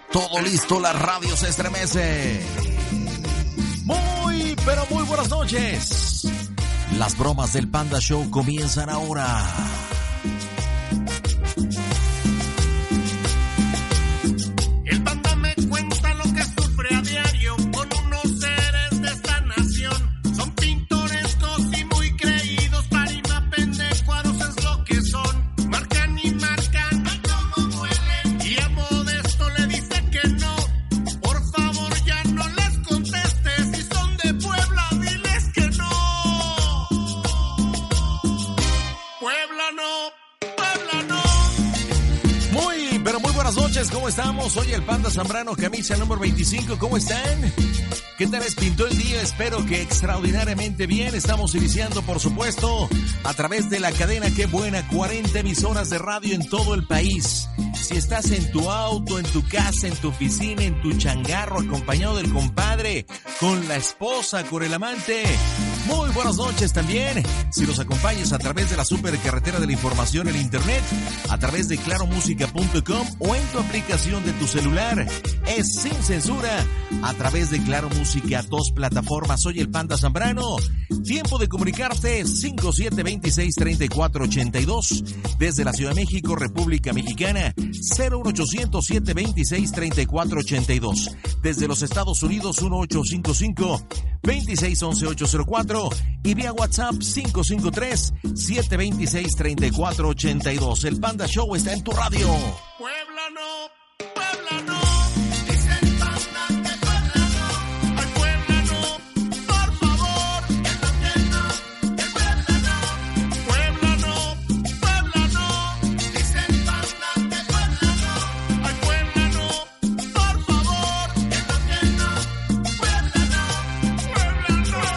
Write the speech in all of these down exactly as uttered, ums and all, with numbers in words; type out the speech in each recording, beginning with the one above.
Todo listo, la radio se estremece. Muy, pero muy buenas noches. Las bromas del Panda Show comienzan ahora. El Panda me cuenta lo que sufre a diario con unos seres de esta nación. Son pintorescos y muy creídos, tarima pendecuados es lo que son. Marcan y marcan, ay cómo duelen. Y a Modesto le dice que no. Por favor ya no les contestes, si son de Puebla diles que no. Puebla no, Puebla no. Muy, pero muy buenas noches, ¿cómo estamos? Soy el Panda Zambrano, camisa número veinticinco, ¿cómo están? ¿Qué tal les pintó el día? Espero que extraordinariamente bien. Estamos iniciando, por supuesto, a través de la cadena Qué Buena, cuarenta emisoras de radio en todo el país. Si estás en tu auto, en tu casa, en tu oficina, en tu changarro, acompañado del compadre, con la esposa, con el amante, muy buenas noches también. Si nos acompañas a través de la supercarretera de la información en internet, a través de claro música punto com o en tu aplicación de tu celular, es sin censura, a través de Claro Música, dos plataformas. Soy el Panda Zambrano. Tiempo de comunicarte, cinco siete dos seis, tres cuatro ocho dos. Desde la Ciudad de México, República Mexicana, cero uno ochocientos, siete dos seis, tres cuatro ocho dos. Desde los Estados Unidos, uno ocho cinco cinco, dos seis uno uno, ocho cero cuatro. Y vía WhatsApp, cinco cinco tres, siete dos seis, tres cuatro ocho dos. El Panda Show está en tu radio. Puebla no, Puebla no. Dice el Panda que Puebla no. Ay, Puebla no, por favor. Que no, que no, que Puebla no. Puebla no, Puebla no. Dice el Panda que Puebla no. Ay, Puebla no, por favor. Que no, que no, Puebla no. Puebla no.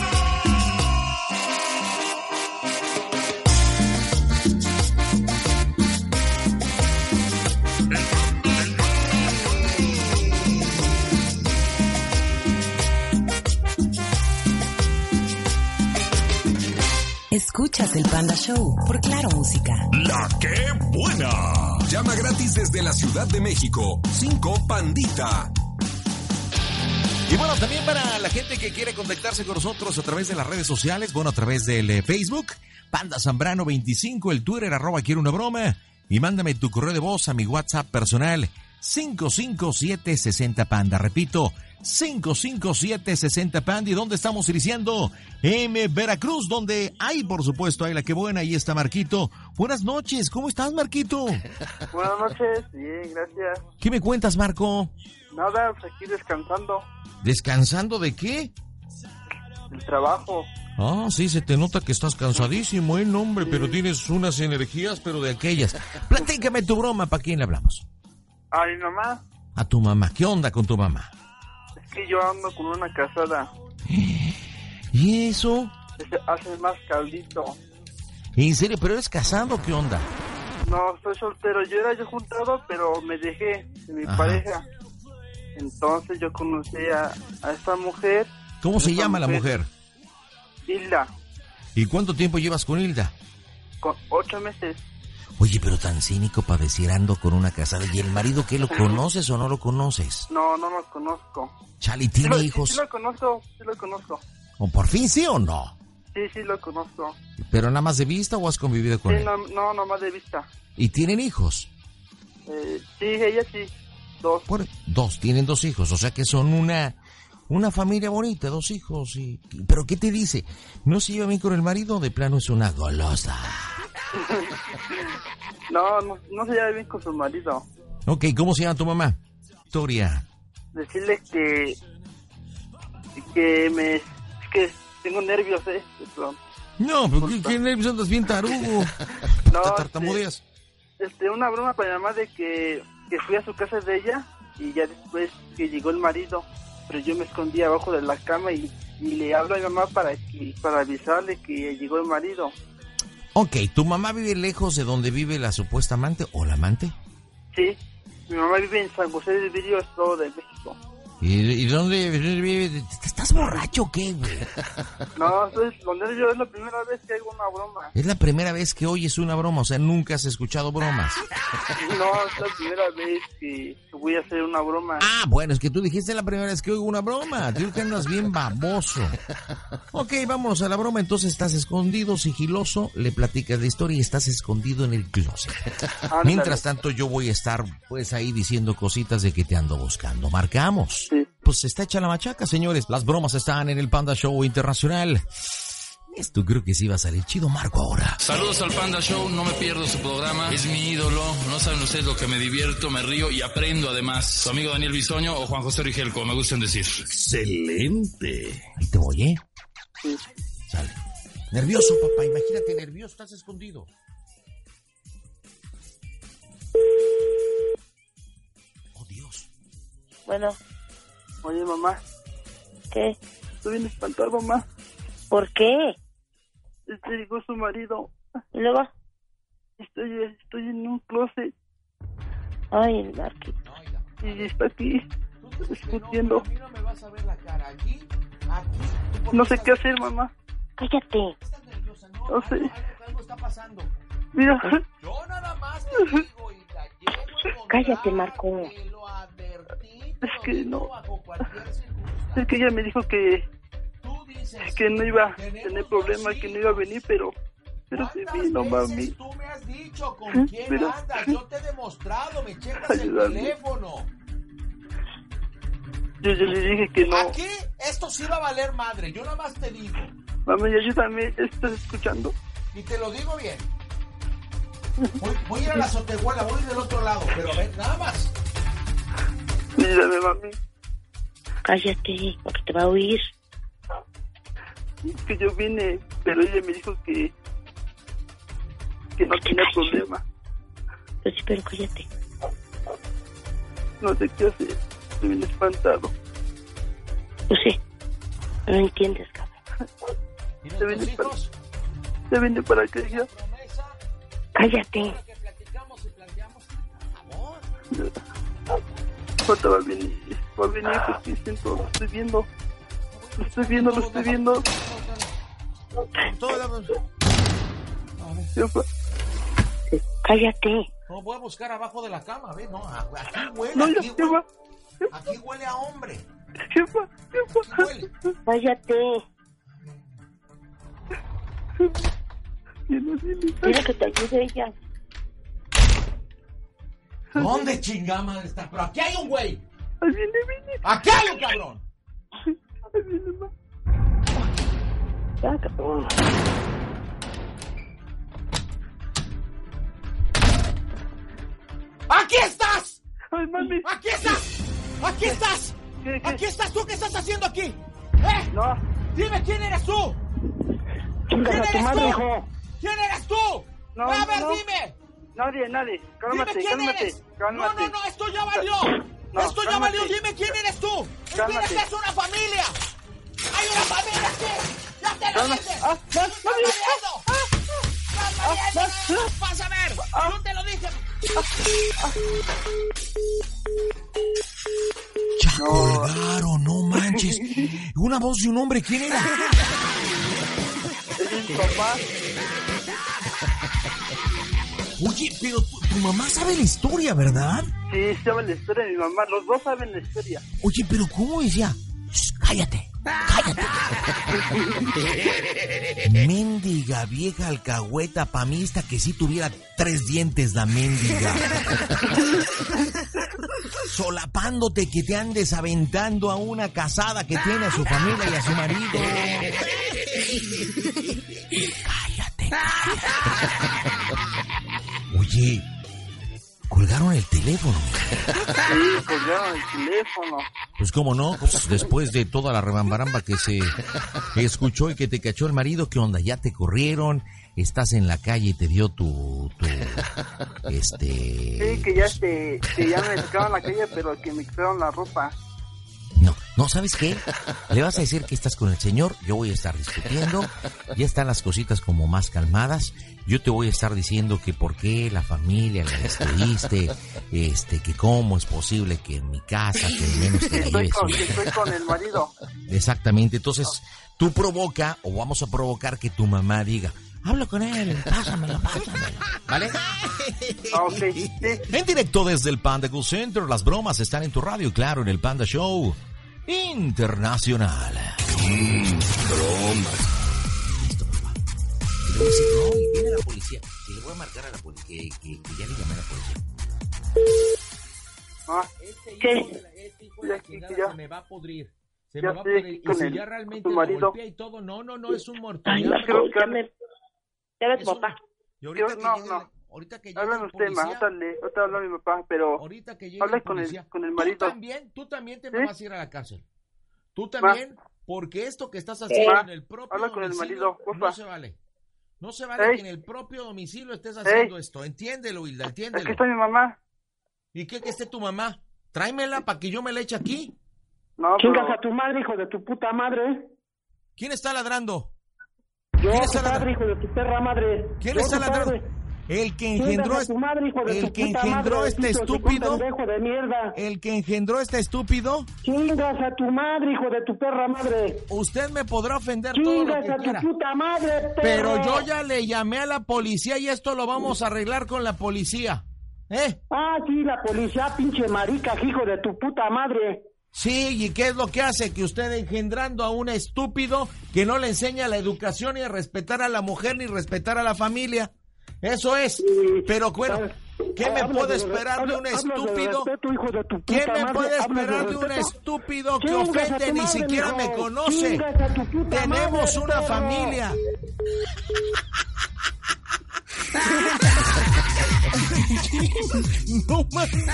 Escuchas el Panda Show por Claro Música. La Qué Buena. Llama gratis desde la Ciudad de México. cinco Pandita. Y bueno, también para la gente que quiere contactarse con nosotros a través de las redes sociales, bueno, a través del eh, Facebook, Panda Zambrano veinticinco, el Twitter, arroba quiero una broma, y mándame tu correo de voz a mi WhatsApp personal, cinco cinco siete seis cero Panda. Repito, cinco cinco siete seis cero Panda. ¿Y dónde estamos iniciando? En Veracruz, donde hay, por supuesto, hay la Qué Buena. Ahí está Marquito. Buenas noches, ¿cómo estás, Marquito? Buenas noches, bien, gracias. ¿Qué me cuentas, Marco? Nada, pues aquí descansando ¿Descansando de qué? del trabajo. Ah, sí, se te nota que estás cansadísimo, ¿eh? No, hombre, sí. Pero tienes unas energías, pero de aquellas. Platícame tu broma, ¿para quién le hablamos? A mi mamá, A tu mamá. ¿Qué onda con tu mamá? es que yo ando con una casada. ¿Y eso? Se hace más caldito. ¿En serio? ¿Pero eres casado o qué onda? No, estoy soltero. Yo era yo juntado, pero me dejé de mi Ajá. pareja. Entonces yo conocí a, a esta mujer. ¿Cómo se Esta llama la mujer? Hilda, ¿Y cuánto tiempo llevas con Hilda? con ocho meses. Oye, pero tan cínico para decir ando con una casada. ¿Y el marido qué, lo conoces o no lo conoces? No, no lo conozco. Chale, Sí ¿tiene lo, hijos? sí lo conozco, sí lo conozco. ¿O por fin sí o no? Sí, sí lo conozco. ¿Pero nada más de vista o has convivido con Sí, él? no, no, nomás de vista. ¿Y tienen hijos? Eh, sí, ella sí, dos. Por- dos, tienen dos hijos, o sea que son una una familia bonita, dos hijos. Y, ¿pero qué te dice? ¿No se lleva bien con el marido o de plano es una golosa? No, no, no se lleva bien con su marido. Ok, ¿cómo se llama tu mamá? Victoria. Decirle que que me es que tengo nervios, eh. Perdón. No, pero ¿qué, qué nervios andas bien tarugo? No, ¿Te tartamudeas? Este, una broma para mi mamá de que, que fui a su casa de ella y ya después que llegó el marido, pero yo me escondí abajo de la cama y, y le hablo a mi mamá para que para avisarle que llegó el marido. Ok, ¿tu mamá vive lejos de donde vive la supuesta amante o la amante? Sí, mi mamá vive en San José del Vidrio, Estado de México. ¿Y, y dónde, dónde vive? Te estás ¿Estás borracho o qué, güey? No, soy, lo nervio es la primera vez que hago una broma. Es la primera vez que oyes una broma, o sea, nunca has escuchado bromas. No, es la primera vez que voy a hacer una broma. Ah, bueno, es que tú dijiste la primera vez que oigo una broma. Tú que andas bien baboso. Ok, vámonos a la broma. Entonces estás escondido, sigiloso, le platicas la historia y estás escondido en el closet. Ándale. Mientras tanto, yo voy a estar, pues, ahí diciendo cositas de que te ando buscando. Marcamos. Sí. Pues está hecha la machaca, señores. Las bromas están en el Panda Show Internacional. Esto creo que sí va a salir chido, Marco, ahora. Saludos al Panda Show, no me pierdo su programa, es mi ídolo, no saben ustedes lo que me divierto, me río y aprendo además. Su amigo Daniel Bisoño o Juan José Rigel, como me gustan decir. Excelente. Ahí te voy, ¿eh? Sí. Sale. Nervioso, papá, imagínate, nervioso, estás escondido. Oh, Dios. Bueno, Oye, mamá, ¿qué? estoy bien espantado, mamá. ¿Por qué? Este llegó su marido. ¿Y luego? Estoy, estoy en un closet Ay, el Marquito. y está aquí discutiendo. A mí no me vas a ver la cara. Aquí, aquí. No sé qué hacer, mamá. Cállate. Estás nerviosa, ¿no? No sé. Algo, algo, algo está pasando. Mira, Yo nada más te digo y la llevo a encontrar, Cállate, Marco. te lo advertí, te Es lo que digo no. bajo cualquier circunstancia. es que ella me dijo que, Tú dices que no iba a tenemos tener problema, dos que no iba a venir, pero pero sí ¿Cuántas vino, veces mami. tú me has dicho con quién Pero- andas? Yo te he demostrado, me checas el Ayúdame. teléfono. Yo, yo le dije que no. Aquí esto sí va a valer madre, yo nada más te digo. Mami, ayúdame, ¿estás escuchando? Y te lo digo bien. Voy, voy a ir a la azotehuela, voy a ir del otro lado, pero ven, nada más. Ayúdame, mami. Cállate, porque te va a oír. Es que yo vine, pero ella me dijo que que no tenía problema. Pues sí, pero cállate. No sé qué hacer. Estoy bien espantado. Pues sí, no entiendes, cabrón. ¿Y ¿Te nuestros vienes para, hijos? ¿te vine para acá ya? Promesa, Cállate. que platicamos y planteamos. Amor. ¿Cuánto va a venir? Va a venir porque siento, lo estoy viendo. Lo estoy viendo, lo estoy viendo. Todo la... Jefa, Cállate. No, voy a buscar abajo de la cama, ¿ves? No, aquí huele, no, ya, aquí huele, jefa, aquí huele a hombre. jefa, Aquí jefa. huele. Cállate. Que no tiene- Mira que te ayude ella. ¿Dónde chingada madre está? Pero aquí hay un güey. Ahí viene, viene. Aquí hay un cabrón. Ahí viene, ma. Ya, cabrón. ¡Aquí estás! Ay, mami. ¡Aquí estás! ¡Aquí estás! ¿Qué, qué? ¡Aquí estás tú! ¿Qué estás haciendo aquí? ¿Eh? No, Dime quién eres tú. Chingas a tu eres madre, tú? hijo. ¿Quién eres tú? No, a ver, no. dime. nadie, nadie. Cálmate, Dime quién cálmate, eres. cálmate. No, no, no, esto ya valió. No, esto ya cálmate. valió. Dime quién eres tú. Cálmate. Tienes que es una familia. Hay una familia aquí. Ya te lo Calma. dije. Ah, ¡Tú no, estás no, valiendo! ¡Estás valiendo! no, no. ¡Vas a ver! ¡Yo te lo dije! Ya colgaron, no manches. Una voz de un hombre, ¿quién era? Es mi papá. Oye, pero tu, tu mamá sabe la historia, ¿verdad? Sí, sabe la historia de mi mamá. Los dos saben la historia. Oye, pero ¿cómo decía? Shh, cállate, cállate. Mendiga vieja alcahueta pamista que si tuviera tres dientes la mendiga. Solapándote que te andes aventando a una casada que tiene a su familia y a su marido. Cállate, cállate. Oye, colgaron el teléfono. Sí, colgaron el teléfono. Pues cómo no, pues después de toda la rebambaramba que se escuchó y que te cachó el marido, ¿qué onda? Ya te corrieron, estás en la calle y te dio tu, tu este... Sí, que ya, este, que ya me sacaron la calle, pero que me quitaron la ropa. No, No, ¿sabes qué? Le vas a decir que estás con el señor, yo voy a estar discutiendo, ya están las cositas como más calmadas, yo te voy a estar diciendo que por qué la familia la despediste, este, que cómo es posible que en mi casa, que al menos te la Estoy lleves. con, bien. estoy con el marido. Exactamente, entonces tú provoca o vamos a provocar que tu mamá diga, habla con él, pásamelo, pásamelo, ¿vale? Ah, ok, sí. En directo desde el Panda Cool Center, las bromas están en tu radio, y claro, en el Panda Show Internacional. Mm, bromas. Listo, papá. Y le voy a decir, no, y viene la policía. Y le voy a marcar a la policía, que, que, que ya le llamé a la policía. Ah, Este ¿Qué? hijo de la, este hijo de la Ya, chingada ya. se me va a pudrir. Se Ya me va a sé, pudrir. Y con si el- ya con realmente tu la marido. golpea y todo, no, no, no, es un muerto. Ay, ya. ya, creo que- ya me... Ya ves, Es un- papá. Y ahorita Yo- que no, llegue no. la- ahorita que llegue Hablan el usted, policía, más, dale, otra habla mi papá, pero ahorita que llegue habla el con el- policía, con el tú marido. también, tú también te ¿Sí? me vas a ir a la cárcel. Tú también, porque esto que estás haciendo Ma, en el propio habla con el domicilio marido, porfa. no se vale. No se vale Ey. que en el propio domicilio estés haciendo esto. Entiéndelo, Hilda, aquí entiéndelo. está mi mamá. ¿Y qué que esté tu mamá? Tráemela para que yo me la eche aquí. No, Chingas pero a tu madre, hijo de tu puta madre. ¿Quién está ladrando? Yo, ¿Quién tu está padre, ladrando? hijo de tu perra madre. ¿Quién Yo, está tu ladrando? padre. El que Chingas engendró, a tu madre, hijo de el tu que puta engendró madre, este pito, estúpido, pendejo de mierda. el que engendró este estúpido, Chingas a tu madre, hijo de tu perra madre. usted me podrá ofender todo lo Chingas que a tu quiera. puta madre, perro. Pero yo ya le llamé a la policía y esto lo vamos a arreglar con la policía. ¿Eh? Ah, sí, la policía, pinche marica, hijo de tu puta madre. Sí, ¿y qué es lo que hace? Que usted engendrando a un estúpido que no le enseña la educación ni a respetar a la mujer ni respetar a la familia. Eso es. Sí. Pero bueno, ¿qué me Hablas puede de- esperar de un hablas de estúpido? respeto, hijo de tu ¿Qué puta me madre? puede Hablas esperar de un respeto. estúpido que Chingas a ofende tu ni madre, siquiera mijo. me conoce? Chingas a tu puta Tenemos madre, una perro. familia. No mames.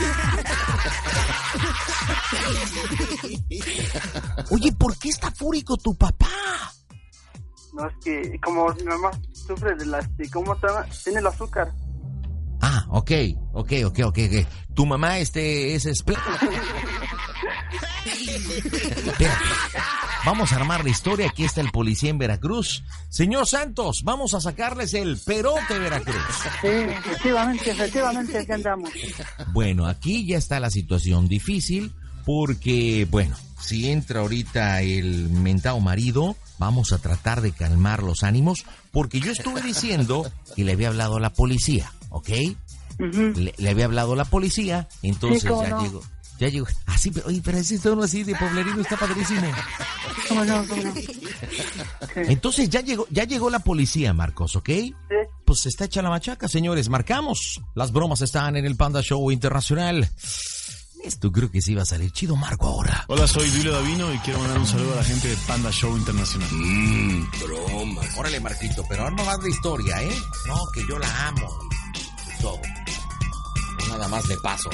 Oye, ¿por qué está fúrico tu papá? no es que como mi mamá sufre de la, de ¿cómo se llama? Tiene el azúcar. Ah, ok, ok, ok, ok, ok. Tu mamá este es espla... Espérate. Vamos a armar la historia. Aquí está el policía en Veracruz. Señor Santos, vamos a sacarles el perote Veracruz. Sí, efectivamente, efectivamente, aquí andamos. Bueno, aquí ya está la situación difícil porque, bueno, si entra ahorita el mentado marido, vamos a tratar de calmar los ánimos porque yo estuve diciendo que le había hablado a la policía, ¿ok? Ujú. Le, le había hablado a la policía, entonces Sí, ¿cómo ya no? llegó. Ya llegó. Así, pero, oye, pero ese tono así de poblerino está padrísimo. ¿Cómo no, cómo no? Entonces ya llegó, ya llegó la policía, Marcos, ¿ok? Sí. Pues está hecha la machaca, señores. Marcamos. Las bromas están en el Panda Show Internacional. Esto creo que sí va a salir chido, Marco, ahora. Hola, soy Duilio Davino y quiero mandar un saludo a la gente de Panda Show Internacional. Mmm, bromas. Órale, Marquito, pero arma más de historia, ¿eh? No, que yo la amo. Y todo. Pues nada más le paso.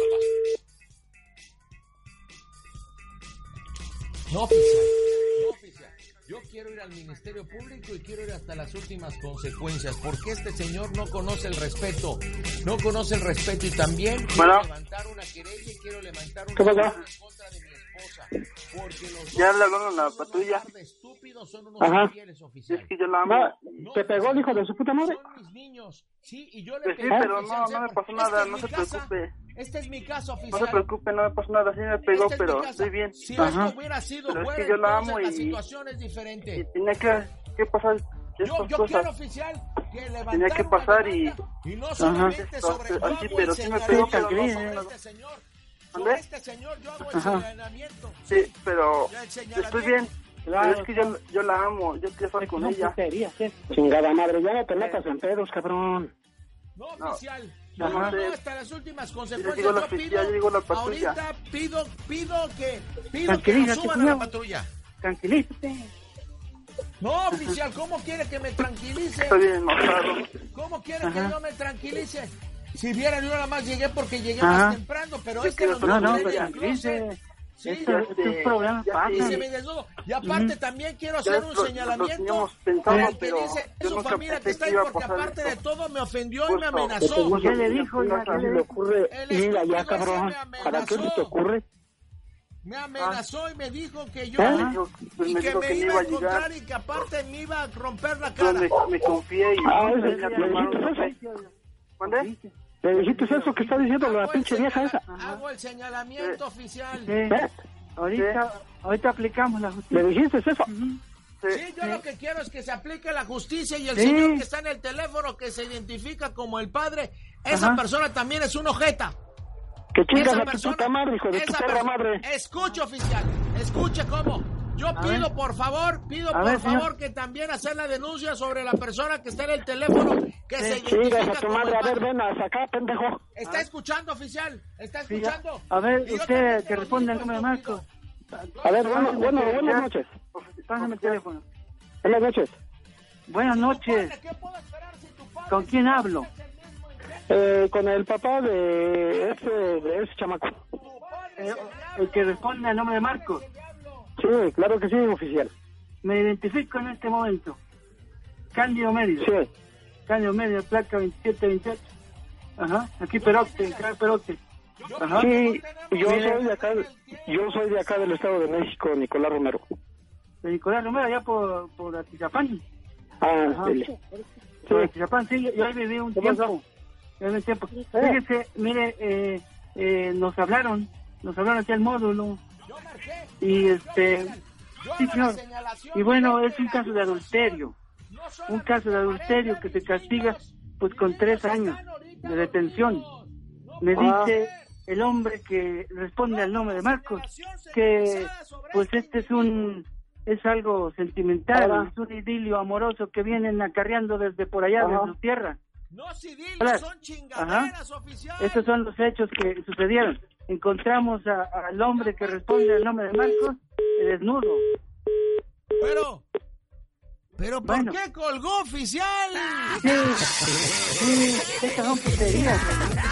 No, oficial. No, oficial. Yo quiero ir al Ministerio Público y quiero ir hasta las últimas consecuencias, porque este señor no conoce el respeto. No conoce el respeto y también quiero Bueno. levantar una querella y quiero levantar una ¿Qué pasó? querella en contra de mi esposa. Porque los Ya dos le hablaron a la son unos patrulla. par de estúpidos, son unos Ajá. infieles, Es oficial. que yo la amo. No, ¿te pegó el hijo de su puta madre? Son mis niños. Sí, y yo le Pues sí, pegué, pero oficial, no, ¿sabe no me por- pasó Esta nada, es no mi se casa. preocupe. Esta es mi casa, No oficial. se preocupe, no me pasó nada, sí me pegó, Esta es mi pero casa. estoy bien. Si Ajá. esto hubiera sido Pero es fuera, que yo la entonces amo la y- situación es Y diferente. tenía que, que pasar Yo, estas yo cosas. quiero, oficial, que levantar Tenía que una pasar y- demanda, y no solamente Ajá. sobre yo Así, hago pero el sí me señalamiento pegó, sobre pero no. este señor. Sobre ¿Dónde? este señor yo hago el Ajá. señalamiento. Sí, pero Ya el estoy señalamiento. bien. Claro. Pero es que yo, yo la amo, yo quiero estar con No, ella. putería, ¿qué? Chingada madre, ya no te metas en pedos, cabrón. No, No. oficial. No, Ajá. no, no, hasta las últimas consecuencias. llegó la Yo oficial, pido, ya llegó la patrulla. ahorita pido, pido que, pido que Tranquilízate, nos suban a la señor. patrulla. Tranquilízate. No, oficial, ¿cómo quiere que me tranquilice? Estoy bien enojado. ¿Cómo quiere que Ajá. yo me tranquilice? Si vieran, yo nada más llegué porque llegué Ajá. más temprano, pero Yo este quiero nos estar no, con no, ella. tranquilice. Sí, Esto- Ya estos sé, problemas ya pasan. y se sé. me desnudo. Y aparte también quiero Ya hacer un lo- lo señalamiento teníamos pensado, al que pero dice, yo su nunca familia que pensé está que ahí iba a porque pasar aparte esto. de todo me ofendió y me Justo. amenazó. ¿Qué le dijo? Ya, ¿qué se le ocurre El ir allá, estúpido ese cabrón? me amenazó. ¿Para qué se te ocurre? Me amenazó ah. y me dijo que yo... ¿Eh? Me dijo, pues y me que dijo me que iba iba a a llegar. encontrar y que aparte me iba a romper la Yo cara. me, me confié y... Ah, me ¿le dijiste eso? ¿Mandé? ¿Le dijiste eso que está diciendo la Hago pinche el vieja esa? señala- Hago el señalamiento oficial. Sí. ¿Eh? Ahorita, Sí. ahorita aplicamos la justicia. ¿Le dijiste eso? Sí. Sí, yo lo que quiero es que se aplique la justicia y el Sí. señor que está en el teléfono que se identifica como el padre, esa Ajá. persona también es un ojeta. Que chingas Esa a tu persona- puta madre, hijo de tu esa perra perso- madre. Escuche, oficial, escuche cómo. Yo A pido, ver. por favor, pido, A por ver, señor. favor, que también hacer la denuncia sobre la persona que está en el teléfono, que se Chingas identifica a tu como madre, el a ver, padre. ven a sacar, pendejo. ¿Está escuchando, oficial? ¿Está Sí, ya. escuchando? A ver, Y yo usted también que te lo responde al digo, número de estúpido. Marcos. A ver, bueno, bueno, buenas noches. Pásame el teléfono. Buenas noches. Buenas noches. ¿Con quién hablo? Eh, con el papá de ese, de ese chamaco. Eh, el que responde al nombre de Marcos. Sí, claro que sí, oficial. Me identifico en este momento. Cándido Medio. Sí. Cándido Medio, placa veintisiete veintiocho. Ajá, aquí Perote, en cada Perote. Ajá. Sí, yo Mire. soy de acá, yo soy de acá del Estado de México, Nicolás Romero. De Nicolás Romero, allá por, por Atizapán. Ah, Ajá. dile. Por Sí. Atizapán, sí, yo, yo ahí viví un ¿Qué tiempo. pasó? Yo viví un tiempo. Fíjese, mire, eh, eh, nos hablaron, nos hablaron aquí al módulo. Y este, sí, señor. Y bueno, es un caso de adulterio. Un caso de adulterio que se castiga pues con tres años de detención. Me Ah. dice el hombre que responde al nombre de Marcos que pues este es un es algo sentimental, Ahora. es un idilio amoroso que vienen acarreando desde por allá, Ajá. de su tierra. No, civiles, Hola. son chingaderas, Ajá. oficial. Estos son los hechos que sucedieron. Encontramos a- al hombre que responde al nombre de Marcos eh, desnudo. Pero, pero ¿por Bueno. qué colgó, oficial? Sí, sí, estas son puterías.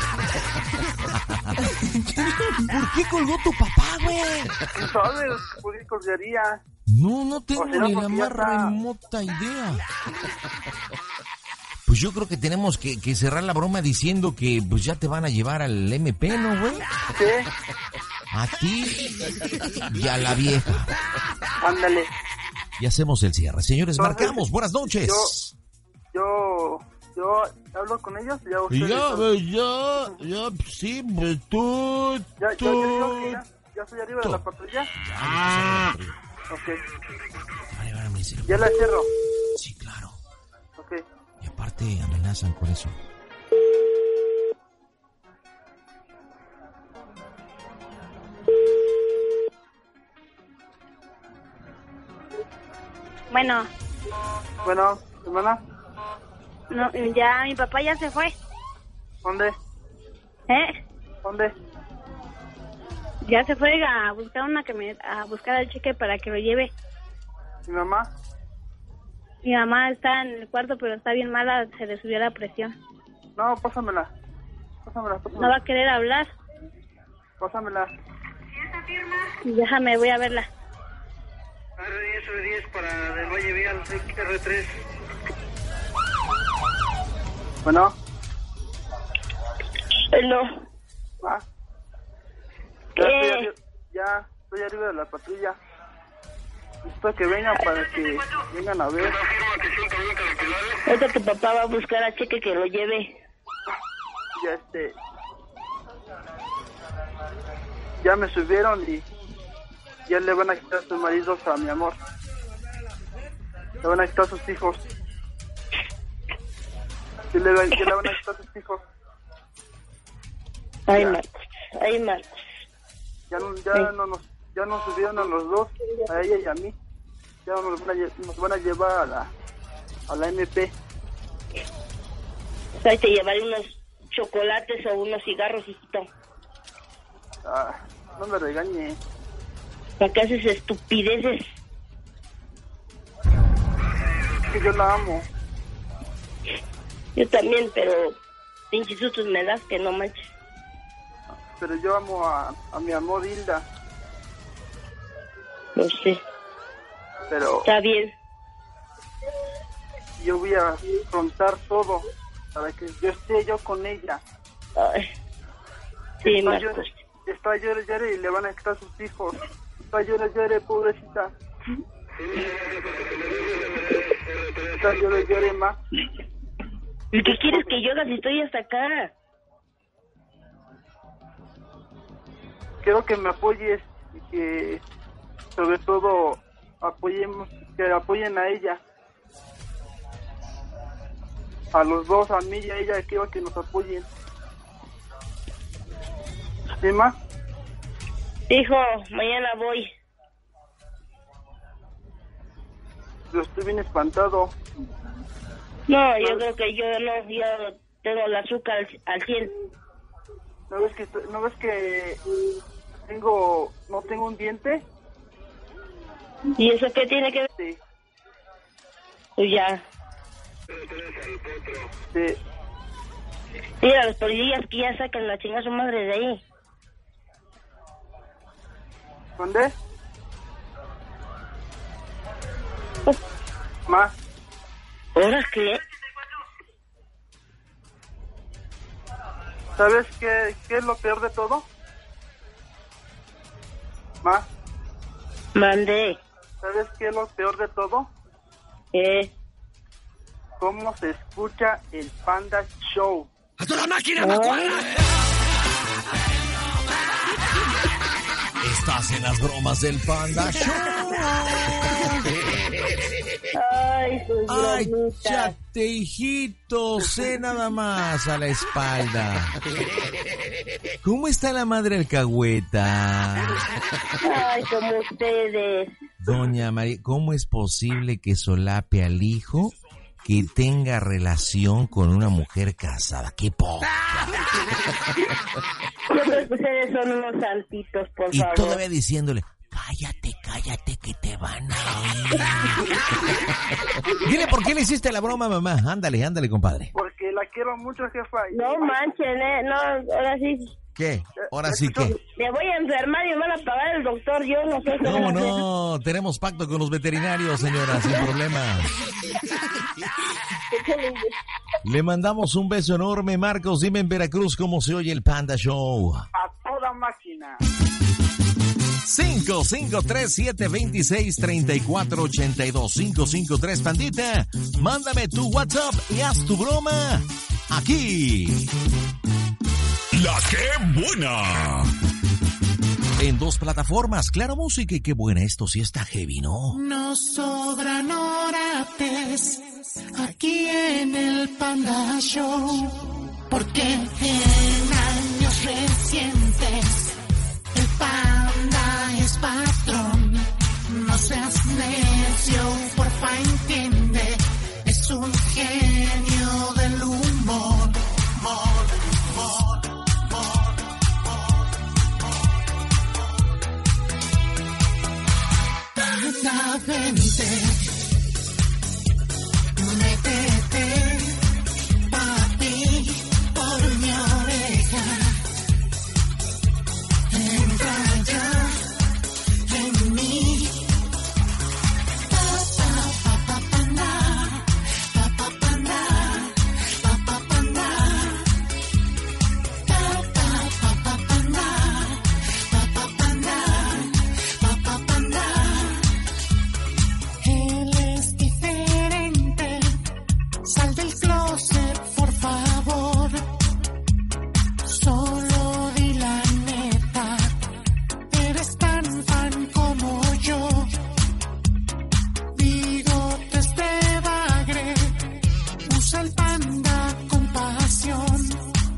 ¿Por qué colgó tu papá, güey? ¿Sabes por qué colgaría? No, no tengo O será ni la porque ya más está- remota idea. Pues yo creo que tenemos que, que cerrar la broma diciendo que pues ya te van a llevar al M P, ¿no, güey? ¿Qué? A ti y a la vieja. Ándale. Y hacemos el cierre. Señores, Entonces, marcamos. Buenas noches. Yo, yo hablo con ellos y ya ustedes... Ya, pues, ya, ya, sí, pues, tú, ya, ya, tú. ya, digo que ya, ya estoy arriba de la patrulla. Ah. Ok. Vale, vale, me dice. Ya la cierro. Sí, claro. Ok. Y aparte amenazan con eso. Bueno, Bueno, hermana, no, ya mi papá ya se fue. ¿dónde? ¿Eh? ¿Dónde? Ya se fue a buscar una camioneta, a buscar el cheque para que lo lleve. ¿Mi mamá? Mi mamá está en el cuarto, pero está bien mala, se le subió la presión. No, pásamela. Pásamela, No pásamela. va a querer hablar. Pásamela. Déjame, voy a verla. R diez, R diez para del Valle Vial, R tres. Bueno. No. Ah. Ya ¿Qué? estoy, arri- ya estoy arriba de la patrulla. Necesito que vengan para que vengan a ver. Ahorita tu papá va a buscar al cheque que lo lleve. Ya este. Ya me subieron y ya le van a quitar sus maridos a mi amor. Le van a quitar sus hijos. Y le, van- ya le van a quitar sus hijos. Ay, Ya. Marcos. Ay, Marcos. Ya no, ya no nos, ya nos subieron a los dos, a ella y a mí. Ya nos van a, lle- nos van a llevar a la, a la M P. Ahí te llevaré unos chocolates o unos cigarros, hijito. Ah, no me regañe. ¿Para qué haces estupideces? Es que yo la amo. Yo también, pero pinches sustos me das que no manches. Pero yo amo a, a mi amor Hilda. No sé. Pero Está bien. yo voy a afrontar todo para que yo esté yo con ella. Ay. Sí, Estoy yo, Marcos. está llore, llore y le van a quitar sus hijos. Está llore, llore, pobrecita. Está llore, llore, ma. ¿Y qué quieres que yo haga si estoy hasta acá? Quiero que me apoyes y que, sobre todo, apoyemos, que apoyen a ella. A los dos, a mí y a ella, quiero que nos apoyen. ¿Sí, ma? Hijo, mañana voy. Yo estoy bien espantado. No, yo creo que yo no, yo tengo el azúcar al, al cien. ¿No ves que, estoy- no ves que tengo, no tengo un diente? ¿Y eso qué tiene que ver? Sí. Pues ya. Sí. Mira, los policías que ya sacan la chingada su madre de ahí. ¿Dónde? Ma. ¿Ahora qué? ¿Sabes qué, qué es lo peor de todo? Ma. Mandé. ¿Sabes qué es lo peor de todo? ¿Qué? ¿Cómo se escucha el Panda Show? ¡A toda máquina, Oh. Macuarra! Estás en las bromas del Panda Show. Ay, sus Ay, bromitas. chate, hijito, sé nada más a la espalda. ¿Cómo está la madre alcahueta? Ay, como ustedes. Doña María, ¿cómo es posible que solape al hijo que tenga relación con una mujer casada? ¡Qué poca! Yo creo que ustedes son unos santitos, por Y favor. todavía diciéndole, cállate, cállate, que te van a oír. Dile por qué le hiciste la broma, mamá. Ándale, ándale, compadre. Porque la quiero mucho, jefa. y- No manchen, eh. No, ahora sí. ¿Qué? Ahora sí que. Me voy a enfermar y me van a pagar el doctor. Yo no sé cómo. ¿Cómo no? Tenemos pacto con los veterinarios, señora, sin problema. Le mandamos un beso enorme, Marcos. Dime en Veracruz cómo se oye el Panda Show. A toda máquina. cinco cinco tres siete dos seis tres cuatro ocho dos. cinco cinco tres Pandita. Mándame tu WhatsApp y haz tu broma aquí. La que buena. En dos plataformas, Claro Música y Qué Buena. Esto sí está heavy, ¿no? Nos sobran orates aquí en el Panda Show, porque en años recientes el Panda es patrón. No seas necio, porfa entiende, es un genio del humor. Humor, humor, humor, humor. Panda, vente. Métete, papi, por mi oreja. Entra ya en mí. Pa, pa, pa, pa, panda. Pa, pa, panda. Pa, pa, panda. Pa, pa, pa, pa, panda. Pa, pa, panda. Pa, pa, panda. Él es diferente. Sal del closet, por favor. Solo di la neta. Eres tan fan como yo. Bigotes de bagre. Usa el Panda con pasión.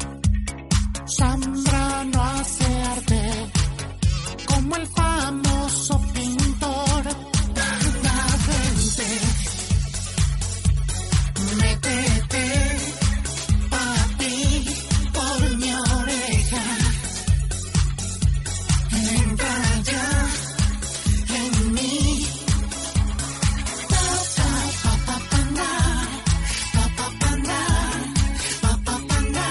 Zambra no hace arte como el famoso pintor. Panda, vente. Métete, papi, por mi oreja. Entra ya en mí. Pa, pa, pa, pa, panda. Pa, pa, panda. Pa, pa, panda.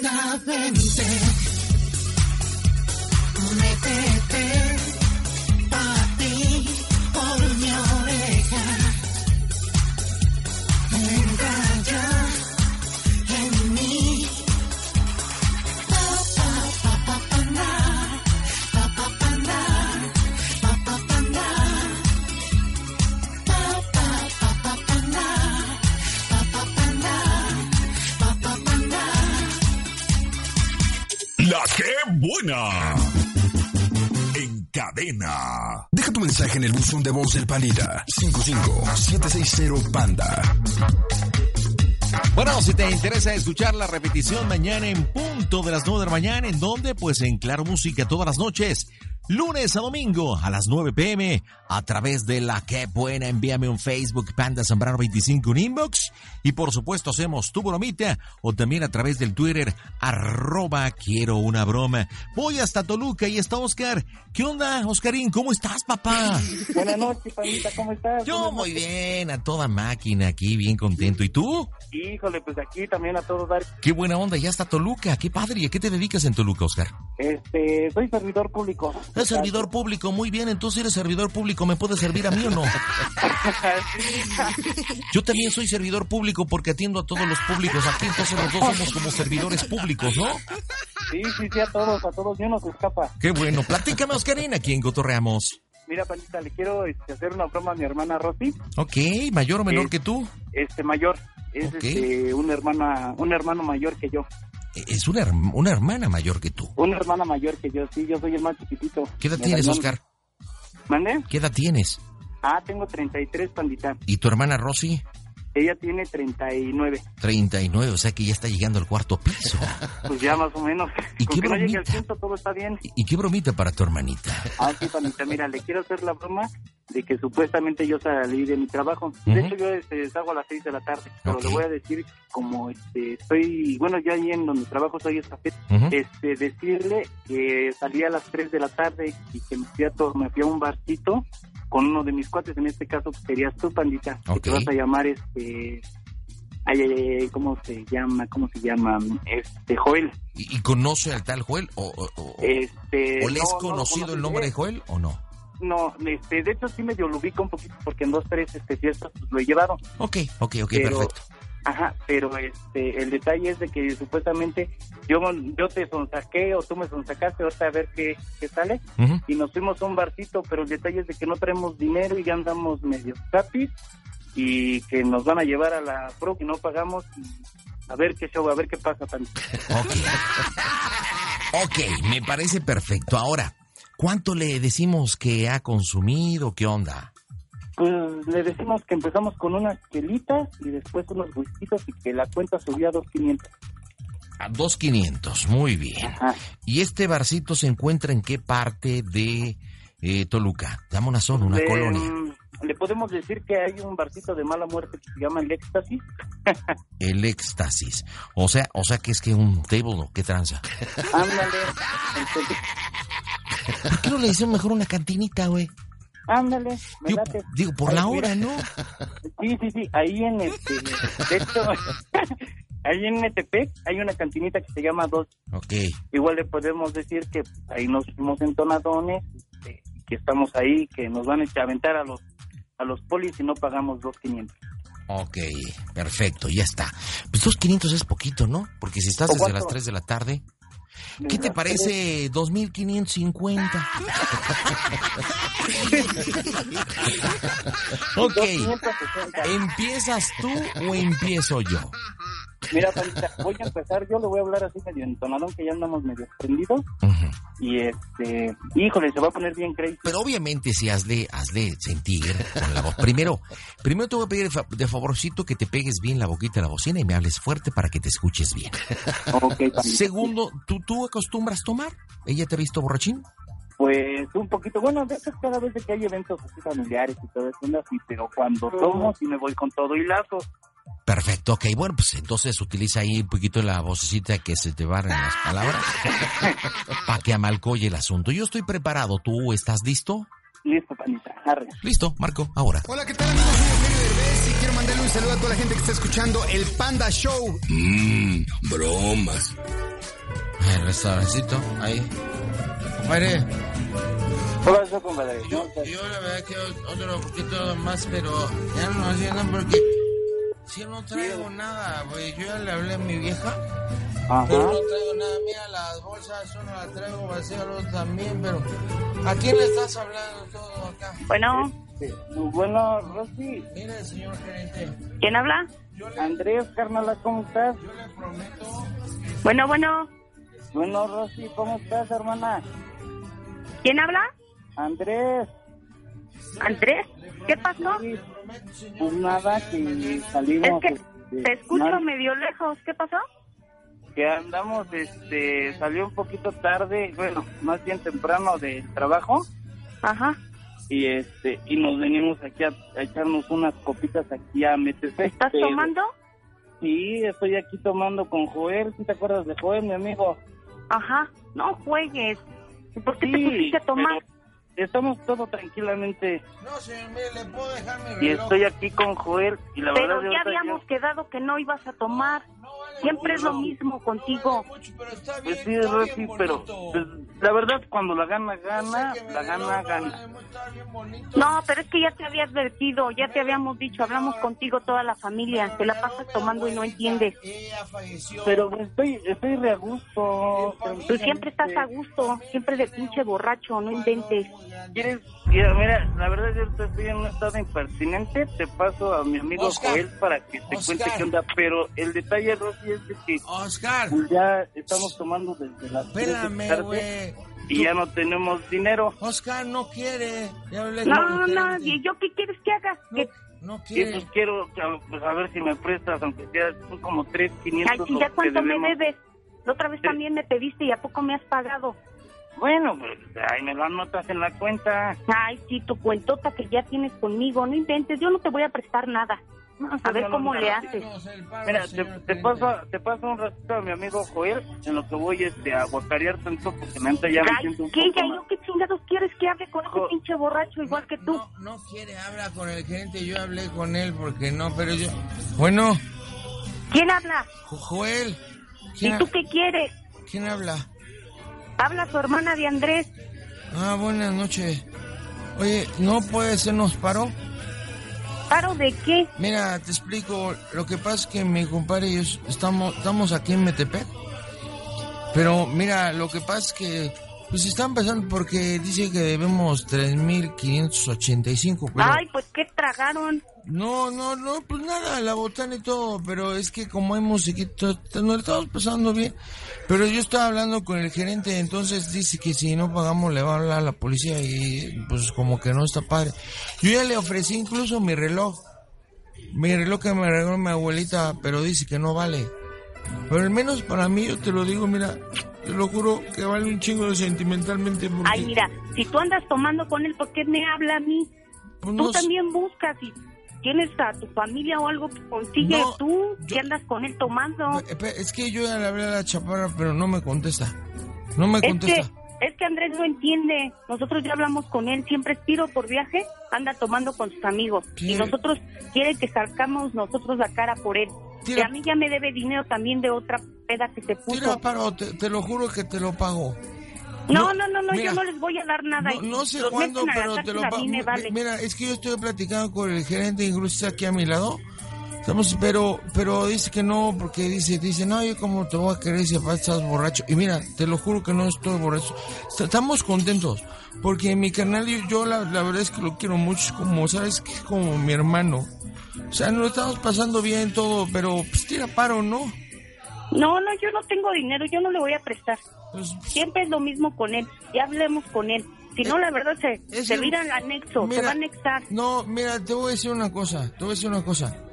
Panda, vente, métete pa' ti por mi oreja, entra ya en mí. Pa, pa, pa, pa, panda, pa, pa, panda, pa, pa, panda, pa, pa, pa, pa, panda, pa, pa, panda, pa, pa, panda. La que buena. En cadena. Deja tu mensaje en el buzón de voz del Panita. cinco cinco siete seis cero Panda. Bueno, si te interesa escuchar la repetición mañana en punto de las nueve de la mañana, ¿en dónde? Pues en Claro Música todas las noches, lunes a domingo a las nueve pm, a través de La Que Buena. Envíame un Facebook, Panda Zambrano veinticinco, un inbox, y por supuesto hacemos tu bromita, o también a través del Twitter, arroba quiero una broma. Voy hasta Toluca y está Oscar. ¿Qué onda, Oscarín? ¿Cómo estás, papá? Buenas noches, Pandita, ¿cómo estás? Yo Buenas muy noches. bien, a toda máquina aquí, bien contento. ¿Y tú? Híjole, pues aquí también a todos dar. Qué buena onda, ya está Toluca, qué padre. ¿Y a qué te dedicas en Toluca, Oscar? Este, soy servidor público. Es servidor público, muy bien, entonces eres servidor público, ¿me puedes servir a mí o no? Yo también soy servidor público porque atiendo a todos los públicos aquí, entonces los dos somos como servidores públicos, ¿no? Sí, sí, sí, a todos, a todos, ni uno se escapa. Qué bueno, platícame, Oscarín, ¿a quién cotorreamos? Mira, Pandita, le quiero este, hacer una broma a mi hermana Rosy. Ok, ¿mayor o menor Eh, que tú? Este, mayor. Es Ok. este, una hermana, un hermano mayor que yo. Es una, herm- una hermana mayor que tú. Una hermana mayor que yo, sí, yo soy el más chiquitito. ¿Qué edad Me tienes, dañó- Oscar? ¿Mande? ¿Qué edad tienes? Ah, tengo treinta y tres, Pandita. ¿Y tu hermana Rosy? Ella tiene treinta y nueve. treinta y nueve, o sea que ya está llegando al cuarto piso. Pues ya más o menos. ¿Y Con qué que no llegue al bromita? quinto, todo está bien. ¿Y qué bromita para tu hermanita? Ah, sí, Pandita, mira, le quiero hacer la broma de que supuestamente yo salí de mi trabajo. Ujú. De hecho, yo este, salgo a las seis de la tarde, pero Ok. le voy a decir como este, estoy, bueno, yo ahí en donde trabajo soy estafeta, Ujú. este, decirle que salí a las tres de la tarde y que me fui a, to- me fui a un barcito con uno de mis cuates, en este caso pues, serías tú, Pandita, que Ok. te vas a llamar este... Ay, ay, ay, ¿cómo se llama? ¿Cómo se llama? Este, Joel. ¿Y, y conoce al tal Joel? ¿O, o, o- Este, o le es no, no lo conocido conocí. el nombre de Joel o no? No, este, de hecho sí medio lo ubico un poquito porque en dos, tres este, fiestas pues, lo he llevado. Ok, ok, ok, Pero- perfecto. Ajá, pero este, el detalle es de que supuestamente yo, yo te sonsaqué o tú me sonsacaste, ahorita a ver qué, qué sale. Ujú. Y nos fuimos a un barcito, pero el detalle es de que no traemos dinero y ya andamos medio capis y que nos van a llevar a la pro y no pagamos. Y a ver qué show, a ver qué pasa, Pancho. Ok. Ok, me parece perfecto. Ahora, ¿cuánto le decimos que ha consumido? ¿Qué onda? Pues le decimos que empezamos con unas chelitas y después unos whiskitos y que la cuenta subía a dos quinientos. A dos quinientos, muy bien. Ajá. ¿Y este barcito se encuentra en qué parte de eh, Toluca? Dame una zona, una Le- colonia. Le podemos decir que hay un barcito de mala muerte que se llama El Éxtasis. El éxtasis. O sea, o sea que es que un table, ¿no? ¿Qué tranza? Ándale. ¿Por qué no le decimos mejor una cantinita, güey? Ándale, me Digo, late. digo, por Ay, la mira. hora, ¿no? Sí, sí, sí, ahí en este, de hecho, ahí en Metepec hay una cantinita que se llama Dos. Ok. Igual le podemos decir que ahí nos fuimos entonadones, este, que estamos ahí, que nos van a echar a aventar a los a los polis y no pagamos dos quinientos. Ok, perfecto, ya está. Pues dos quinientos es poquito, ¿no? Porque si estás ¿O desde cuánto? las tres de la tarde, ¿qué te parece dos mil quinientos cincuenta? Ok, ¿empiezas tú o empiezo yo? Mira, Panita, voy a empezar, yo le voy a hablar así medio entonadón, que ya andamos medio prendidos. Ujú. Y este, híjole, se va a poner bien crazy. Pero obviamente si hazle, hazle sentir con la voz. Primero, primero te voy a pedir de, fa- de favorcito que te pegues bien la boquita a la bocina y me hables fuerte para que te escuches bien. Ok, Panita. Segundo, ¿tú, ¿tú acostumbras tomar? ¿Ella te ha visto borrachín? Pues un poquito, bueno, de hecho cada vez que hay eventos así familiares y todo eso, anda así, pero cuando tomo sí me voy con todo y lazo. Perfecto, ok, bueno, pues entonces utiliza ahí un poquito la vocecita que se te barren las palabras para que amalcoye el asunto. Yo estoy preparado, ¿tú estás listo? Listo, panita. Arre. Listo, Marco, ahora. Hola, ¿qué tal, amigos? Soy Eugenio Derbez y quiero mandarle un saludo a toda la gente que está escuchando el Panda Show. Mmm, bromas. El restaurancito, ahí. Compadre. Hola, yo, compadre. Yo, yo la verdad que otro poquito más, pero ya no haciendo porque si no traigo nada, güey. Yo ya le hablé a mi vieja, Ajá. pero no traigo nada. Mira, las bolsas, uno las traigo vacías, el otro también, pero ¿a quién le estás hablando todo acá? Bueno. Sí. Bueno, Rosy. Mire, señor gerente. ¿Quién habla? Andrés, carnala, ¿cómo estás? Yo le prometo. Bueno, bueno. Bueno, Rosy, ¿cómo estás, hermana? ¿Quién habla? Andrés. ¿Andrés? ¿Qué pasó? Pues nada, que salimos... Es que este, te escucho nada, medio lejos. ¿Qué pasó? que andamos, este, salió un poquito tarde, bueno, más bien temprano del trabajo. Ajá. Y este, y nos venimos aquí a, a echarnos unas copitas aquí a M T C. ¿Estás pero, tomando? Sí, estoy aquí tomando con Joel. ¿Sí te acuerdas de Joel, mi amigo? Ajá. No juegues. ¿Por qué Sí, te pusiste a tomar? Estamos todo tranquilamente. No, señor, mire, le puedo dejar mi reloj. Y estoy aquí con Joel y la Pero verdad... ya ahorita habíamos yo- quedado que no ibas a tomar. Siempre es lo mismo contigo. Pues sí, Rosy, pero pues, la verdad cuando la gana, gana, la gana, gana. No, pero es que ya te había advertido, ya te habíamos dicho, hablamos contigo toda la familia, te la pasas tomando y no entiendes. Pero estoy, estoy re a gusto. Tú siempre estás a gusto, siempre de pinche borracho, no inventes. ¿Quieres? Mira, mira, la verdad yo ahorita estoy en un estado impertinente, te paso a mi amigo Oscar, Joel para que te Oscar. cuente qué onda, pero el detalle, Rosy, es de que Oscar, pues, ya estamos tomando desde las tres de la espérame, tarde güey. y ya no tenemos dinero. Oscar no quiere. Ya hablé No, con el no, gerente. ¿y yo qué quieres que haga? Que- No Y quiere. pues quiero pues, a ver si me prestas, aunque sea son como tres quinientos. Ay, si ya lo que cuánto me debemos. debes. La otra vez también me pediste y a poco me has pagado. Bueno, pues ahí me lo anotas en la cuenta. Ay, sí, tu cuentota que ya tienes conmigo, no inventes, yo no te voy a prestar nada. A ver no, cómo no, le no, haces. Mira, te, te paso te paso un ratito a mi amigo Joel, en lo que voy este, a guacarear tanto, porque la neta ya me Ay, siento un ¿qué? poco Ya, mal. yo qué chingados quieres que hable con ese pinche borracho igual que tú. No, no quiere, habla con el gerente. Yo hablé con él porque no, pero yo. Bueno, ¿Quién habla? Jo- Joel. ¿Y ¿Quién, tú ha- qué quieres? ¿Quién habla? Habla su hermana de Andrés. Ah, buenas noches. Oye, ¿no puede sernos paro? ¿Paro de qué? Mira, te explico. Lo que pasa es que mi compadre y yo estamos, estamos aquí en Metepec. Pero mira, lo que pasa es que pues están pasando porque dice que debemos tres mil quinientos ochenta y cinco. Pero Ay, pues ¿qué tragaron? no, no, no, pues nada, la botana y todo. Pero es que como hay musiquito, nos lo estamos pasando bien. Pero yo estaba hablando con el gerente, entonces dice que si no pagamos le va a hablar a la policía y pues como que no está padre. Yo ya le ofrecí incluso mi reloj. Mi reloj que me regaló mi abuelita, pero dice que no vale. Pero al menos para mí, yo te lo digo, mira, te lo juro que vale un chingo de sentimentalmente. Porque, Ay, mira, si tú andas tomando con él, ¿por qué me habla a mí? pues, Tú no sé, también buscas y tienes a tu familia o algo que consigue No, tú, que andas con él tomando. Espe- Es que yo ya le hablé a la chaparra, pero no me contesta. No me Es que, contesta. es que Andrés no entiende. Nosotros ya hablamos con él. Siempre es tiro por viaje, anda tomando con sus amigos. ¿Qué? Y nosotros quiere que sacamos nosotros la cara por él. Tira- Y a mí ya me debe dinero también de otra peda que se puso. Tira paro, te, te lo juro que te lo pago. No, no, no, no, mira, yo no les voy a dar nada. No, no sé Los cuándo, meten a la pero te cárcel, lo a pago. mí me vale. Mira, es que yo estoy platicando con el gerente, incluso está aquí a mi lado. Estamos, pero, pero dice que no, porque dice, dice, no, yo como te voy a querer si aparte estás borracho. Y mira, te lo juro que no estoy borracho. Est- Estamos contentos, porque mi carnal, yo, yo la, la verdad es que lo quiero mucho, es como, sabes, que es como mi hermano. O sea, nos estamos pasando bien todo, pero pues tira paro, ¿no? No, no, yo no tengo dinero, yo no le voy a prestar. Pues, Siempre es lo mismo con él. Ya hablemos con él. Si no, la verdad se, es se el- vira al anexo, se Mira, va a anexar. No, mira, te voy a decir una cosa, te voy a decir una cosa.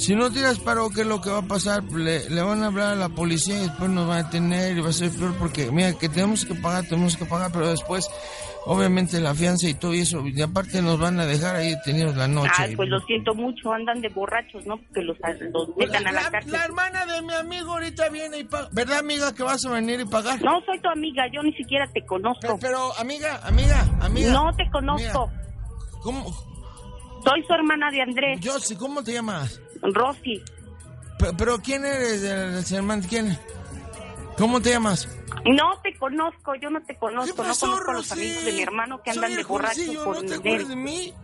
Si no tiras paro, ¿qué es lo que va a pasar? Le, le van a hablar a la policía y después nos van a detener y va a ser peor porque, mira, que tenemos que pagar, tenemos que pagar, pero después, obviamente, la fianza y todo eso, y aparte nos van a dejar ahí detenidos la noche. Ay, pues lo siento mucho, andan de borrachos, ¿no? Porque los, los metan la, a la la, cárcel. La hermana de mi amigo ahorita viene y paga. ¿Verdad, amiga, que vas a venir y pagar? No soy tu amiga, yo ni siquiera te conozco. Pero, pero amiga, amiga, amiga. No te conozco. Amiga. ¿Cómo? Soy su hermana de Andrés. Yo sí, ¿cómo te llamas? Rosy. Pero, pero ¿quién eres, hermano? ¿Quién? ¿Cómo te llamas? No te conozco, yo no te conozco. ¿Qué pasó, no conozco a los Rosy? amigos de mi hermano que andan Soy de borrachos por ¿no te dinero. acuerdas de mí?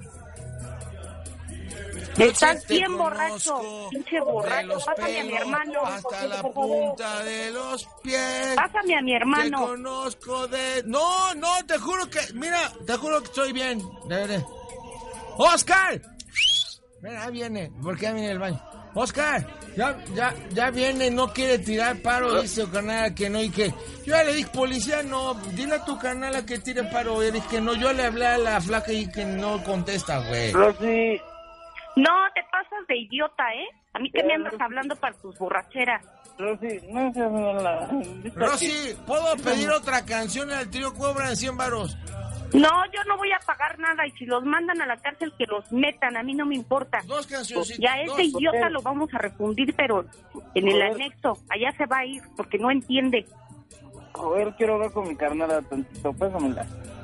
Estás Te bien conozco borracho, pinche de borracho. los Pásame a mi pelos hermano. hasta la punta de los pies. Pásame a mi hermano. Te conozco de... No, no, te juro que... Mira, te juro que estoy bien. De verdad. ¡Oscar! Mira, ahí viene. ¿Por qué viene el baño? ¡Oscar! Ya, ya, ya viene, no quiere tirar paro, dice su canal que no y que... Yo ya le dije, policía, no, dile a tu canal a que tire paro. Yo dije que no, yo le hablé a la flaca y que no contesta, güey. Rosy. No, te pasas de idiota, ¿eh? A mí que me andas hablando para tus borracheras. Rosy, no seas mala. Rosy, ¿puedo pedir otra canción al trío Cobra de cien varos? No, yo no voy a pagar nada y si los mandan a la cárcel que los metan, a mí no me importa. Dos cancioncitas. Ya ese dos, idiota okay. Lo vamos a refundir, pero en el anexo, allá se va a ir porque no entiende. A ver, quiero hablar con mi carnala tantito, pásamela.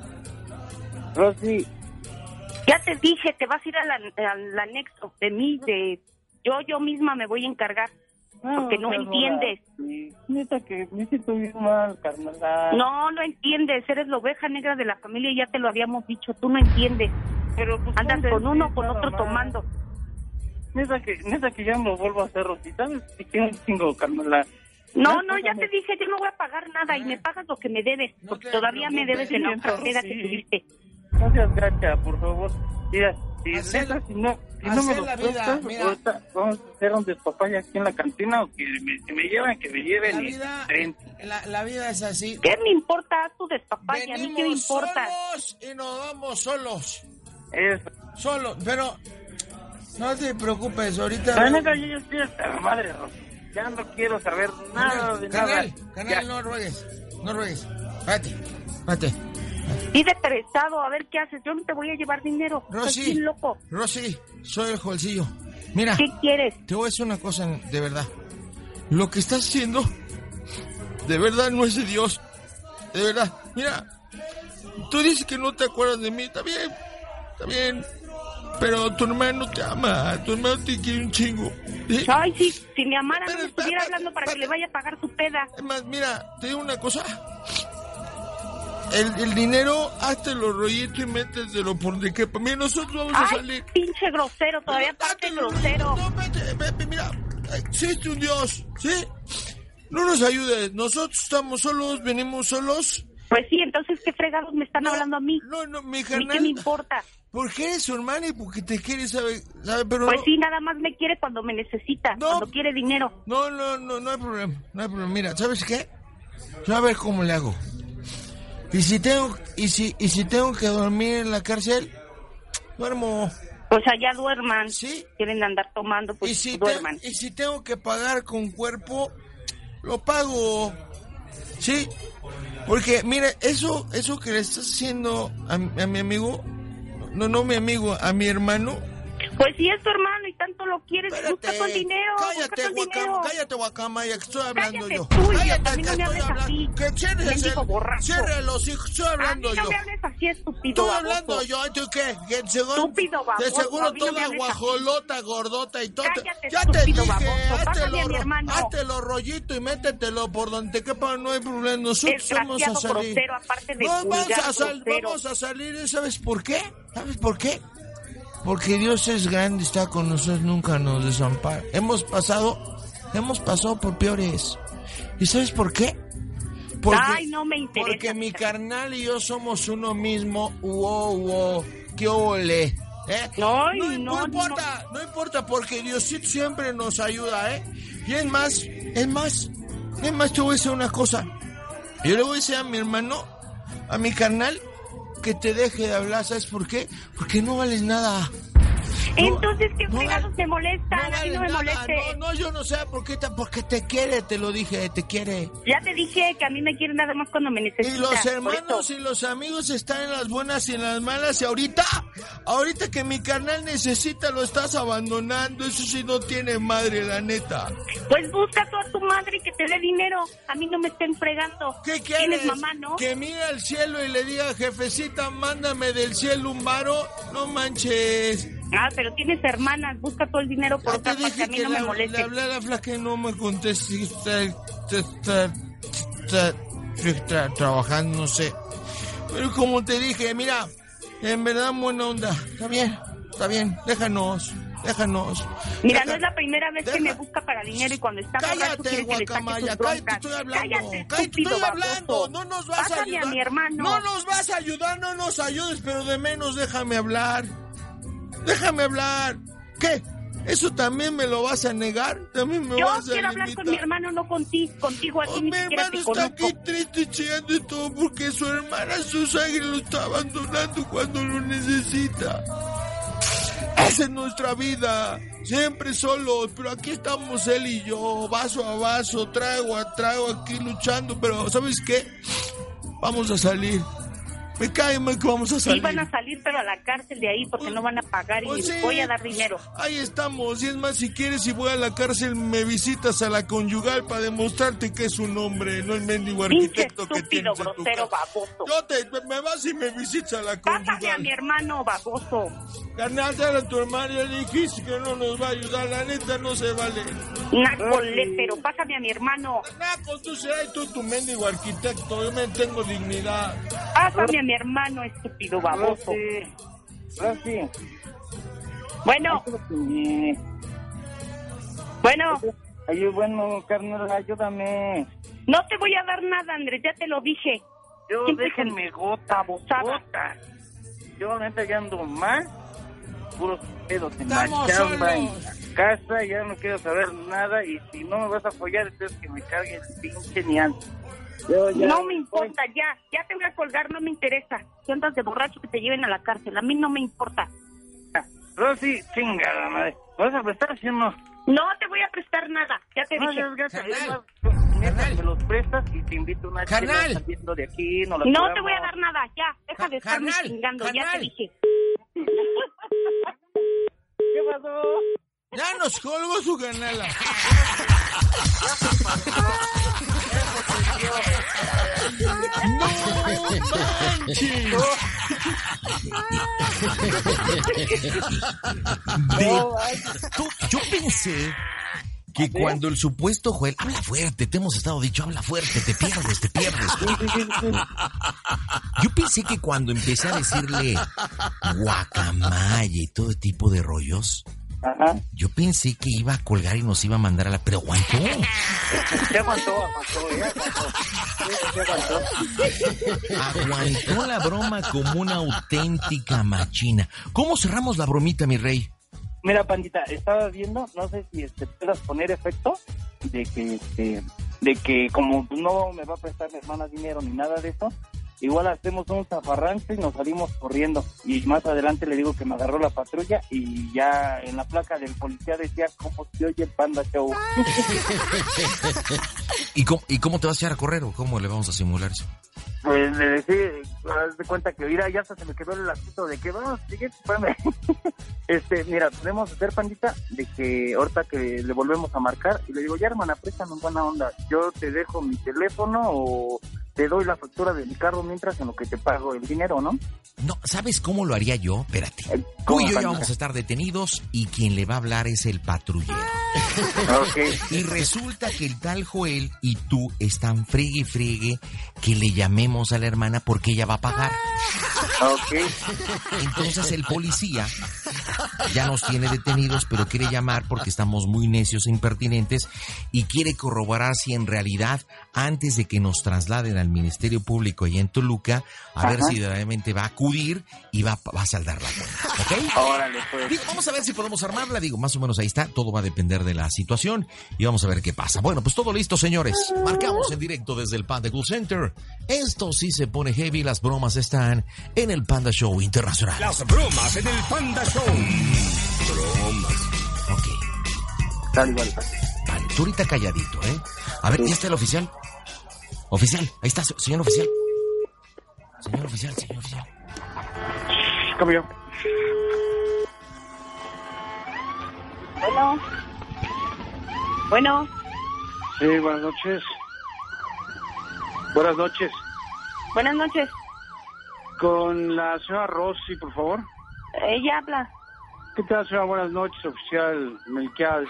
Rosy. Ya te dije, te vas a ir al, al anexo de mí, de yo yo misma me voy a encargar, porque no, no entiendes. Sí, neta que me siento bien mal, carnala. No, no entiendes, eres la oveja negra de la familia y ya te lo habíamos dicho, tú no entiendes. Pero pues, andas con uno, con otro más. Tomando. Neta que, neta que ya no vuelvo a hacer, Rosy, ¿sabes? Y que un chingo, carnala. No, no, ya te dije, yo no voy a pagar nada y me pagas lo que me debes, porque todavía me debes de la carrera que tuviste. No seas gacha, por favor. Mira, si, neta, si no, si no me lo la vida, cuentas, mira. ahorita vamos a hacer un despapaya aquí en la cantina o que me, que me lleven, que me lleven. La y vida, tren. la, la vida es así. ¿Qué me importa tu despapaya? ¿A mí qué me importa? Solos y nos vamos solos. Eso. Solo, pero no te preocupes, ahorita... La neta, yo ya estoy hasta la madre, Rosy. Ya no quiero saber nada canal, de canal, nada. Canal, Ya. no ruegues, no ruegues. Espérate, espérate. Pide prestado, a ver qué haces. Yo no te voy a llevar dinero. Rosy, Soy bien loco. Rosy, soy el jovencillo. Mira. ¿Qué quieres? Te voy a decir una cosa de verdad. Lo que estás haciendo, de verdad no es de Dios. De verdad. Mira, tú dices que no te acuerdas de mí. Está bien, está bien. Pero tu hermano te ama. Tu hermano te quiere un chingo. ¿Sí? Ay, sí, si me amara Pero, no me estuviera hablando para que le vaya a pagar su peda. Es más, mira, te digo una cosa. El, el dinero, hazte los rollitos y méteselo por donde quepa. Mira, nosotros vamos Ay, a salir. Pinche grosero, todavía parte grosero. No, vete, vete, mira, existe un Dios, ¿sí? No nos ayudes, nosotros estamos solos, venimos solos. Pues sí, entonces, ¿qué fregados me están no, hablando a mí? No, no, mi ¿A mí carnal. qué me importa? Porque eres su hermana y porque te quiere, sabe, sabe, pero... Pues sí, nada más me quiere cuando me necesita, no, cuando quiere dinero. No, no, no, no hay problema, no hay problema. Mira, ¿sabes qué? Yo a ver cómo le hago. Y si tengo, y si, y si tengo que dormir en la cárcel, duermo. Pues allá duerman. Sí. Quieren andar tomando, pues y si duerman. Te, y si tengo que pagar con cuerpo, lo pago. Sí. Porque, mira, eso, eso que le estás haciendo a, a mi amigo, no, no mi amigo, a mi hermano. Pues si es tu hermano y tanto lo quieres, Espérate, busca tu dinero. Cállate, busca tu guacam, dinero. cállate, guacamaya, que estoy hablando Cállate yo. Tú, cállate, a mí que no me estoy hables hablando. así. Que cierres Mendigo el, borracho. cierre los hijos, estoy hablando a mí no yo. me hables así, estúpido Estoy baboso. hablando yo, ¿tú qué? ¿Qué seguro, Estúpido baboso, de seguro a mí no me toda hables guajolota, gordota y todo. Cállate, Ya te estúpido dije, baboso. Pásame a mi háztelo, hermano. háztelo rollito y métetelo por donde quepa, no hay problema. Nosotros vamos a Desgraciado salir. grosero, aparte de No, vamos, vulgar, a sal, grosero. vamos a salir, ¿sabes por qué? ¿Sabes por qué? Porque Dios es grande, está con nosotros, nunca nos desampara. Hemos pasado, hemos pasado por peores. ¿Y sabes por qué? Porque, Ay, no me interesa. Porque mi carnal y yo somos uno mismo. Wow, wow, qué ole. ¿Eh? No, no, no, no importa, no. no importa, porque Diosito siempre nos ayuda, ¿eh? Y es más, es más, es más, te voy a decir una cosa. Yo le voy a decir a mi hermano, a mi carnal, que te deje de hablar, ¿sabes por qué? Porque no vales nada. Entonces, ¿qué no, fregados me molestan? No a mí vale no me nada, moleste. no, no, yo no sé por qué, te- porque te quiere, te lo dije, te quiere. Ya te dije que a mí me quieren nada más cuando me necesitan. Y los por hermanos eso. y los amigos están en las buenas y en las malas. Y ahorita, ahorita que mi carnal necesita, lo estás abandonando. Eso sí no tiene madre, la neta. Pues busca tú a tu madre y que te dé dinero. A mí no me estén fregando. ¿Qué quieres? Tienes mamá, ¿no? Que mire al cielo y le diga, jefecita, mándame del cielo un varo. No manches. Ah, pero tienes hermanas. Busca todo el dinero por Ya otra te parte. dije A mí que no le, me le moleste. hablé a la flaca y no me contesta. Está, está, está, está- está trabajando, no sé. Pero como te dije, mira, en verdad buena onda. Está bien, está bien. Déjanos, déjanos. Mira, Deja- no es la primera vez deja- que me busca para dinero y cuando está borracho Cállate, quiere que le saque guacamaya, sus cállate, broncas. estoy hablando. Cállate, Cállate, estúpido, estoy hablando. baboso. No nos vas a Pásame ayudar. a mi hermano. No nos vas a ayudar, no nos ayudes, pero de menos déjame hablar. Déjame hablar. ¿Qué? ¿Eso también me lo vas a negar? ¿También me Yo vas a quiero hablar limitar? con mi hermano, no contigo, contigo a ti Oh, ni mi siquiera hermano te está conozco. aquí triste, chillando y todo porque su hermana, su sangre, lo está abandonando cuando lo necesita. Esa es nuestra vida, siempre solos, pero aquí estamos él y yo, vaso a vaso, trago a trago, aquí luchando, pero ¿sabes qué? Vamos a salir. Me cae mal que vamos a Sí, salir. van a salir, pero a la cárcel de ahí porque no van a pagar y Pues les sí, voy a dar dinero. Ahí estamos, y es más, si quieres, si voy a la cárcel, me visitas a la conyugal para demostrarte que es un hombre, no el mendigo Pinche arquitecto que estúpido, tienes en tu grosero, casa. baboso. Yo te, me vas y me visitas a la Pásame a conyugal. mi hermano, baboso. Carnal, dale a tu hermano, ya le dijiste que no nos va a ayudar, la neta no se vale. Naco lépero, pásame a mi hermano. Naco, tú serás tú tu mendigo arquitecto, yo me tengo dignidad. Pásame a mi hermano, estúpido baboso. Rosy. Bueno. Rosy. Bueno. Ay, bueno, carnal, ayúdame. No te voy a dar nada, Andrés, ya te lo dije. Yo, Siempre déjenme gota, gota. Yo, neta, ya ando mal. Puros pedos en la Estamos chamba, en solos. la casa, ya no quiero saber nada. Y si no me vas a apoyar, entonces que me cargue el pinche nián. Yo ya No me importa, ya, ya te voy a colgar, no me interesa. Si andas de borracho, que te lleven a la cárcel, a mí no me importa. Rosy, chingada madre. ¿Me vas a prestar si no? No te voy a prestar nada, ya te No, dije. ya, ya, Carnal. neta, me los prestas y te invito a una Carnal. chela saliendo de aquí. No, la No jugamos. te voy a dar nada, ya, deja de estarme Carnal, chingando, ya te carnal. dije. ¿Qué pasó? Ya nos colgó su canala. No manches. De- tú- yo pensé que cuando el supuesto Joel... Habla fuerte, te hemos estado dicho, habla fuerte, te pierdes, te pierdes. Yo pensé que cuando empecé a decirle guacamaya y todo tipo de rollos, Ajá. yo pensé que iba a colgar y nos iba a mandar a la... Pero aguantó. Ya aguantó, aguantó, ya aguantó. Ya aguantó. Aguantó la broma como una auténtica machina. ¿Cómo cerramos la bromita, mi rey? Mira, pandita, estaba viendo, no sé si este, puedas poner efecto de que, este, de que como no me va a prestar mi hermana dinero ni nada de eso, igual hacemos un zafarrancho y nos salimos corriendo. Y más adelante le digo que me agarró la patrulla y ya en la placa del policía decía cómo se oye el Panda Show. ¿Y cómo, ¿Y cómo te vas a echar a correr o cómo le vamos a simular eso? Pues le decía, haz de cuenta que mira, ya hasta se me quedó el asunto de que vamos, sigue, espérame. Este, mira, podemos hacer, pandita, de que ahorita que le volvemos a marcar y le digo, ya hermana, préstame buena onda, yo te dejo mi teléfono o te doy la factura de mi carro mientras en lo que te pago el dinero, ¿no? No, ¿sabes cómo lo haría yo? Espérate. Tú ¿cómo, y yo ya pandita? vamos a estar detenidos y quien le va a hablar es el patrullero. Okay. Y resulta que el tal Joel y tú están friegue y friegue que le llamemos a la hermana porque ella va a pagar. Ok. Entonces el policía ya nos tiene detenidos, pero quiere llamar porque estamos muy necios e impertinentes y quiere corroborar si en realidad, antes de que nos trasladen al Ministerio Público allá en Toluca, a Ajá. ver si realmente va a acudir y va, va a saldar la cuenta. ¿Ok? Órale, pues. Digo, vamos a ver si podemos armarla. Digo, más o menos ahí está. Todo va a depender de la situación y vamos a ver qué pasa. Bueno, pues todo listo, señores. Marcamos en directo desde el Panda Cool Center. Esto sí se pone heavy. Las bromas están en el Panda Show Internacional. Las bromas en el Panda Show. Tal igual. Vale, tú ahorita calladito, ¿eh? A ver, ¿ya está el oficial? Oficial, ahí está, señor oficial. Señor oficial, señor oficial. Cambio. Bueno. Bueno. Sí, buenas noches. Buenas noches. Buenas noches. Con la señora Rosy, por favor. Ella habla. ¿Qué tal, señora? Buenas noches, oficial Melquiades.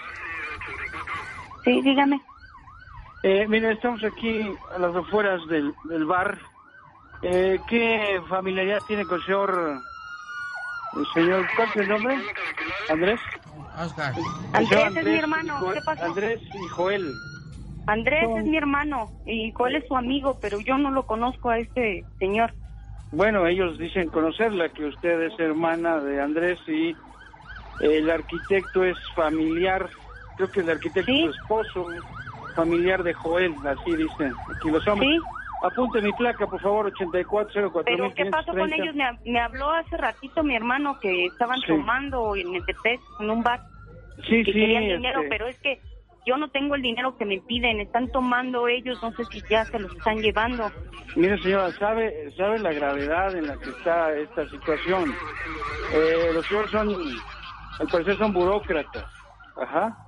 Sí, dígame. Eh, mire, estamos aquí a las afueras del, del bar. Eh, ¿Qué familiaridad tiene con el señor... el señor... ¿Cuál es el nombre? ¿Andrés? Oscar. Andrés, Andrés es mi hermano. Joel, ¿Qué pasó? Andrés y Joel. Andrés no. es mi hermano y Joel es su amigo, pero yo no lo conozco a este señor. Bueno, ellos dicen conocerla, que usted es hermana de Andrés y el arquitecto es familiar, creo que el arquitecto ¿Sí? es su esposo, familiar de Joel, así dicen aquí los hombres. ¿Sí? Apunte mi placa, por favor, ochenta y cuatro cero cuatro. ¿Pero qué pasó con ellos? Me, me habló hace ratito mi hermano que estaban Sí. tomando en Metepec, en un bar, Sí, que sí, querían dinero, este, pero es que yo no tengo el dinero que me piden, están tomando ellos, no sé si ya se los están llevando. Mire, señora, ¿sabe sabe la gravedad en la que está esta situación? Eh, los señores son, al parecer son burócratas, ajá.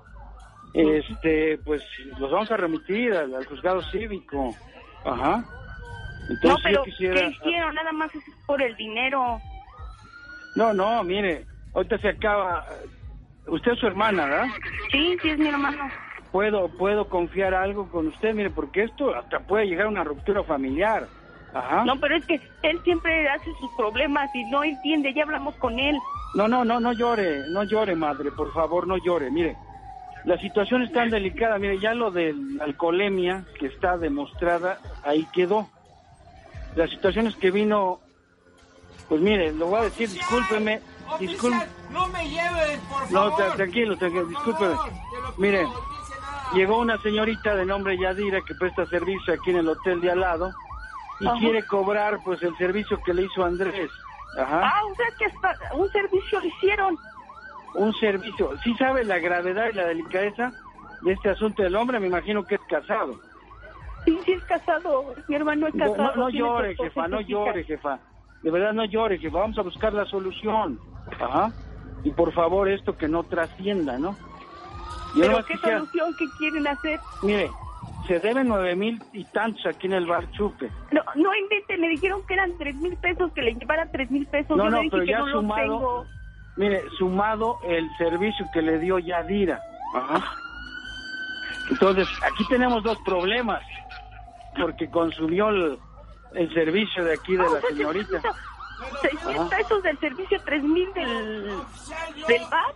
Este, pues los vamos a remitir al, al juzgado cívico, ajá. Entonces No, pero yo quisiera... ¿qué hicieron? Nada más es por el dinero. No, no, mire, ahorita se acaba... Usted es su hermana, ¿verdad? Sí, sí es mi hermano. Puedo, puedo confiar algo con usted, mire, porque esto hasta puede llegar a una ruptura familiar. Ajá. No, pero es que él siempre hace sus problemas y no entiende, ya hablamos con él. No, no, no, no llore, no llore, madre, por favor, no llore. Mire, la situación es tan delicada, mire, ya lo de la alcoholemia que está demostrada, ahí quedó. La situación es que vino, pues mire, lo voy a decir, discúlpeme, discúlpeme. No me lleven, por No, favor. tra- tranquilo, tranquilo, Por discúlpeme. favor, te lo Mire, pido, no dice nada. llegó una señorita de nombre Yadira que presta servicio aquí en el hotel de al lado y Ajá. quiere cobrar pues el servicio que le hizo Andrés. Ajá. Ah, o sea que hasta un servicio le hicieron. Un servicio. ¿Sí sabe la gravedad y la delicadeza de este asunto del hombre? Me imagino que es casado. Sí, sí es casado, mi hermano es No, casado. no, no tiene llore, su esposa jefa, y no sus llore, hijas. jefa. De verdad no llore, jefa. Vamos a buscar la solución. Ajá. Y por favor, esto que no trascienda, ¿no? Yo ¿Pero nomás qué quisiera- solución que quieren hacer? Mire, se deben nueve mil y tantos aquí en el bar Chupe. No, no invente, me dijeron que eran tres mil pesos, que le llevara tres mil pesos. No, Yo no, le dije pero que ya no los sumado, tengo. mire, sumado el servicio que le dio Yadira. Ajá. Entonces, aquí tenemos dos problemas, porque consumió el, el servicio de aquí de Ah, la o sea, señorita. seis mil Ajá. pesos del servicio, tres mil del, del bar.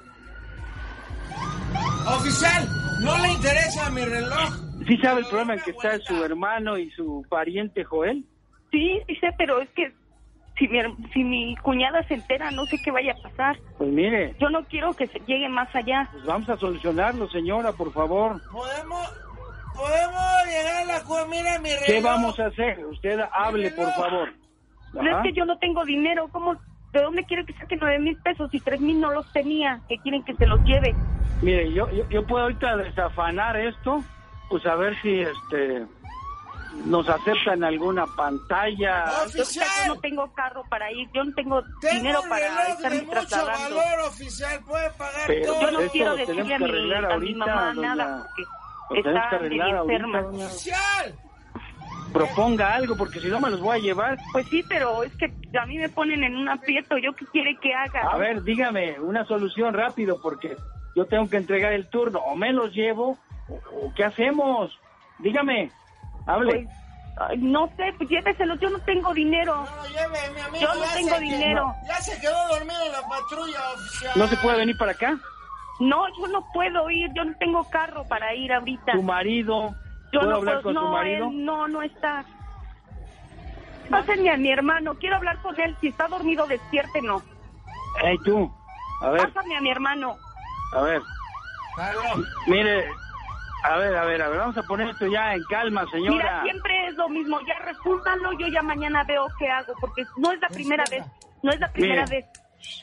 Oficial, ¿no le interesa mi reloj? ¿Sí sabe el problema en que está su hermano y su pariente Joel? Sí, sí sé, pero es que si mi, her- si mi cuñada se entera, no sé qué vaya a pasar. Pues mire, Yo no quiero que se llegue más allá. pues vamos a solucionarlo, señora, por favor. ¿Podemos, podemos llegar a la cu- Mira mi reloj. ¿Qué vamos a hacer? Usted hable, por favor. Pero Ajá. es que yo no tengo dinero. ¿Cómo? ¿De dónde quiere que saque nueve mil pesos y tres mil no los tenía? ¿Qué quieren que se los lleve? Mire, yo, yo, yo puedo ahorita desafanar esto, pues a ver si este nos aceptan alguna pantalla. Yo, yo no tengo carro para ir, yo no tengo, Tengo dinero un para reloj estarme de mucho trasladando. valor, oficial. Puede pagar Pero todo. Yo no esto quiero lo decirle tenemos a que mi, arreglar a mi ahorita, mamá doña- nada, porque lo tenemos está que arreglar medio ahorita, enferma. doña. Oficial. Proponga algo, porque si no me los voy a llevar. Pues sí, pero es que a mí me ponen en un aprieto. ¿Yo qué quiere que haga? A ver, dígame una solución rápido, porque yo tengo que entregar el turno. O me los llevo, o, o ¿qué hacemos? Dígame, hable. Pues, ay, no sé, pues lléveselos. Yo no tengo dinero. No, lleve, mi amigo. Yo no ya tengo se dinero. quedó- Ya se quedó dormido en la patrulla, oficial. ¿No se puede venir para acá? No, yo no puedo ir. Yo no tengo carro para ir ahorita. ¿Su marido? Yo ¿Puedo no hablar puedo, con no, su marido? él no, no está. Pásenme a mi hermano, quiero hablar con él. Si está dormido, despiértenlo. Hey, tú, a ver, Pásame a mi hermano. a ver. Carlos. Mire, a ver, a ver, a ver, vamos a poner esto ya en calma, Mira, señora. siempre es lo mismo. Ya resúltalo, yo ya mañana veo qué hago, porque no es la primera vez. No es la primera Mire. vez.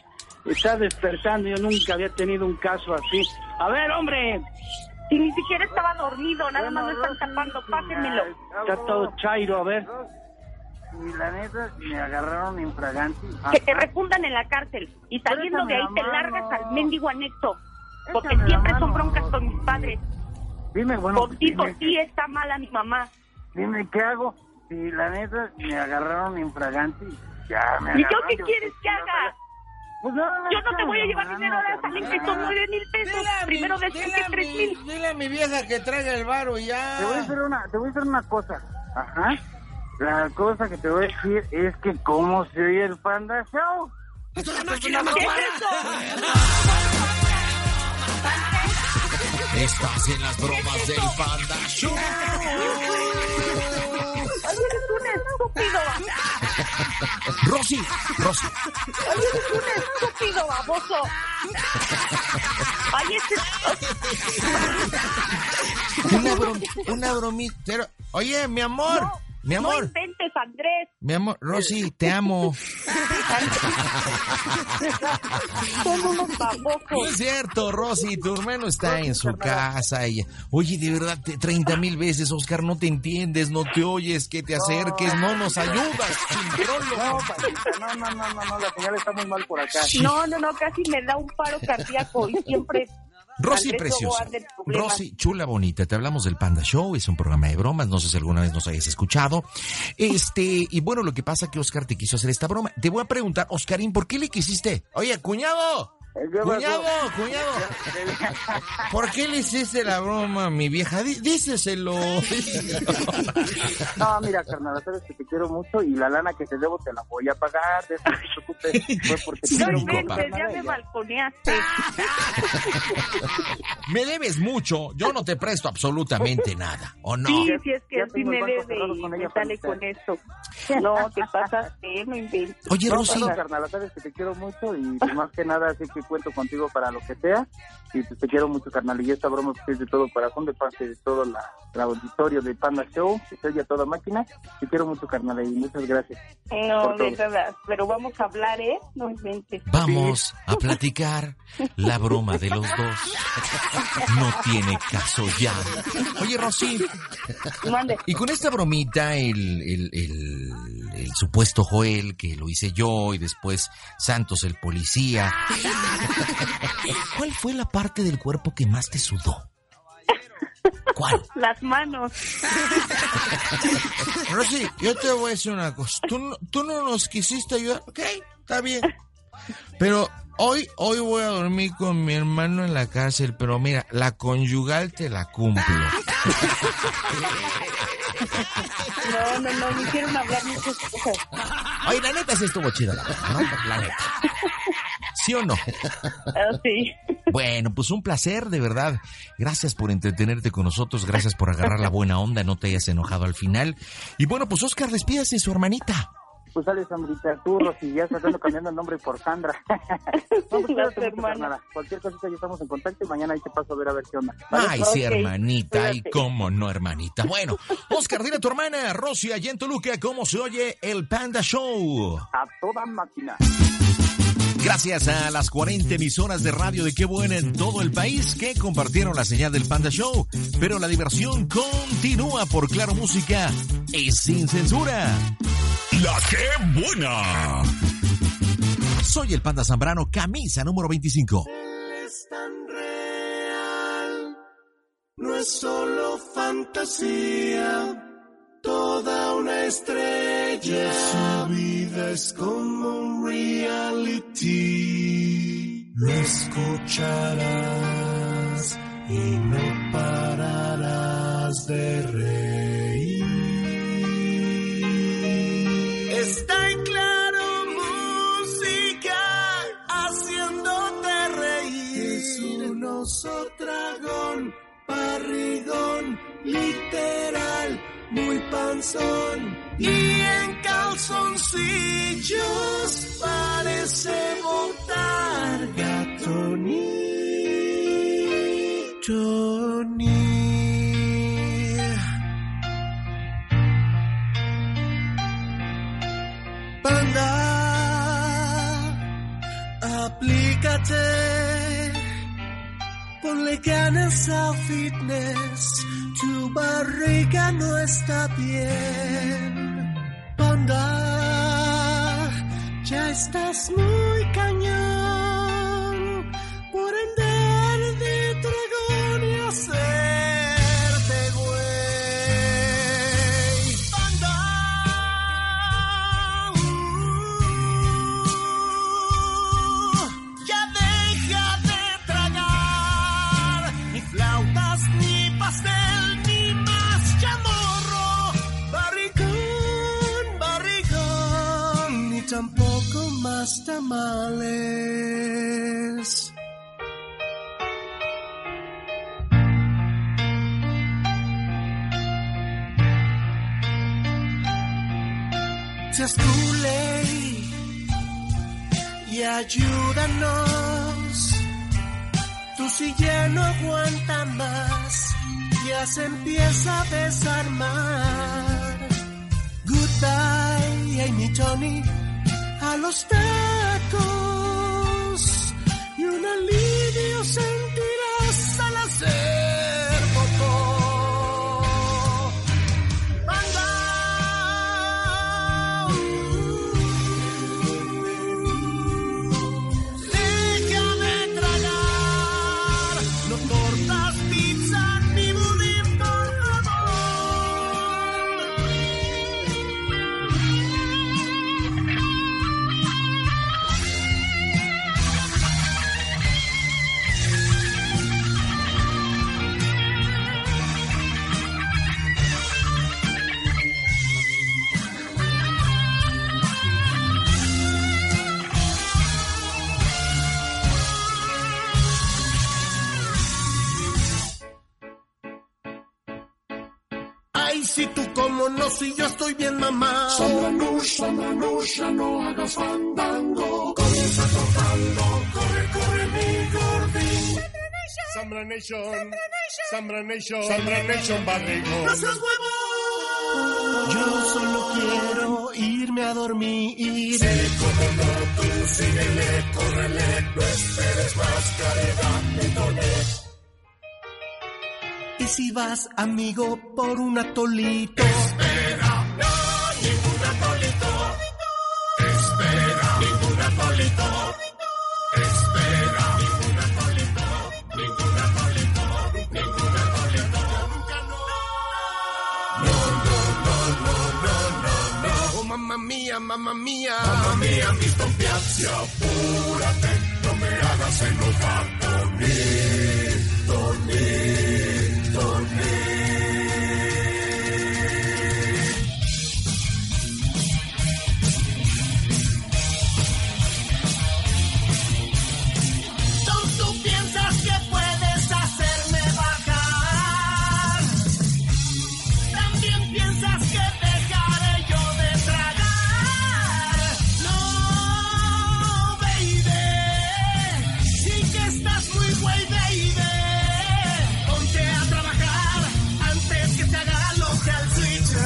está despertando. Yo nunca había tenido un caso así. A ver, hombre. Si ni siquiera estaba dormido, nada más me están tapando, pásenmelo. Está todo chairo, a ver. Y la neta, me agarraron infragante. Que te refundan en la cárcel y saliendo de ahí te largas al mendigo anexo. Porque Échame la siempre mano. son broncas con mis padres. Dime, bueno. Por ti, por dime, ti está mala mi mamá. dime, ¿qué hago? Si la neta, me agarraron infragante. Ya, me ¿Y yo agarraron. qué quieres que haga? Pues no, no, Yo no te voy a llevar no, dinero, no, ahora salen que son nueve mil pesos. Dile a mi- Primero de dile que a tres mi- mil. Dile a mi vieja que traiga el varo y ya. Te voy a hacer una, te voy a hacer una cosa. Ajá. La cosa que te voy a decir es que cómo se oye el Panda Show. ¡Esto es la máquina ¿Qué es eso? Estás en las bromas del Panda Show. ¡Ay, eres un estúpido! Rosy, Rosy. ¡Ay, eres un estúpido, baboso! ¡Ay, ese... Una, brom, una bromita. Pero, oye, mi amor, No, mi amor, No inventes, Andrés. mi amor, Rosy, te amo. Son unos No babosos. es cierto, Rosy, tu hermano está en su casa. Y, oye, de verdad, te- treinta mil veces, Oscar, no te entiendes, no te oyes, que te acerques, no nos ayudas. Chingrolo. No, Pandita, no, no, no, no, no, la señal está muy mal por acá. No, no, no, casi me da un paro cardíaco y siempre... Rosy Andrés luego preciosa, anda en problemas. Rosy chula bonita, te hablamos del Panda Show, es un programa de bromas, no sé si alguna vez nos hayas escuchado. Este, y bueno, lo que pasa es que Oscar te quiso hacer esta broma. Te voy a preguntar, Oscarín, ¿por qué le quisiste? Oye, cuñado, cuñado, cuñado, ¿por qué le hiciste la broma a mi vieja? Dí- Díceselo. No, mira, carnal, sabes que te quiero mucho y la lana que te debo te la voy a pagar. De eso no te preocupes. Fue porque te No quiero inventes, mucho, ya carnal, me y balconeaste. Me debes mucho, yo no te presto absolutamente nada, ¿o no? Sí, sí, es que Ya sí tengo me el banco debe cerrado y con me ella, sale Pandita. con esto. No, te pasaste, no inventes. Oye, No, Rosy, perdón, carnal, sabes que te quiero mucho y pues, más que nada así que cuento contigo para lo que sea y pues, te quiero mucho, carnal, y esta broma pues, es de todo corazón, de parte de todo la, la auditorio de Panda Show, que se oye a toda máquina. Te quiero mucho, carnal, y muchas gracias. No, por de todo. verdad, pero vamos a hablar, ¿eh? No inventes. vamos a platicar la broma de los dos. No tiene caso ya. Oye, Rosy, Mande. y con esta bromita, el, el, el, el supuesto Joel, que lo hice yo, y después Santos, el policía. ¿Cuál fue la parte del cuerpo que más te sudó? ¿Cuál? Las manos. Rosy, yo te voy a decir una cosa. Tú no, tú no nos quisiste ayudar, ok, está bien. Pero hoy, hoy voy a dormir con mi hermano en la cárcel, pero mira, la conyugal te la cumplo. No, no, no, me hicieron hablar muchas cosas. Oye, la neta sí estuvo chida la broma, ¿no? La neta. ¿Sí o no? Ah, sí. Bueno, pues un placer, de verdad. Gracias por entretenerte con nosotros, gracias por agarrar la buena onda, no te hayas enojado al final. Y bueno, pues Oscar, despídase su hermanita. Pues sale Sandrita, tú, Rosy, ya estás cambiando el nombre por Sandra. No, pues, cuídate mucho, carnal. Cualquier cosita ya estamos en contacto y mañana ahí te paso a ver a ver qué onda. ¿Vale? Ay, sí, Ok, hermanita, y cuídate. cómo no, hermanita. Bueno, Oscar, dile a tu hermana, Rosy, allá en Toluca, cómo se oye el Panda Show. A toda máquina. Gracias a las cuarenta emisoras de radio de Qué Buena en todo el país que compartieron la señal del Panda Show. Pero la diversión continúa por Claro Música y sin censura. La Qué Buena. Soy el Panda Zambrano, camisa número veinticinco. Es tan real, no es solo fantasía, toda una estrella. Su vida es como un reality. Lo escucharás y no pararás de reír. Está en Claro Música, haciéndote reír. Es un oso dragón, barrigón, literal, muy panzón. Y en calzoncillos parece botar gatonito. Panda, aplica cuídate, ponle ganas al fitness, tu barriga no está bien. Panda, ya estás muy cañón por andar de dragón y hacerte güey. Panda, uh, ya deja de tragar ni flautas, ni pastel, ni más chamorro. Barrigón, barrigón, ni tampoco más tamales. Seas tu ley y ayúdanos. Tu silla no aguanta más, ya se empieza a desarmar. Goodbye, Amy Tony, a los tacos, y un alivio sentirás al hacer popó. Banda, deja de tragar, no tortas, pizza, ni budín, por ay, si tú como no, si yo estoy bien mamá. Sambranush, Sambranush, ya no hagas fandango. Comienza tocando, corre, corre mi gordín. Sambra Nation, Sambra Nation, Sambra Nation, barrigo. ¡No seas huevo! Yo solo quiero irme a dormir. Sí, como no, tú síguele, córrele, no esperes más, caridad ni dones. Y si vas, amigo, por un atolito. Espera, no, ningún atolito. Espera, ningún atolito. Espera, ningún atolito. Ningún atolito. Ningún atolito. Nunca no. No, no, no, no, no, no, no. Oh, mamma mía, mamma mía. Mamma mía, mis tompiazzi, apúrate. No me hagas enojar, Tony, Tony. ¿Tú piensas que puedes hacerme bajar? ¿También piensas que dejaré yo de tragar? No, baby, sí que estás muy güey, baby. Ponte a trabajar antes que te haga loca el switch.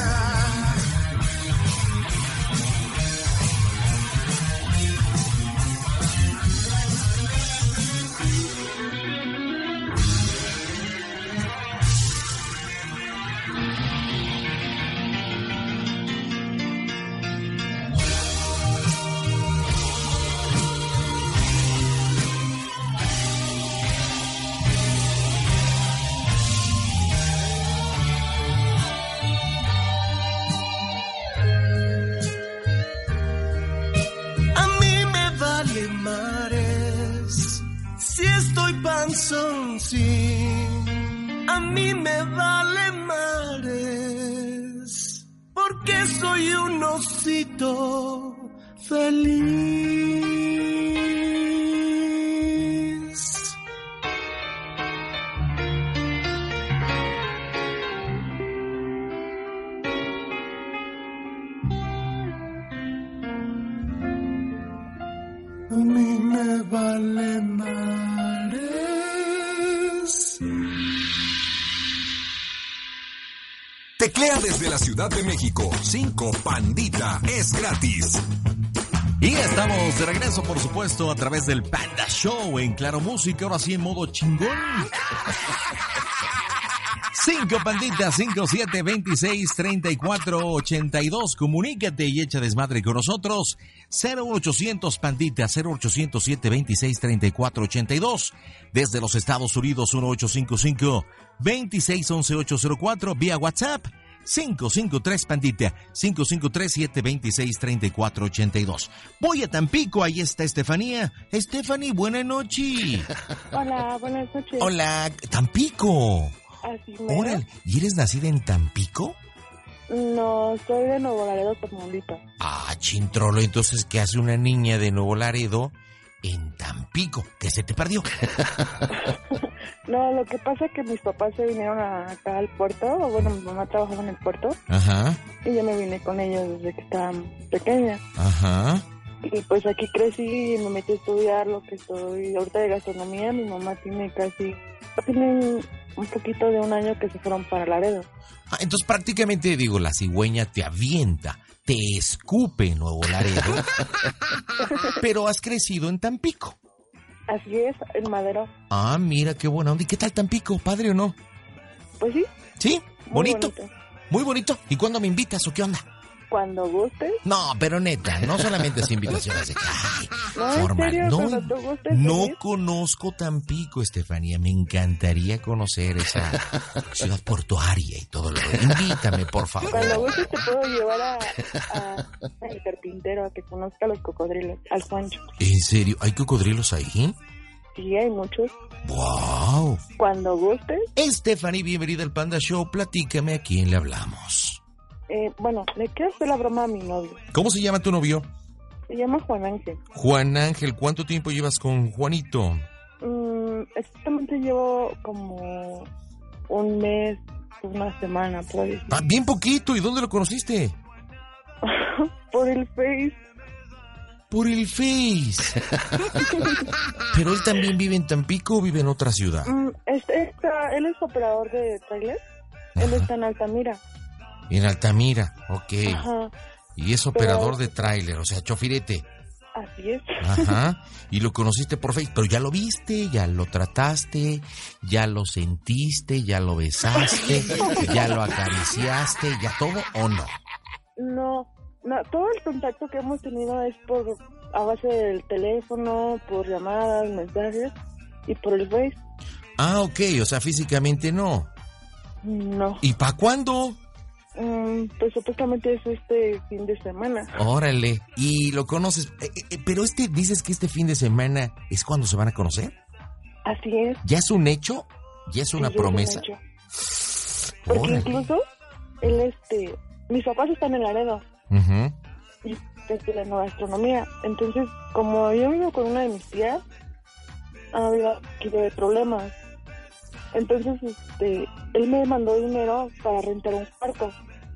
A mí me vale mares si estoy panzón, sí. A mí me vale mares porque soy un osito feliz. A mí me vale mares. Teclea desde la Ciudad de México. cinco Pandita es gratis. Y estamos de regreso, por supuesto, a través del Panda Show en Claro Música, ahora sí en modo chingón. Cinco panditas, cinco siete veintiséis treinta y cuatro ochenta y dos. Comunícate y echa desmadre con nosotros. Cero ochocientos panditas, cero ochocientos siete veintiséis treinta y cuatro ochenta y dos. Desde los Estados Unidos, uno ocho cinco cinco veintiséis once ocho cero cuatro. Vía WhatsApp, cinco cinco tres pandita, cinco cinco tres siete veintiséis treinta y cuatro ochenta y dos. Voy a Tampico, ahí está Estefanía. Stephanie, buena noche. Hola, buenas noches. Hola, Tampico. Así me Órale, ¿y eres nacida en Tampico? No, soy de Nuevo Laredo, Tamaulipas. Ah, chintrolo, entonces, ¿qué hace una niña de Nuevo Laredo en Tampico? ¿Qué se te perdió? No, lo que pasa es que mis papás se vinieron a- acá al puerto, o bueno, mi mamá trabajaba en el puerto, Ajá, y yo me vine con ellos desde que estaba pequeña. ajá. Y pues aquí crecí y me metí a estudiar lo que soy ahorita de gastronomía. Mi mamá tiene casi, tienen un poquito de un año que se fueron para Laredo. Ah, entonces prácticamente, digo, la cigüeña te avienta, te escupe Nuevo Laredo, pero has crecido en Tampico. Así es, en Madero. Ah, mira, qué buena onda. ¿Y qué tal Tampico, padre o no? Pues sí. ¿Sí? Muy ¿Bonito? bonito. Muy bonito. ¿Y cuándo me invitas o qué onda? Cuando gustes. No, pero neta, no solamente es invitaciones de que, ay, No, en formal. serio, No, cuando tú gustes. no venir. conozco Tampico, Estefanía. Me encantaría conocer esa ciudad portuaria y todo lo demás. Invítame, por favor. Cuando gustes te puedo llevar a, a, al carpintero a que conozca los cocodrilos, al Juancho. ¿En serio? ¿Hay cocodrilos ahí? Sí, hay muchos. ¡Wow! Cuando gustes. Estefanía, bienvenida al Panda Show. Platícame a quién le hablamos. Eh, bueno, le quiero hacer la broma a mi novio. ¿Cómo se llama tu novio? Se llama Juan Ángel. Juan Ángel. ¿Cuánto tiempo llevas con Juanito? Mm, exactamente llevo como un mes, una semana, por ahí. Ah, bien poquito. ¿Y dónde lo conociste? Por el Face. Por el Face. ¿Pero él también vive en Tampico o vive en otra ciudad? Mm, este, está- él es operador de trailer. Él está en Altamira. En Altamira, ok. Ajá, Y es operador de tráiler, o sea, chofirete. así es. Ajá. Y lo conociste por Facebook, pero ya lo viste, ya lo trataste, ya lo sentiste, ya lo besaste, ya lo acariciaste, ya todo o no. No, no, todo el contacto que hemos tenido es por a base del teléfono, por llamadas, mensajes y por el Face. Ah, ok, o sea, físicamente no. No. ¿Y para cuándo? Mm, pues supuestamente es este fin de semana. Órale. ¿Y lo conoces? Eh, eh, pero este, dices que este fin de semana es cuando se van a conocer. Así es. ¿Ya es un hecho? ¿Ya es una Sí, ya es un promesa? hecho. Porque Órale. incluso él, este, mis papás están en Laredo Ujú. y estudian gastronomía. Entonces, como yo vivo con una de mis tías, ha habido aquí de problemas. Entonces, este, él me mandó dinero para rentar un cuarto.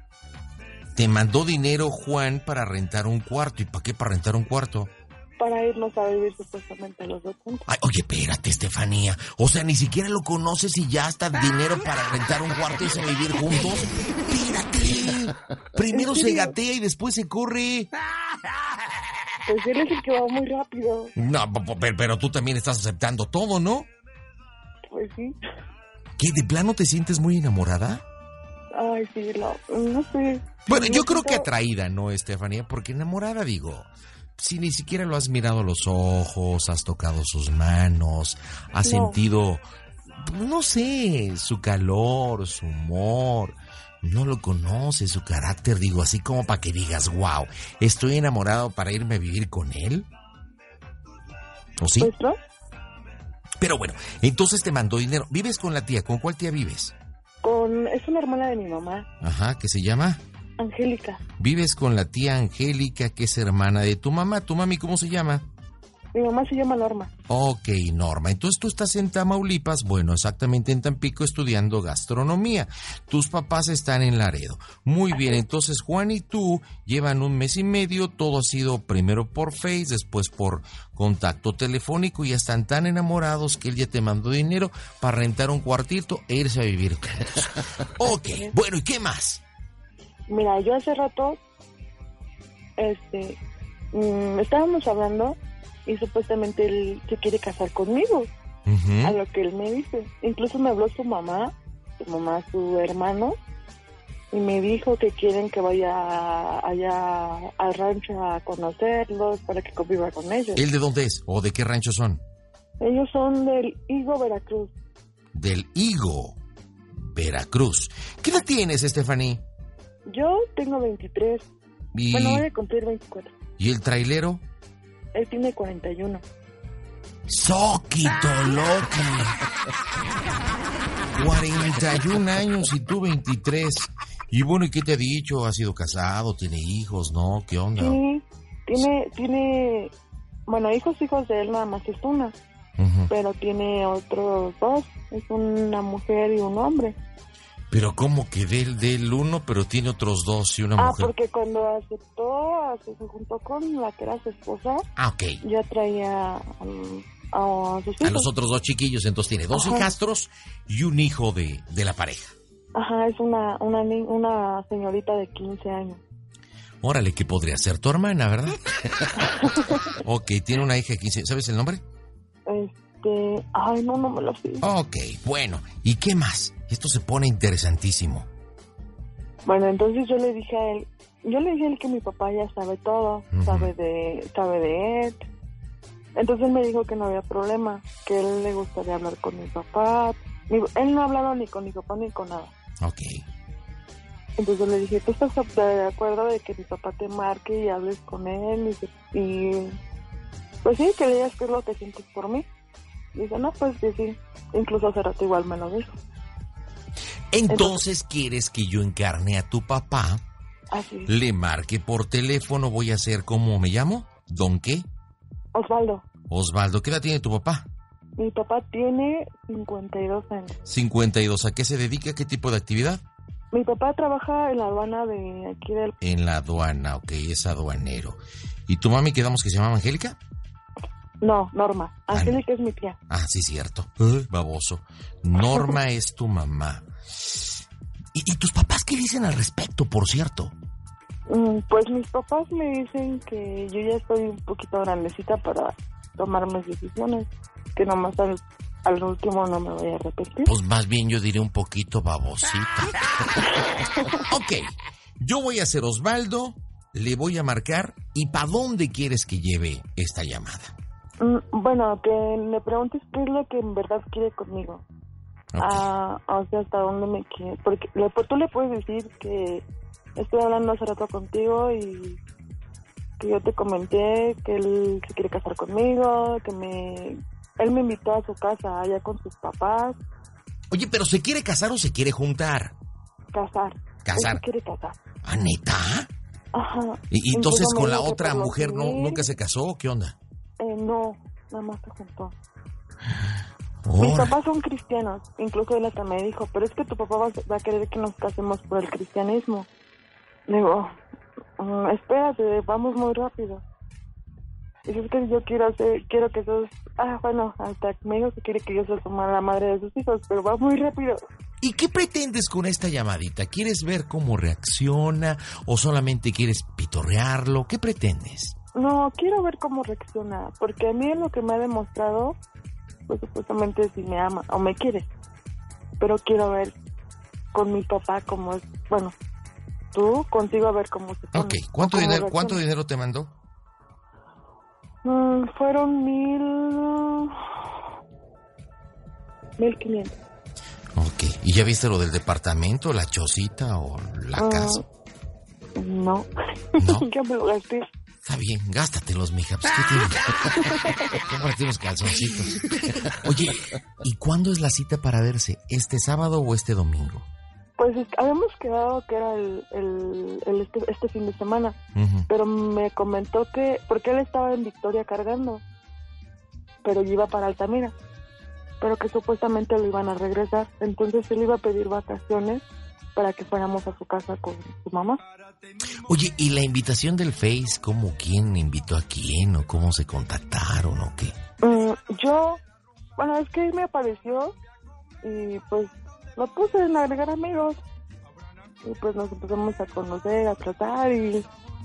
Te mandó dinero Juan para rentar un cuarto. ¿Y para qué para rentar un cuarto? Para irnos a vivir supuestamente los dos juntos. Ay, oye, espérate, Estefanía. O sea, ni siquiera lo conoces y ya está dinero para rentar un cuarto y se vivir juntos. Espérate. Primero ¿En se serio? gatea y después se corre. Pues él es el que va muy rápido. No, p- p- pero, pero tú también estás aceptando todo, ¿no? Pues sí. ¿Qué, de plano te sientes muy enamorada? Ay, sí, no, no sé. Bueno, yo Me creo que siento- atraída, ¿no, Estefanía? Porque enamorada, digo, si ni siquiera lo has mirado a los ojos, has tocado sus manos, has No. sentido, no sé, su calor, su humor, no lo conoces, su carácter, digo, así como para que digas, wow, estoy enamorado para irme a vivir con él. ¿O sí? Pues no. Pero bueno, entonces te mandó dinero. ¿Vives con la tía? ¿Con cuál tía vives? Con, es una hermana de mi mamá, Ajá, ¿qué se llama? Angélica. Vives con la tía Angélica, que es hermana de tu mamá. ¿Tu mami cómo se llama? Mi mamá se llama Norma. Ok, Norma. Entonces tú estás en Tamaulipas, bueno, exactamente en Tampico, estudiando gastronomía. Tus papás están en Laredo. Muy bien, entonces Juan y tú llevan un mes y medio. Todo ha sido primero por Face, después por contacto telefónico. Y ya están tan enamorados que él ya te mandó dinero para rentar un cuartito e irse a vivir juntos. Ok, bueno, ¿y qué más? Mira, yo hace rato, este, mmm, estábamos hablando y supuestamente él se quiere casar conmigo. Uh-huh. A lo que él me dice. Incluso me habló su mamá, su mamá, su hermano, y me dijo que quieren que vaya allá al rancho a conocerlos para que conviva con ellos. ¿Él de dónde es? ¿O de qué rancho son? Ellos son del Higo, Veracruz. Del Higo, Veracruz. ¿Qué edad tienes, Stephanie? Yo tengo veintitrés. Y... Bueno, voy a cumplir veinticuatro. ¿Y el trailero? Él tiene cuarenta y uno. ¡Soquito loco! cuarenta y un años y tú veintitrés. Y bueno, ¿y qué te ha dicho? ¿Ha sido casado? ¿Tiene hijos? ¿No? ¿Qué onda? Sí, tiene, tiene... Bueno, hijos, hijos de él nada más es una. Uh-huh. Pero tiene otros dos. Es una mujer y un hombre. ¿Pero cómo que de él, de él uno, pero tiene otros dos y una ah, mujer? Ah, porque cuando aceptó, se juntó con la que era su esposa. Ah, ok. Ya traía um, a sus hijos. A los otros dos chiquillos, entonces tiene dos Ajá. hijastros y un hijo de, de la pareja. Ajá, es una, una, una señorita de quince años. Órale, que podría ser tu hermana, ¿verdad? Ok, tiene una hija de quince. ¿Sabes el nombre? Este... Ay, no, no me lo sé. Ok, bueno. ¿Y qué más? Esto se pone interesantísimo. Bueno, entonces yo le dije a él... Yo le dije a él que mi papá ya sabe todo. Uh-huh. Sabe de sabe de él. Entonces él me dijo que no había problema. Que a él le gustaría hablar con mi papá. Mi, él no ha hablado ni con mi papá ni con nada. Ok. Entonces yo le dije, ¿tú estás de acuerdo de que mi papá te marque y hables con él? Y, y pues sí, que le digas qué es lo que sientes por mí. Y dice, no, pues sí, sí. Incluso hace rato igual me lo dijo. Entonces, Entonces ¿quieres que yo encarne a tu papá? Así. Le marque por teléfono, voy a hacer, ¿cómo me llamo? ¿Don qué? Osvaldo. Osvaldo, ¿qué edad tiene tu papá? Mi papá tiene cincuenta y dos años. cincuenta y dos, ¿a qué se dedica? ¿Qué tipo de actividad? Mi papá trabaja en la aduana de aquí del... En la aduana, ok, es aduanero. ¿Y tu mami quedamos que se llama Angélica? No, Norma. Angélica ah, es mi tía. Ah, sí, cierto. Uh, baboso. Norma es tu mamá. ¿Y, ¿Y tus papás qué dicen al respecto, por cierto? Mm, pues mis papás me dicen que yo ya estoy un poquito grandecita para tomar mis decisiones. Que nomás al, al último no me voy a arrepentir. Pues más bien yo diré un poquito babosita. Ok, yo voy a ser Osvaldo, le voy a marcar. ¿Y para dónde quieres que lleve esta llamada? Mm, bueno, que le preguntes qué es lo que en verdad quiere conmigo. Okay. Ah, o sea, hasta dónde me quiere. Porque le, pues, tú le puedes decir que estoy hablando hace rato contigo y que yo te comenté que él se quiere casar conmigo, que me... Él me invitó a su casa, allá con sus papás. Oye, ¿pero se quiere casar o se quiere juntar? Casar. ¿Casar? Él se quiere casar. ¿Ah, neta? Ajá. ¿Y, y entonces con la otra mujer no, nunca se casó o qué onda? Eh, no, nada más se juntó. Oh. Mis papás son cristianos, incluso él hasta me dijo, pero es que tu papá va, va a querer que nos casemos por el cristianismo. Le digo, um, espérate, vamos muy rápido. Y es que yo quiero hacer, quiero que sos, ah, bueno, hasta me dijo que quiere que yo sea la madre de sus hijos, pero va muy rápido. ¿Y qué pretendes con esta llamadita? ¿Quieres ver cómo reacciona o solamente quieres pitorrearlo? ¿Qué pretendes? No, quiero ver cómo reacciona, porque a mí es lo que me ha demostrado, pues supuestamente si me ama o me quiere, pero quiero ver con mi papá cómo es, bueno, tú contigo a ver cómo se pone. Ok, ¿cuánto dinero, ¿cuánto dinero te mandó? Mm, fueron mil... Mil quinientos. Ok, ¿y ya viste lo del departamento, la chocita o la uh, casa? No, ¿No? Ya me lo gasté. Está bien, gástatelos, mija. Pues, ¿qué tienes? Cómprate unos calzoncitos. Oye, ¿y cuándo es la cita para verse? ¿Este sábado o este domingo? Pues habíamos quedado que era el, el, el este, este fin de semana, uh-huh. Pero me comentó que, porque él estaba en Victoria cargando, pero yo iba para Altamira, pero que supuestamente lo iban a regresar, entonces él iba a pedir vacaciones para que fuéramos a su casa con su mamá. Oye, ¿y la invitación del Face? ¿Cómo? ¿Quién invitó a quién? ¿O cómo se contactaron? ¿O qué? Mm, yo, bueno, es que me apareció y pues lo puse en agregar amigos. Y pues nos empezamos a conocer, a tratar y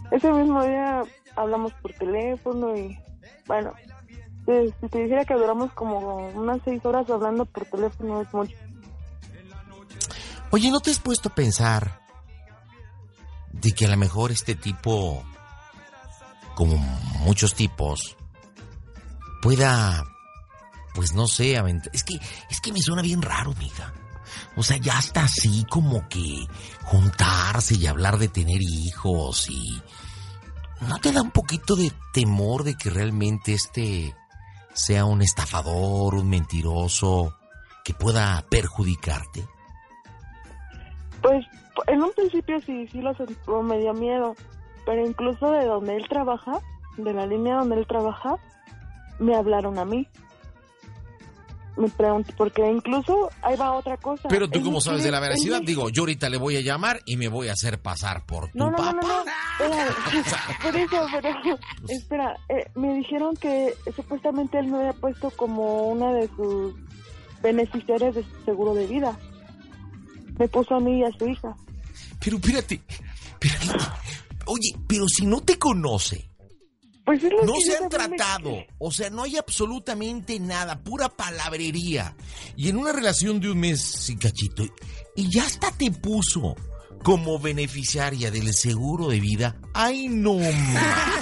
Ese mismo día hablamos por teléfono y, bueno, si, si te dijera que duramos como unas seis horas hablando por teléfono es mucho. Oye, ¿no te has puesto a pensar de que a lo mejor este tipo, como muchos tipos, pueda, pues no sé, aventar? Es que, es que me suena bien raro, mija. O sea, ya está así como que juntarse y hablar de tener hijos y... ¿No te da un poquito de temor de que realmente este sea un estafador, un mentiroso, que pueda perjudicarte? Pues en un principio sí, sí lo sentí, me dio miedo, pero incluso de donde él trabaja, de la línea donde él trabaja, me hablaron a mí. Me pregunto, porque incluso ahí va otra cosa. Pero tú, Él ¿cómo me sabes quiere- de la veracidad? él me- Digo, yo ahorita le voy a llamar y me voy a hacer pasar por tu No, no, no, papá. no, no, espera, por eso, pero, espera, eh, me dijeron que supuestamente él me había puesto como una de sus beneficiarias de su seguro de vida. Me puso a mí y a su hija. Pero espérate, espérate. Oye, pero si no te conoce, Pues es lo no que se yo han también me- tratado, o sea, no hay absolutamente nada, pura palabrería. Y en una relación de un mes y cachito, y ya hasta te puso como beneficiaria del seguro de vida. ¡Ay, no! ma!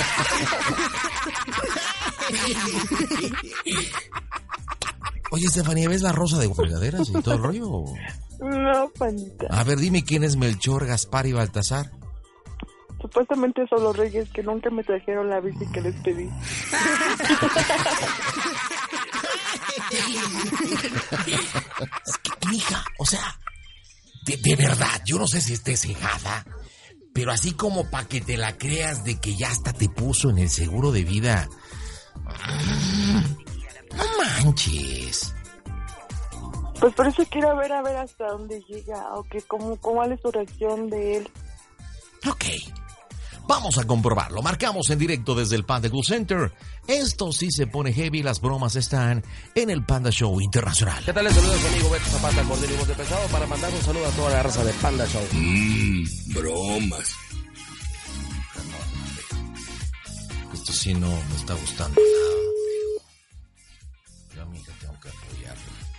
Oye, Estefanía, ¿ves la rosa de fregaderas y todo el rollo? No, panita. A ver, dime quién es Melchor, Gaspar y Baltasar. Supuestamente son los reyes que nunca me trajeron la bici que les pedí. Es que, mija, o sea, de, de verdad, yo no sé si estés cejada, pero así como para que te la creas de que ya hasta te puso en el seguro de vida. No manches. Pues por eso quiero ver a ver hasta dónde llega, o que cómo, cómo es su reacción de él. Ok, vamos a comprobarlo. Marcamos en directo desde el Panda Cool Center. Esto sí se pone heavy, las bromas están en el Panda Show Internacional. ¿Qué tal? Les saluda su amigo Beto Zapata, Cordero y Voz de Pesado, para mandar un saludo a toda la raza de Panda Show. Mmm, bromas. Esto sí no me está gustando nada. Yo a mí que tengo que apoyarlo.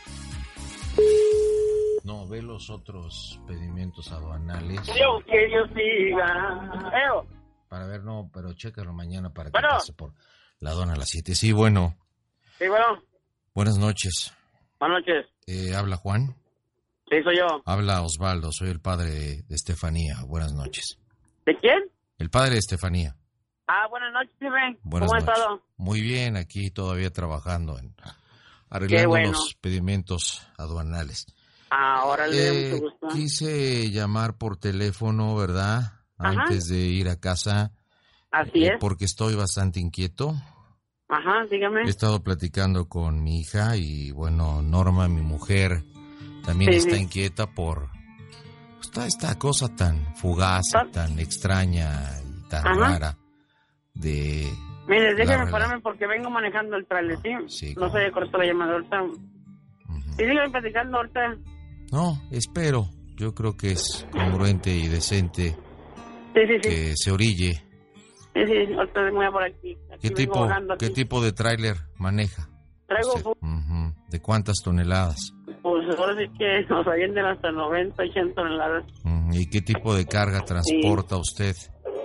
No, ve los otros pedimientos aduanales. Yo que yo siga. Eo. Para ver, no, pero chécalo mañana para que Bueno. pase por la aduana a las siete. Sí, bueno. Sí, bueno. Buenas noches. Buenas noches. Eh, ¿Habla Juan? Sí, soy yo. Habla Osvaldo, soy el padre de, de Estefanía. Buenas noches. ¿De quién? El padre de Estefanía. Ah, buenas noches, Steven. Buenas ¿Cómo has noches. estado? Muy bien, aquí todavía trabajando en arreglando bueno. los pedimientos aduanales. Ah, órale, Eh, mucho gusto. quise llamar por teléfono, ¿verdad? Ajá. Antes de ir a casa. Así eh, es. Porque estoy bastante inquieto. Ajá, dígame. He estado platicando con mi hija y, bueno, Norma, mi mujer, también Sí, está sí. inquieta por esta, esta cosa tan fugaz, y tan extraña y tan Ajá. rara de... Mire, la déjeme rela- pararme porque vengo manejando el trailer, ¿sí? Sí, No se cortó la llamada ahorita. Sí, dígame platicando ahorita. No, espero. Yo creo que es congruente y decente Sí, sí, sí. que se orille. Sí, sí, ahorita me voy a por aquí. Aquí ¿Qué vengo tipo, bajando aquí. ¿Qué tipo de tráiler maneja? Traigo, usted? Ujú. ¿De cuántas toneladas? pues ahora sí que nos avienden hasta noventa, ochenta toneladas. Ujú. ¿Y qué tipo de carga transporta usted?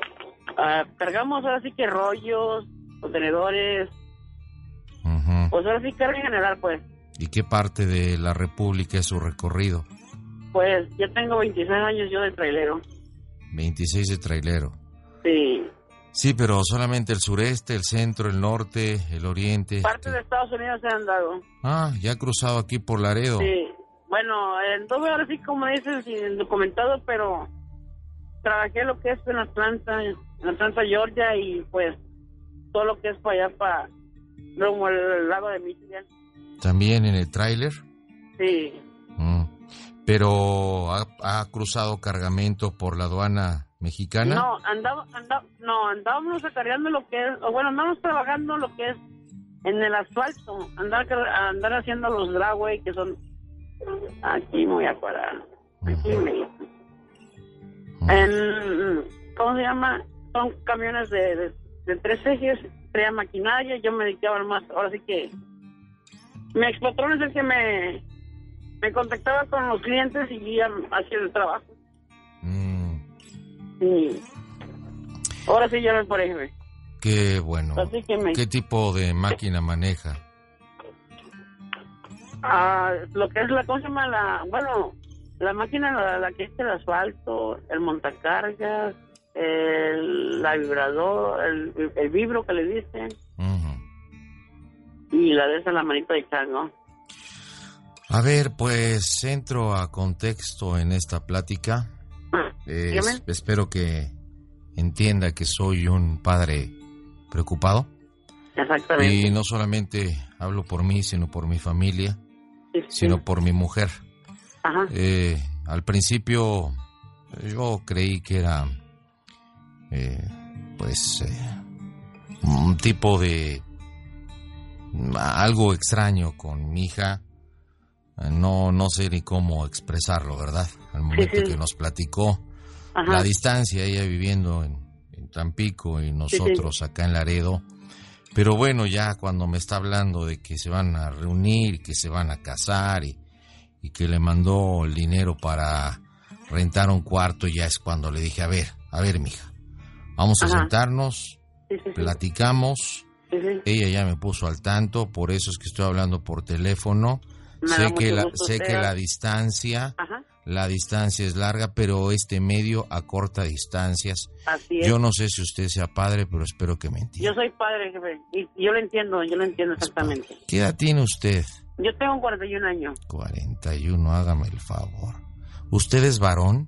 Ah, cargamos ahora sí que rollos, contenedores, Ujú. pues ahora sí carga en general, pues. ¿Y qué parte de la República es su recorrido? Pues ya tengo veintiséis años yo de trailero. veintiséis de trailero. Sí. Sí, pero solamente el sureste, el centro, el norte, el oriente. Parte de Estados Unidos se han dado. Ah, ya ha cruzado aquí por Laredo. Sí. Bueno, entonces ahora sí como dices, sin documentado, pero trabajé lo que es en Atlanta, en Atlanta, Georgia, y pues todo lo que es para allá, para rumbo al lago de Michigan. También en el tráiler. Sí. Mm. Pero ha, ha cruzado cargamento por la aduana mexicana. No, andaba, andaba, no, andábamos cargando lo que es, o bueno, andábamos trabajando lo que es en el asfalto, andar, andar haciendo los dragway que son, aquí me voy a parar, aquí me, en, ¿cómo se llama? son camiones de, de, de tres ejes, traía maquinaria, yo me dedicaba más, ahora sí que mi expatrón es el que me, me contactaba con los clientes y ya hacía el trabajo. Mm. Y ahora sí ya me por ahí, güey. Qué bueno. Así que me- ¿Qué tipo de máquina maneja? Ah, lo que es la cosa llama la, bueno, la máquina la, la que es el asfalto, el montacargas, el la vibrador, el, el vibro que le dicen, y la de esa la manita de chango. A ver, pues entro a contexto en esta plática. Eh, dígame. es- espero que entienda que soy un padre preocupado. Exactamente. Y no solamente hablo por mí, sino por mi familia, Sí, sí. sino por mi mujer. Ajá. Eh, al principio yo creí que era eh, pues eh, un tipo de algo extraño con mi hija. No, no sé ni cómo expresarlo, ¿verdad? Al momento Sí, sí. que nos platicó Ajá. la distancia, ella viviendo en, en Tampico y nosotros acá en Laredo. Pero bueno, ya cuando me está hablando de que se van a reunir, que se van a casar y, y que le mandó el dinero para rentar un cuarto, ya es cuando le dije, a ver, a ver, mija, vamos a Ajá. sentarnos, Sí, sí, sí. platicamos. Sí, sí. Ella ya me puso al tanto, por eso es que estoy hablando por teléfono. Me da Sé que mucho la, gusto, sé sea. que la distancia, Ajá. la distancia es larga, pero este medio acorta distancias. Así es. Yo no sé si usted sea padre, pero espero que me entienda. Yo soy padre, jefe, y yo lo entiendo, yo lo entiendo exactamente. ¿Qué edad tiene usted? Yo tengo cuarenta y un años. cuarenta y uno, hágame el favor. ¿Usted es varón?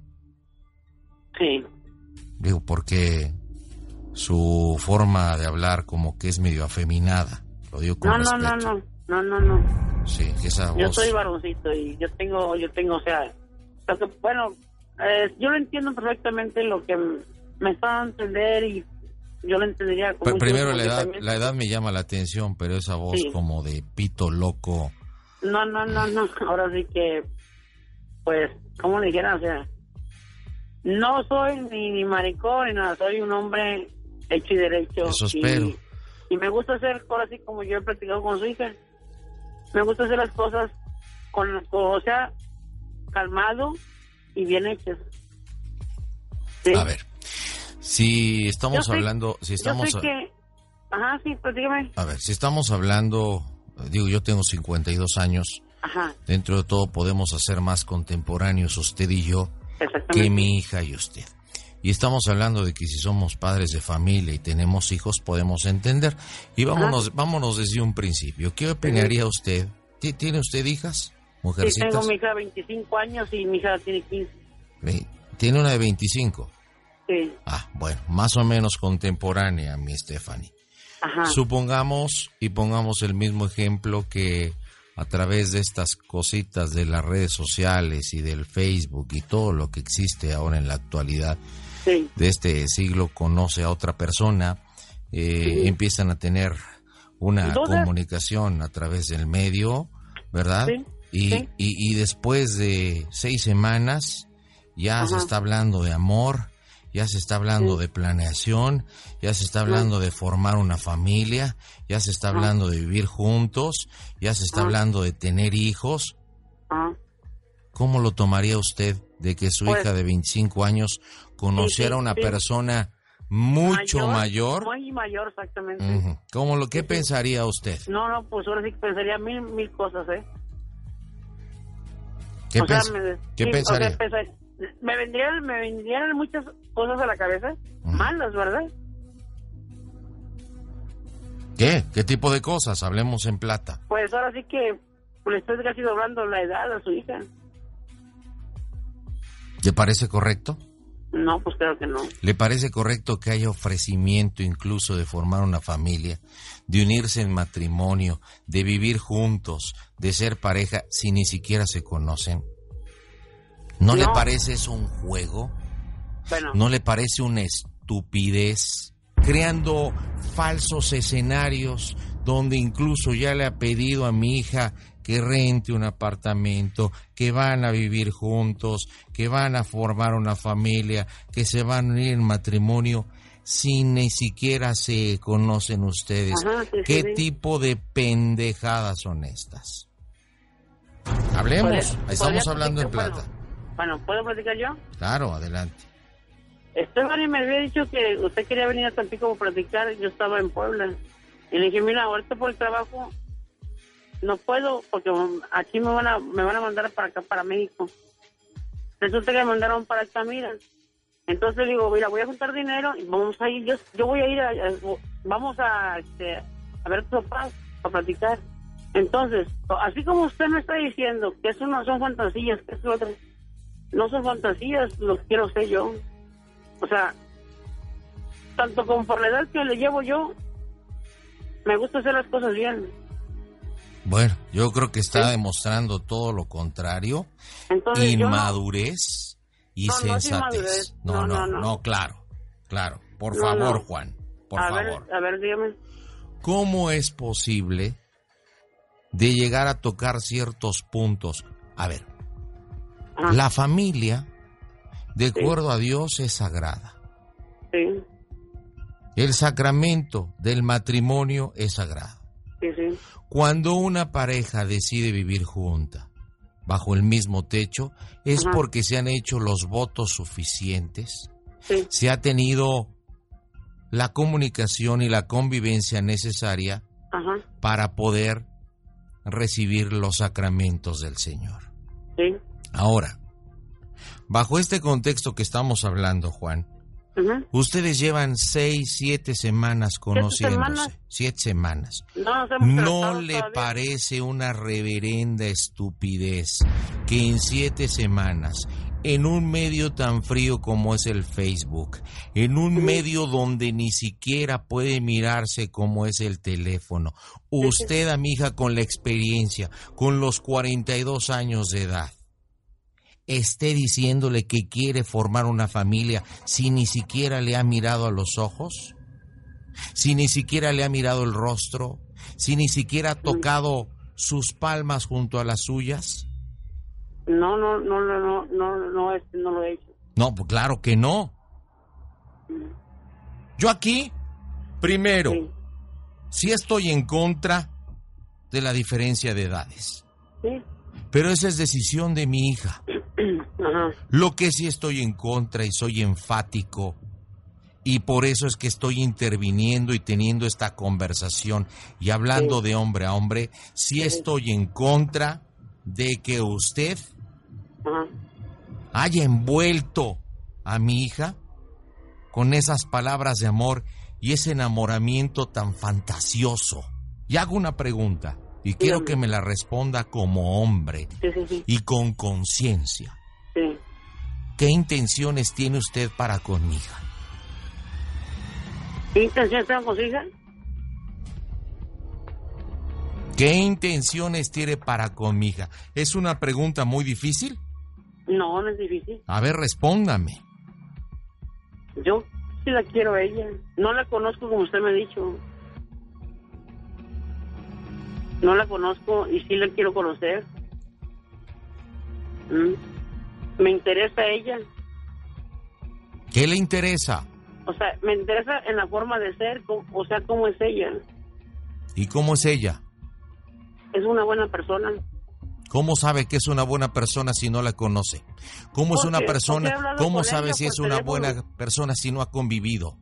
Sí. Digo, porque su forma de hablar como que es medio afeminada. Lo digo con No, no, respeto. no, no, no, no, no. Sí, esa Yo voz. soy varoncito y yo tengo, yo tengo, o sea, lo que- bueno, eh, yo lo entiendo perfectamente lo que m- me está a entender y yo lo entendería como Pr- mucho Primero la porque edad, también- la edad me llama la atención, pero esa voz Sí. como de pito loco. No, no, no, no, ahora sí que, pues, como le dijera, o sea, no soy ni, ni maricón ni nada, soy un hombre hecho y derecho. Eso y- espero. Y, me gusta hacer, ahora sí como yo he practicado con su hija, me gusta hacer las cosas con, con- o sea, calmado y bien hechas. Sí. A ver, si estamos Yo sé- hablando, si estamos, Yo sé que... Ajá, sí, pues dígame. a ver, si estamos hablando, digo, yo tengo cincuenta y dos años, Ajá, dentro de todo podemos hacer más contemporáneos usted y yo exactamente. que mi hija y usted. Y estamos hablando de que si somos padres de familia y tenemos hijos, podemos entender. Y vámonos, vámonos desde un principio. ¿Qué opinaría usted? ¿Ti- ¿Tiene usted hijas, Sí, mujercitas? tengo mi hija de veinticinco años y mi hija tiene quince. Ve- Tiene una de veinticinco. Sí, Ah, bueno, más o menos contemporánea, mi Stephanie. ajá. Supongamos y pongamos el mismo ejemplo que a través de estas cositas de las redes sociales y del Facebook y todo lo que existe ahora en la actualidad Sí. de este siglo conoce a otra persona, eh, Sí. empiezan a tener una Dudas. comunicación a través del medio, ¿verdad? Sí, Y, sí. y, y después de seis semanas ya se Ajá. está hablando de amor, ya se está hablando Sí. de planeación, ya se está hablando de formar una familia, ya se está Ajá. hablando de vivir juntos, ya se está Ajá. hablando de tener hijos. Ajá. ¿Cómo lo tomaría usted de que su Pues- hija de veinticinco años conociera a sí, una sí. persona mucho mayor? Muy mayor, exactamente. Ujú. ¿Cómo lo, ¿Qué pensaría usted? No, no, pues ahora sí que pensaría mil, mil cosas, ¿eh? ¿Qué, O sea, pens- me- ¿qué sí, o pensaría? sea, pensa- me vendrían, me vendrían muchas cosas a la cabeza, malas, ¿verdad? ¿Qué? ¿Qué tipo de cosas? Hablemos en plata. Pues ahora sí que pues, le estoy casi doblando la edad a su hija. ¿Le parece correcto? No, pues claro que no. ¿Le parece correcto que haya ofrecimiento incluso de formar una familia, de unirse en matrimonio, de vivir juntos, de ser pareja si ni siquiera se conocen? ¿No, le No. parece eso un juego? Bueno, ¿No le parece una estupidez? Creando falsos escenarios donde incluso ya le ha pedido a mi hija que rente un apartamento, que van a vivir juntos, que van a formar una familia, que se van a unir en matrimonio, sin ni siquiera se conocen ustedes. Ajá, sí, ¿Qué sí, sí. tipo de pendejadas son estas? Hablemos, ¿Podría- estamos podría hablando en platicar? plata. Bueno, bueno, ¿puedo platicar yo? Claro, adelante. Esteban me había dicho que usted quería venir a Tampico a platicar, yo estaba en Puebla. Y le dije, mira, ahorita por el trabajo no puedo, porque aquí me van a me van a mandar para acá, para México. Resulta que me mandaron para acá, mira. Entonces le digo, mira, voy a juntar dinero y vamos a ir, yo, yo voy a ir, a, a- vamos a, este, a ver a tu papá, a platicar. Entonces, así como usted me está diciendo que eso no son fantasías, que eso otro, no son fantasías, lo quiero ser yo. O sea, tanto como por la edad que le llevo yo, me gusta hacer las cosas bien. Bueno, yo creo que está demostrando todo lo contrario, Entonces, yo no- inmadurez y No, no es sensatez. inmadurez. No, No, no, no, no, no. claro, claro. Por No, favor, no. Juan, por a favor. ver, a ver, dígame. ¿Cómo es posible de llegar a tocar ciertos puntos? A ver, la familia, de acuerdo a Dios, es sagrada. Sí, El sacramento del matrimonio es sagrado. sí, sí. Cuando una pareja decide vivir junta, bajo el mismo techo, es Ajá. porque se han hecho los votos suficientes, Sí. se ha tenido la comunicación y la convivencia necesaria Ajá, para poder recibir los sacramentos del Señor. sí. Ahora, bajo este contexto que estamos hablando, Juan, Ajá. ustedes llevan seis, siete semanas conociéndose. semanas? Siete semanas. No nos hemos ¿No tratado le todavía. parece una reverenda estupidez que en siete semanas, en un medio tan frío como es el Facebook, en un medio donde ni siquiera puede mirarse como es el teléfono, usted, amiga, con la experiencia, con los cuarenta y dos años de edad, esté diciéndole que quiere formar una familia si ni siquiera le ha mirado a los ojos? Si ni siquiera le ha mirado el rostro, si ni siquiera ha tocado sus palmas junto a las suyas. No, no, no, no, no, no, no, este, no lo he hecho. No, pues claro que no. Yo aquí, primero, sí estoy en contra de la diferencia de edades. Sí. Pero esa es decisión de mi hija. Ajá. Lo que sí estoy en contra y soy enfático, y por eso es que estoy interviniendo y teniendo esta conversación y hablando Sí. de hombre a hombre, sí estoy en contra de que usted Ajá. haya envuelto a mi hija con esas palabras de amor y ese enamoramiento tan fantasioso. Y hago una pregunta y quiero Dígame. que me la responda como hombre Sí, sí, sí. y con conciencia. Sí. ¿Qué intenciones tiene usted para con mi hija? ¿Qué intención tengo con su hija? ¿Qué intenciones tiene para con mi hija? ¿Es una pregunta muy difícil? No, no es difícil. A ver, respóndame. Yo sí la quiero a ella. No la conozco como usted me ha dicho. No la conozco y sí la quiero conocer. Mm. Me interesa ella. ¿Qué le interesa? O sea, me interesa en la forma de ser, co- o sea, cómo es ella. ¿Y cómo es ella? Es una buena persona. ¿Cómo sabe que es una buena persona si no la conoce? ¿Cómo es Porque- una porque he persona? hablado ¿Cómo con sabe ella si por es una teléfono. buena persona si no ha convivido?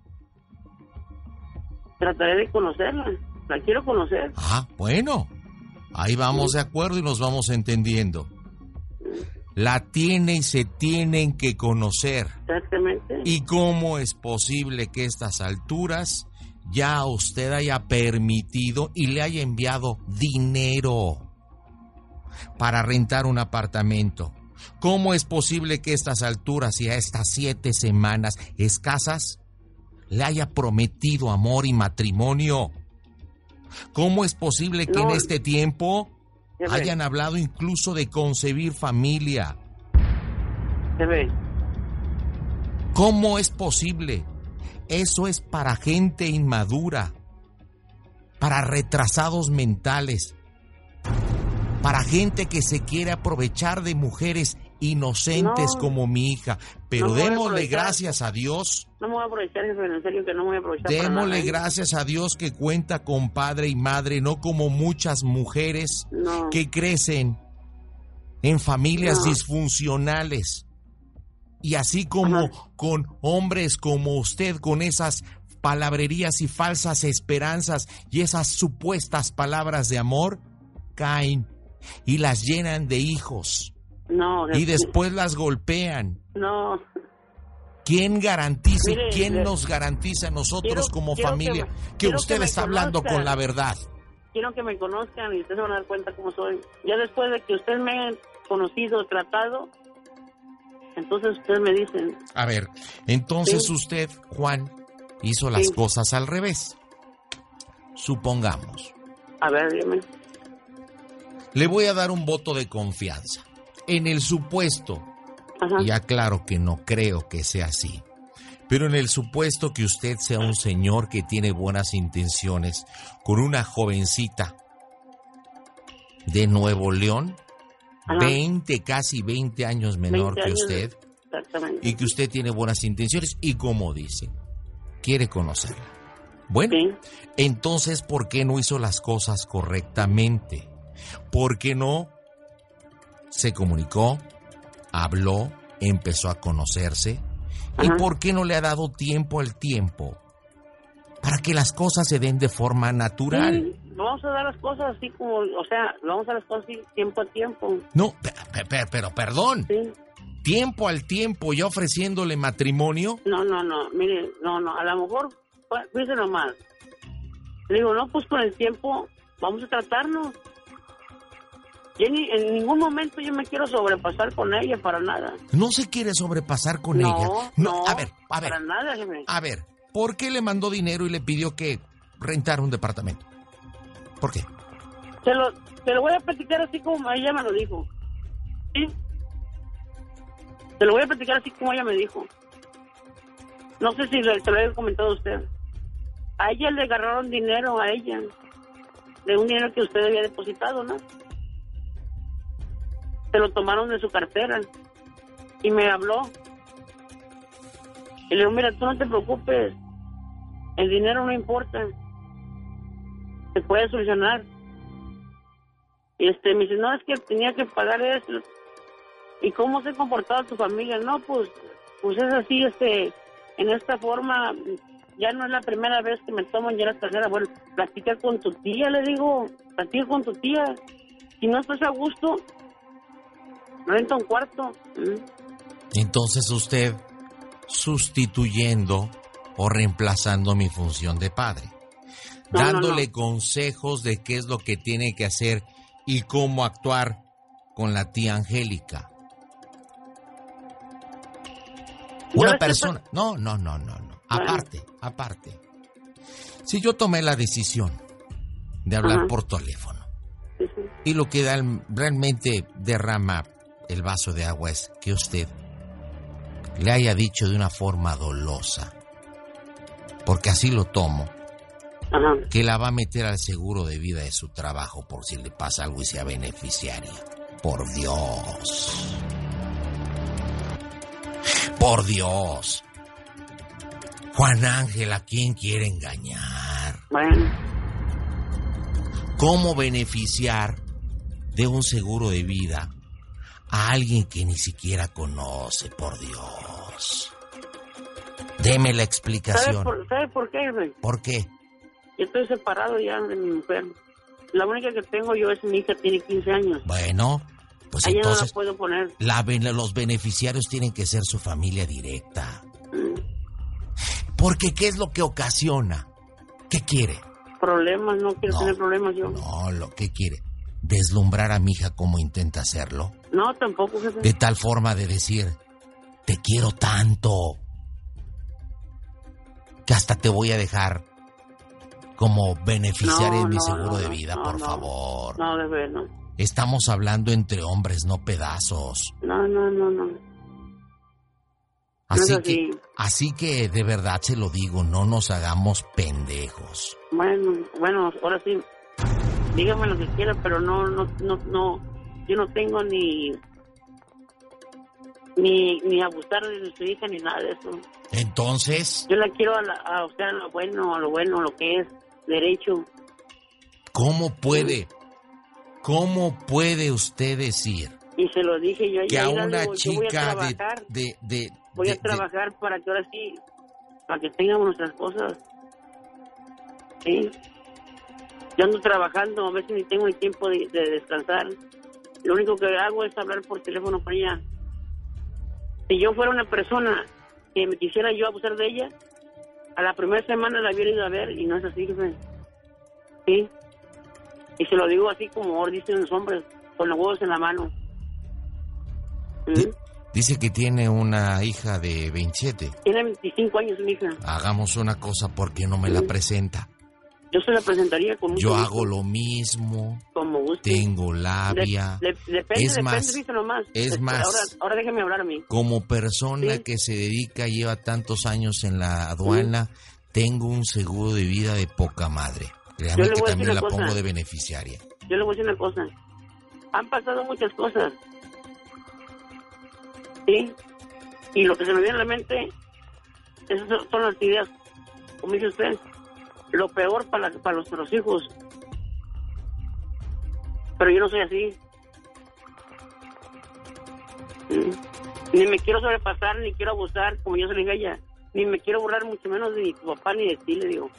Trataré de conocerla. La quiero conocer. Ah, bueno. Ahí vamos de acuerdo y nos vamos entendiendo. La tiene y se tienen que conocer. Exactamente. ¿Y cómo es posible que a estas alturas ya usted haya permitido y le haya enviado dinero para rentar un apartamento? ¿Cómo es posible que a estas alturas y a estas siete semanas escasas le haya prometido amor y matrimonio? ¿Cómo es posible que No. en este tiempo Ya ve. hayan hablado incluso de concebir familia? Se ve. ¿Cómo es posible? Eso es para gente inmadura, para retrasados mentales. para gente que se quiere aprovechar de mujeres inocentes No. como mi hija. Pero No me voy a démosle aprovechar. gracias a Dios, No me voy a aprovechar, jefe, en serio que no me voy a aprovechar para démosle nada, ¿eh? gracias a Dios que cuenta con padre y madre, no como muchas mujeres No. que crecen en familias No. disfuncionales. Y así como con hombres como usted, con esas palabrerías y falsas esperanzas y esas supuestas palabras de amor, caen y las llenan de hijos. No, Y jefe. después las golpean. No. ¿Quién garantiza y Mire, quién le- nos garantiza a nosotros Quiero- como quiero que familia me- que, quiero usted que me está hablando conozcan. con la verdad? Quiero que me conozcan y ustedes se van a dar cuenta cómo soy. Ya después de que ustedes me han conocido, tratado, entonces ustedes me dicen, A ver, entonces Sí. usted, Juan, hizo las Sí. cosas al revés. Supongamos. a ver, dime. Le voy a dar un voto de confianza. En el supuesto, y aclaro que no creo que sea así, pero en el supuesto que usted sea un señor que tiene buenas intenciones con una jovencita de Nuevo León, Ajá. veinte, casi veinte años menor veinte que años, usted, Exactamente. y que usted tiene buenas intenciones y, como dice, quiere conocerla. Bueno, entonces, ¿por qué no hizo las cosas correctamente? ¿Por qué no se comunicó, habló, empezó a conocerse? ¿Y Ajá. por qué no le ha dado tiempo al tiempo para que las cosas se den de forma natural? Sí, no vamos a dar las cosas así como, o sea, vamos a dar las cosas así tiempo a tiempo. No, pe- pe- pe- pero perdón. Tiempo al tiempo, ya ofreciéndole matrimonio. No, no, no, mire, no, no, a lo mejor, fíjese nomás. Le digo, no, pues con el tiempo vamos a tratarnos. Yo ni, en ningún momento yo me quiero sobrepasar con ella, para nada. No se quiere sobrepasar con No, ella. no, a ver, a ver. para nada, jefe. A ver, ¿por qué le mandó dinero y le pidió que rentara un departamento? ¿Por qué? Se lo, te lo voy a platicar así como ella me lo dijo. ¿Sí? Te lo voy a platicar así como ella me dijo. No sé si le- se lo había comentado a usted. A ella le agarraron dinero, a ella. De un dinero que usted había depositado, ¿no? Se lo tomaron de su cartera. Y me habló. Y le digo, mira, tú no te preocupes. El dinero no importa. Se puede solucionar. Y este, me dice, no, es que tenía que pagar eso. ¿Y cómo se ha comportado tu familia? No, pues, pues es así, este, en esta forma, ya no es la primera vez que me toman, ya la tercera. Bueno, platica con tu tía, le digo, platica con tu tía. Si no estás a gusto, renta un cuarto. ¿Mm? Entonces usted, sustituyendo o reemplazando mi función de padre, No, no, dándole no. consejos de qué es lo que tiene que hacer y cómo actuar con la tía Angélica. Yo Una le estoy persona... No, no, no, no, no. Aparte, aparte. Si yo tomé la decisión de hablar Ajá. por teléfono y lo que da- realmente derrama el vaso de agua es que usted le haya dicho de una forma dolosa, porque así lo tomo, Ajá. que la va a meter al seguro de vida de su trabajo por si le pasa algo y sea beneficiaria. Por Dios. Por Dios. Juan Ángel, ¿a quién quiere engañar? Bueno. ¿Cómo beneficiar de un seguro de vida a alguien que ni siquiera conoce? Por Dios. Deme la ¿Sabe explicación. por, ¿Sabe por qué, güey? ¿Por qué? Yo estoy separado ya de mi mujer. La única que tengo yo es mi hija, tiene quince años. Bueno, pues A ella no la entonces puedo poner. la ben- los beneficiarios tienen que ser su familia directa. Porque ¿qué es lo que ocasiona? ¿Qué quiere? Problemas, no quiero tener problemas yo. No, lo que quiere. Deslumbrar a mi hija como intenta hacerlo. No, tampoco, jefe. De tal forma de decir, te quiero tanto, que hasta te voy a dejar como beneficiario No, de mi no, seguro no, de no, vida, no, por no. favor. No, de ver, no. Estamos hablando entre hombres, no pedazos. No, no, no, no. Así No es que, así. así que de verdad se lo digo, no nos hagamos pendejos. Bueno, bueno, ahora sí. dígame lo que quiera, pero no, no, no, no, yo no tengo ni, ni, ni abusar de su hija ni nada de eso. Entonces, Yo la quiero a, la, a usted a lo bueno, a lo bueno, a lo que es derecho. ¿cómo puede, cómo puede usted decir Y se lo dije yo que ayer, a le una digo, yo voy a chica de, trabajar, de, de, voy de- a trabajar para que ahora sí, para que tengamos nuestras cosas. Sí. Yo ando trabajando, a veces ni tengo el tiempo de, de descansar. Lo único que hago es hablar por teléfono con ella. Si yo fuera una persona que me quisiera yo abusar de ella, a la primera semana la hubiera ido a ver y no es así, jefe. Sí. Y se lo digo así como ahora dicen los hombres, con los huevos en la mano. Di- dice que tiene una hija de veintisiete. Tiene veinticinco años mi hija. Hagamos una cosa, ¿por qué no me la presenta? Yo se la presentaría con mucho Yo gusto, hago lo mismo, como gusto. tengo labia. De- de- depende, Es depende, más, fíjate nomás. es Este, más- Ahora, ahora déjeme hablar a mí. Como persona Sí. que se dedica, lleva tantos años en la aduana, tengo un seguro de vida de poca madre. Créame Yo le que voy a también decir la una cosa. pongo de beneficiaria. Yo le voy a decir una cosa. Han pasado muchas cosas. ¿Sí? Y lo que se me viene a la mente, esas son- son las ideas. Como dice usted, lo peor para, la- para nuestros hijos. Pero yo no soy así. ¿Sí? Ni me quiero sobrepasar, ni quiero abusar, como yo se le dije a ella. Ni me quiero burlar mucho menos de mi papá ni de ti, le digo.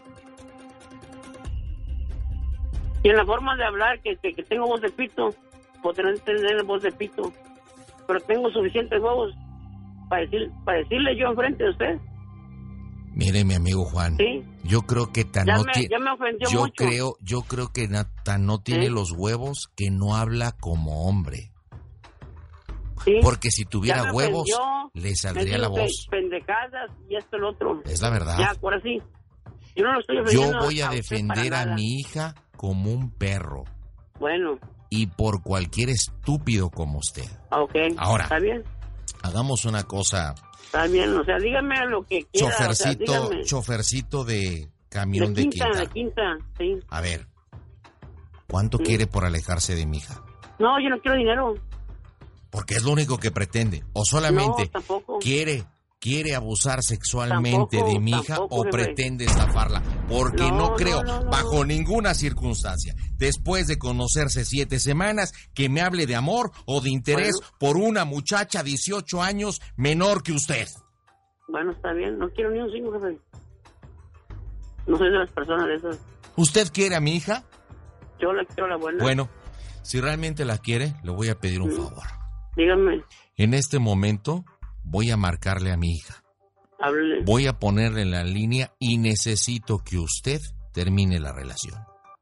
Y en la forma de hablar, que, que, que tengo voz de pito, puedo tener, tener voz de pito, pero tengo suficientes huevos para, decir, para decirle yo enfrente de usted. Mire, mi amigo Juan, Sí. yo creo que tan Ya no me- ti- ya me ofendió yo mucho. creo, yo creo que na- tan no tiene ¿Sí? los huevos que no habla como hombre. ¿Sí? Porque si Ya tuviera me huevos, ofendió, le me saldría la dijo que voz. pendejadas y esto y lo otro. Es la verdad. Ya, ahora sí. Yo no lo estoy Yo ofendiendo. voy a usted defender para a nada. mi hija como un perro. Bueno, Y por cualquier estúpido como usted. ok. Ahora. Está bien, Hagamos una cosa. está bien. O sea, dígame lo que quiera. o sea, Chofercito, dígame. chofercito de camión de de quinta, quinta. de quinta, sí. A ver, ¿cuánto Sí. quiere por alejarse de mi hija? No, yo no quiero dinero. Porque es lo único que pretende. O solamente No, tampoco. quiere quiere abusar sexualmente Tampoco, de mi hija tampoco, o jefe. pretende estafarla. Porque no, No, creo, no, no, no. bajo ninguna circunstancia, después de conocerse siete semanas, que me hable de amor o de interés Bueno. por una muchacha dieciocho años menor que usted. Bueno, está bien. No quiero ni un cinco, jefe. No soy de las personas de esas. ¿Usted quiere a mi hija? Yo la quiero la buena. Bueno, si realmente la quiere, le voy a pedir un favor. Dígame, En este momento voy a marcarle a mi hija. háblele. Voy a ponerle en la línea y necesito que usted termine la relación.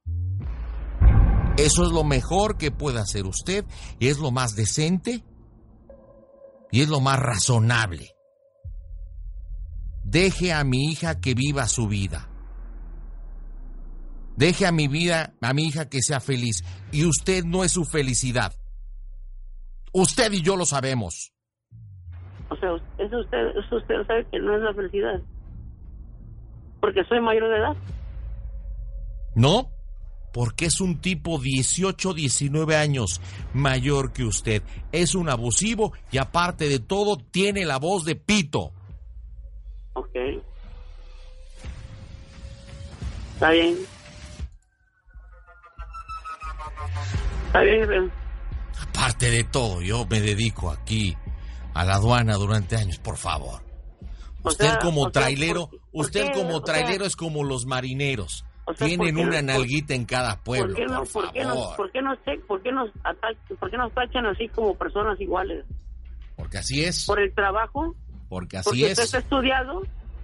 Eso es lo mejor que puede hacer usted, y es lo más decente y es lo más razonable. Deje a mi hija que viva su vida. Deje a mi vida, a mi hija que sea feliz, y usted no es su felicidad. Usted y yo lo sabemos. O sea, eso usted, eso usted sabe que no es la felicidad. Porque soy mayor de edad. ¿No? Porque es un tipo dieciocho, diecinueve años mayor que usted. Es un abusivo y aparte de todo tiene la voz de pito. Ok. Está bien. Está bien, jefe. Aparte de todo, yo me dedico aquí a la aduana durante años, por favor. O Usted sea, como o sea, trailero, ¿por- por usted qué? como O sea, trailero es como los marineros. o sea, Tienen ¿por qué una no- nalguita en cada pueblo, ¿Por qué no, por por qué nos, favor. por qué nos, por qué nos ata- por qué nos tachan así como personas iguales? Porque así es, ¿Por el trabajo? porque así ¿Porque usted es, está estudiado?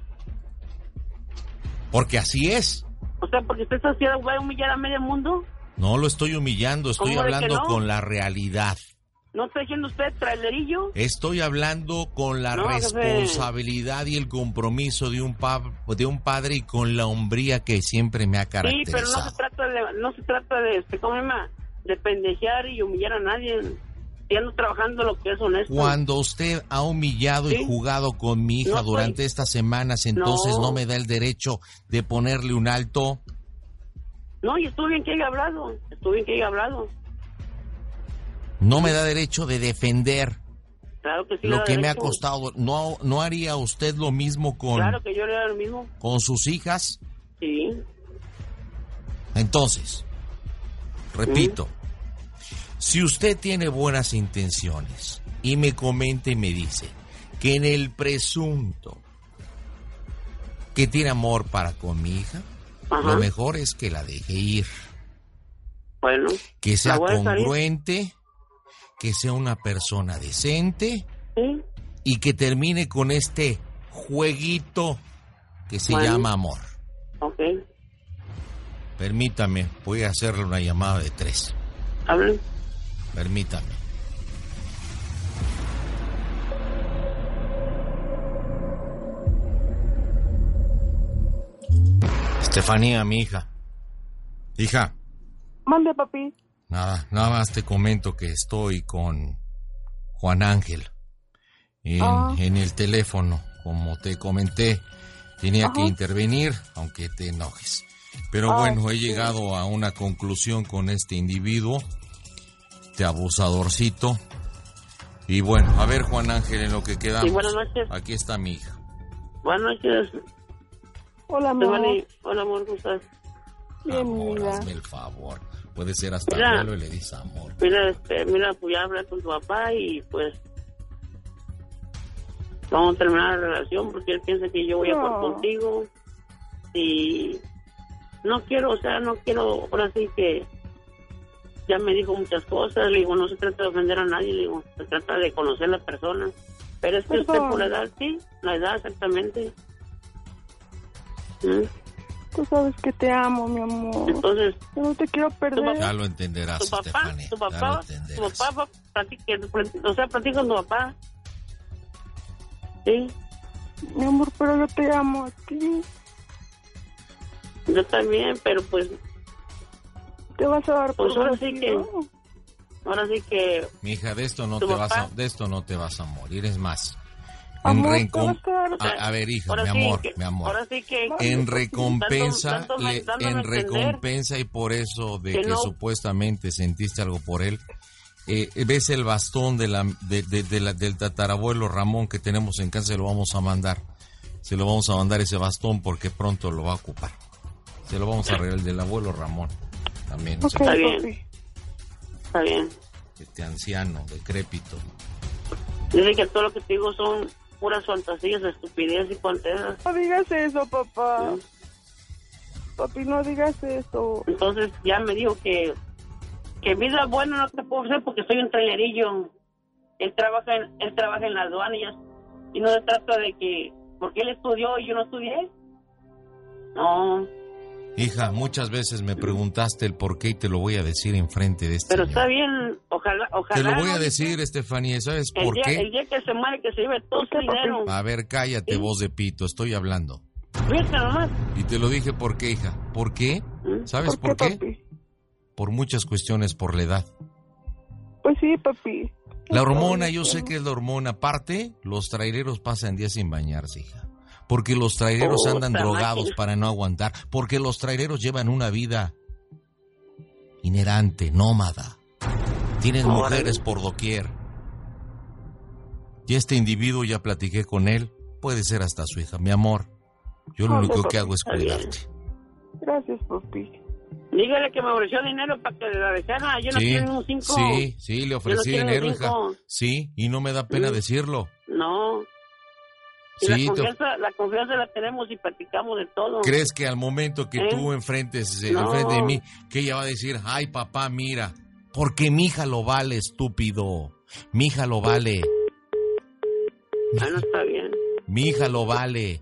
porque así es. O sea, porque usted está estudiado, ¿va a humillar a medio mundo? No lo estoy humillando, estoy ¿Cómo de que hablando no? con la realidad. ¿No está diciendo usted trailerillo? Estoy hablando con la No, jefe. responsabilidad y el compromiso de un, pa- de un padre y con la hombría que siempre me ha Sí, pero no caracterizado. se trata de, no se trata de, este, ¿cómo se llama? De pendejear y humillar a nadie. Y ando trabajando lo que es honesto. Cuando usted ha humillado Sí. y jugado con mi hija No estoy- durante estas semanas, entonces No. no me da el derecho de ponerle un alto. No, y estuvo bien que haya hablado, estuvo bien que haya hablado. No me da derecho de defender Claro que sí. lo le da que me ha derecho. costado. ¿No, no haría usted lo mismo con, Claro que yo le haría lo mismo. con sus hijas? Sí. Entonces, repito, si usted tiene buenas intenciones y me comenta y me dice que en el presunto que tiene amor para con mi hija, Ajá. lo mejor es que la deje ir. Bueno. Que sea la voy a dejar ir. congruente, que sea una persona decente Sí. y que termine con este jueguito que se Bueno. llama amor. Ok. Permítame, voy a hacerle una llamada de tres. Hablen. Permítame. Estefanía, mi hija. Hija, Mande, papi. nada, nada más te comento que estoy con Juan Ángel en, Ah. en el teléfono. Como te comenté, tenía Ajá. que intervenir, aunque te enojes. Pero Ah, bueno, he sí. llegado a una conclusión con este individuo, este abusadorcito. Y bueno, a ver, Juan Ángel, en lo que quedamos. Sí, buenas noches. Aquí está mi hija. Buenas noches. Hola, amor. Stephanie. Hola, amor, ¿cómo estás? Bien, Amor, mira. hazme el favor. Puede ser hasta Mira. malo y le dices amor. Mira, este, mira, pues ya hablé con tu papá y pues vamos a terminar la relación porque él piensa que yo voy a No. jugar contigo y no quiero, o sea, no quiero, ahora sí que ya me dijo muchas cosas, le digo, no se trata de ofender a nadie, le digo, se trata de conocer a la persona, pero es que usted Perdón. por la edad, sí, la edad exactamente. ¿Mm? Tú sabes que te amo, mi amor. Entonces, Yo no te quiero perder. Ya lo entenderás, tu papá, Estefanía. tu ya lo papá, tu entenderás. papá, va- platique- o sea, platica con tu papá. Sí, Mi amor, pero yo te amo a ti. yo también, pero pues, Te vas a dar pues por ahora sí que, vencido. ahora sí que, Mi hija, de esto no ¿Tu te vas papá? a, de esto no te vas a morir, es más. Amor, en te vas a dar- a, a ver, hija, ahora mi sí amor, que, mi amor. ahora sí que, En recompensa, dando- dándome- le- dándome a en entender recompensa y por eso de que que no- supuestamente sentiste algo por él, eh, ves el bastón de la, de, de- de la- del tatarabuelo Ramón que tenemos en casa, se lo vamos a mandar. Se lo vamos a mandar ese bastón porque pronto lo va a ocupar. Se lo vamos a regalar, el del abuelo Ramón también. no se Está preocupe. bien, está bien. Este anciano, decrépito. Dice que todo lo que te digo son puras fantasías, estupidez y tonteras. No digas eso, papá. Papi, no digas eso. Entonces ya me dijo que que vida buena no te puedo hacer porque soy un trailerillo. Él trabaja en, él trabaja en la aduana y, ya- y no se trata de que porque él estudió y yo no estudié. No, Hija, muchas veces me preguntaste el por qué y te lo voy a decir enfrente de este pero señor. está bien, ojalá, ojalá. Te lo voy a ¿no? decir, Estefanía, ¿sabes el por día, qué? el día que se muere que se lleve todo su dinero. A ver, cállate, voz de pito, estoy hablando. Fíjate nomás. Y te lo dije por qué, hija. ¿Por qué? ¿Sabes por qué? Por muchas cuestiones, por la edad. Pues sí, papi. La hormona, yo sé que es la hormona. Aparte, los traileros pasan días sin bañarse, hija. Porque los traileros Puta andan drogados máquina. para no aguantar. Porque los traileros llevan una vida itinerante, nómada. Tienen Órale. mujeres por doquier. Y este individuo, ya platiqué con él, puede ser hasta su hija. Mi amor, yo lo Órale, único que papi, hago es está bien. cuidarte. Gracias, papi. Dígale que me ofreció dinero para que la dejara. Yo no Sí, quiero un cinco. sí, sí, le Yo no ofrecí quiero un dinero, hija. cinco. Sí, y no me da pena Mm. decirlo. No. Y Sí, la, te- confianza, la confianza la tenemos y platicamos de todo. ¿Crees que al momento que ¿Eh? tú enfrentes, eh, No. enfrente de mí, que ella va a decir, ay papá, mira, porque mi hija lo vale, estúpido, mi hija lo vale, Bueno, está bien. mi hija lo vale?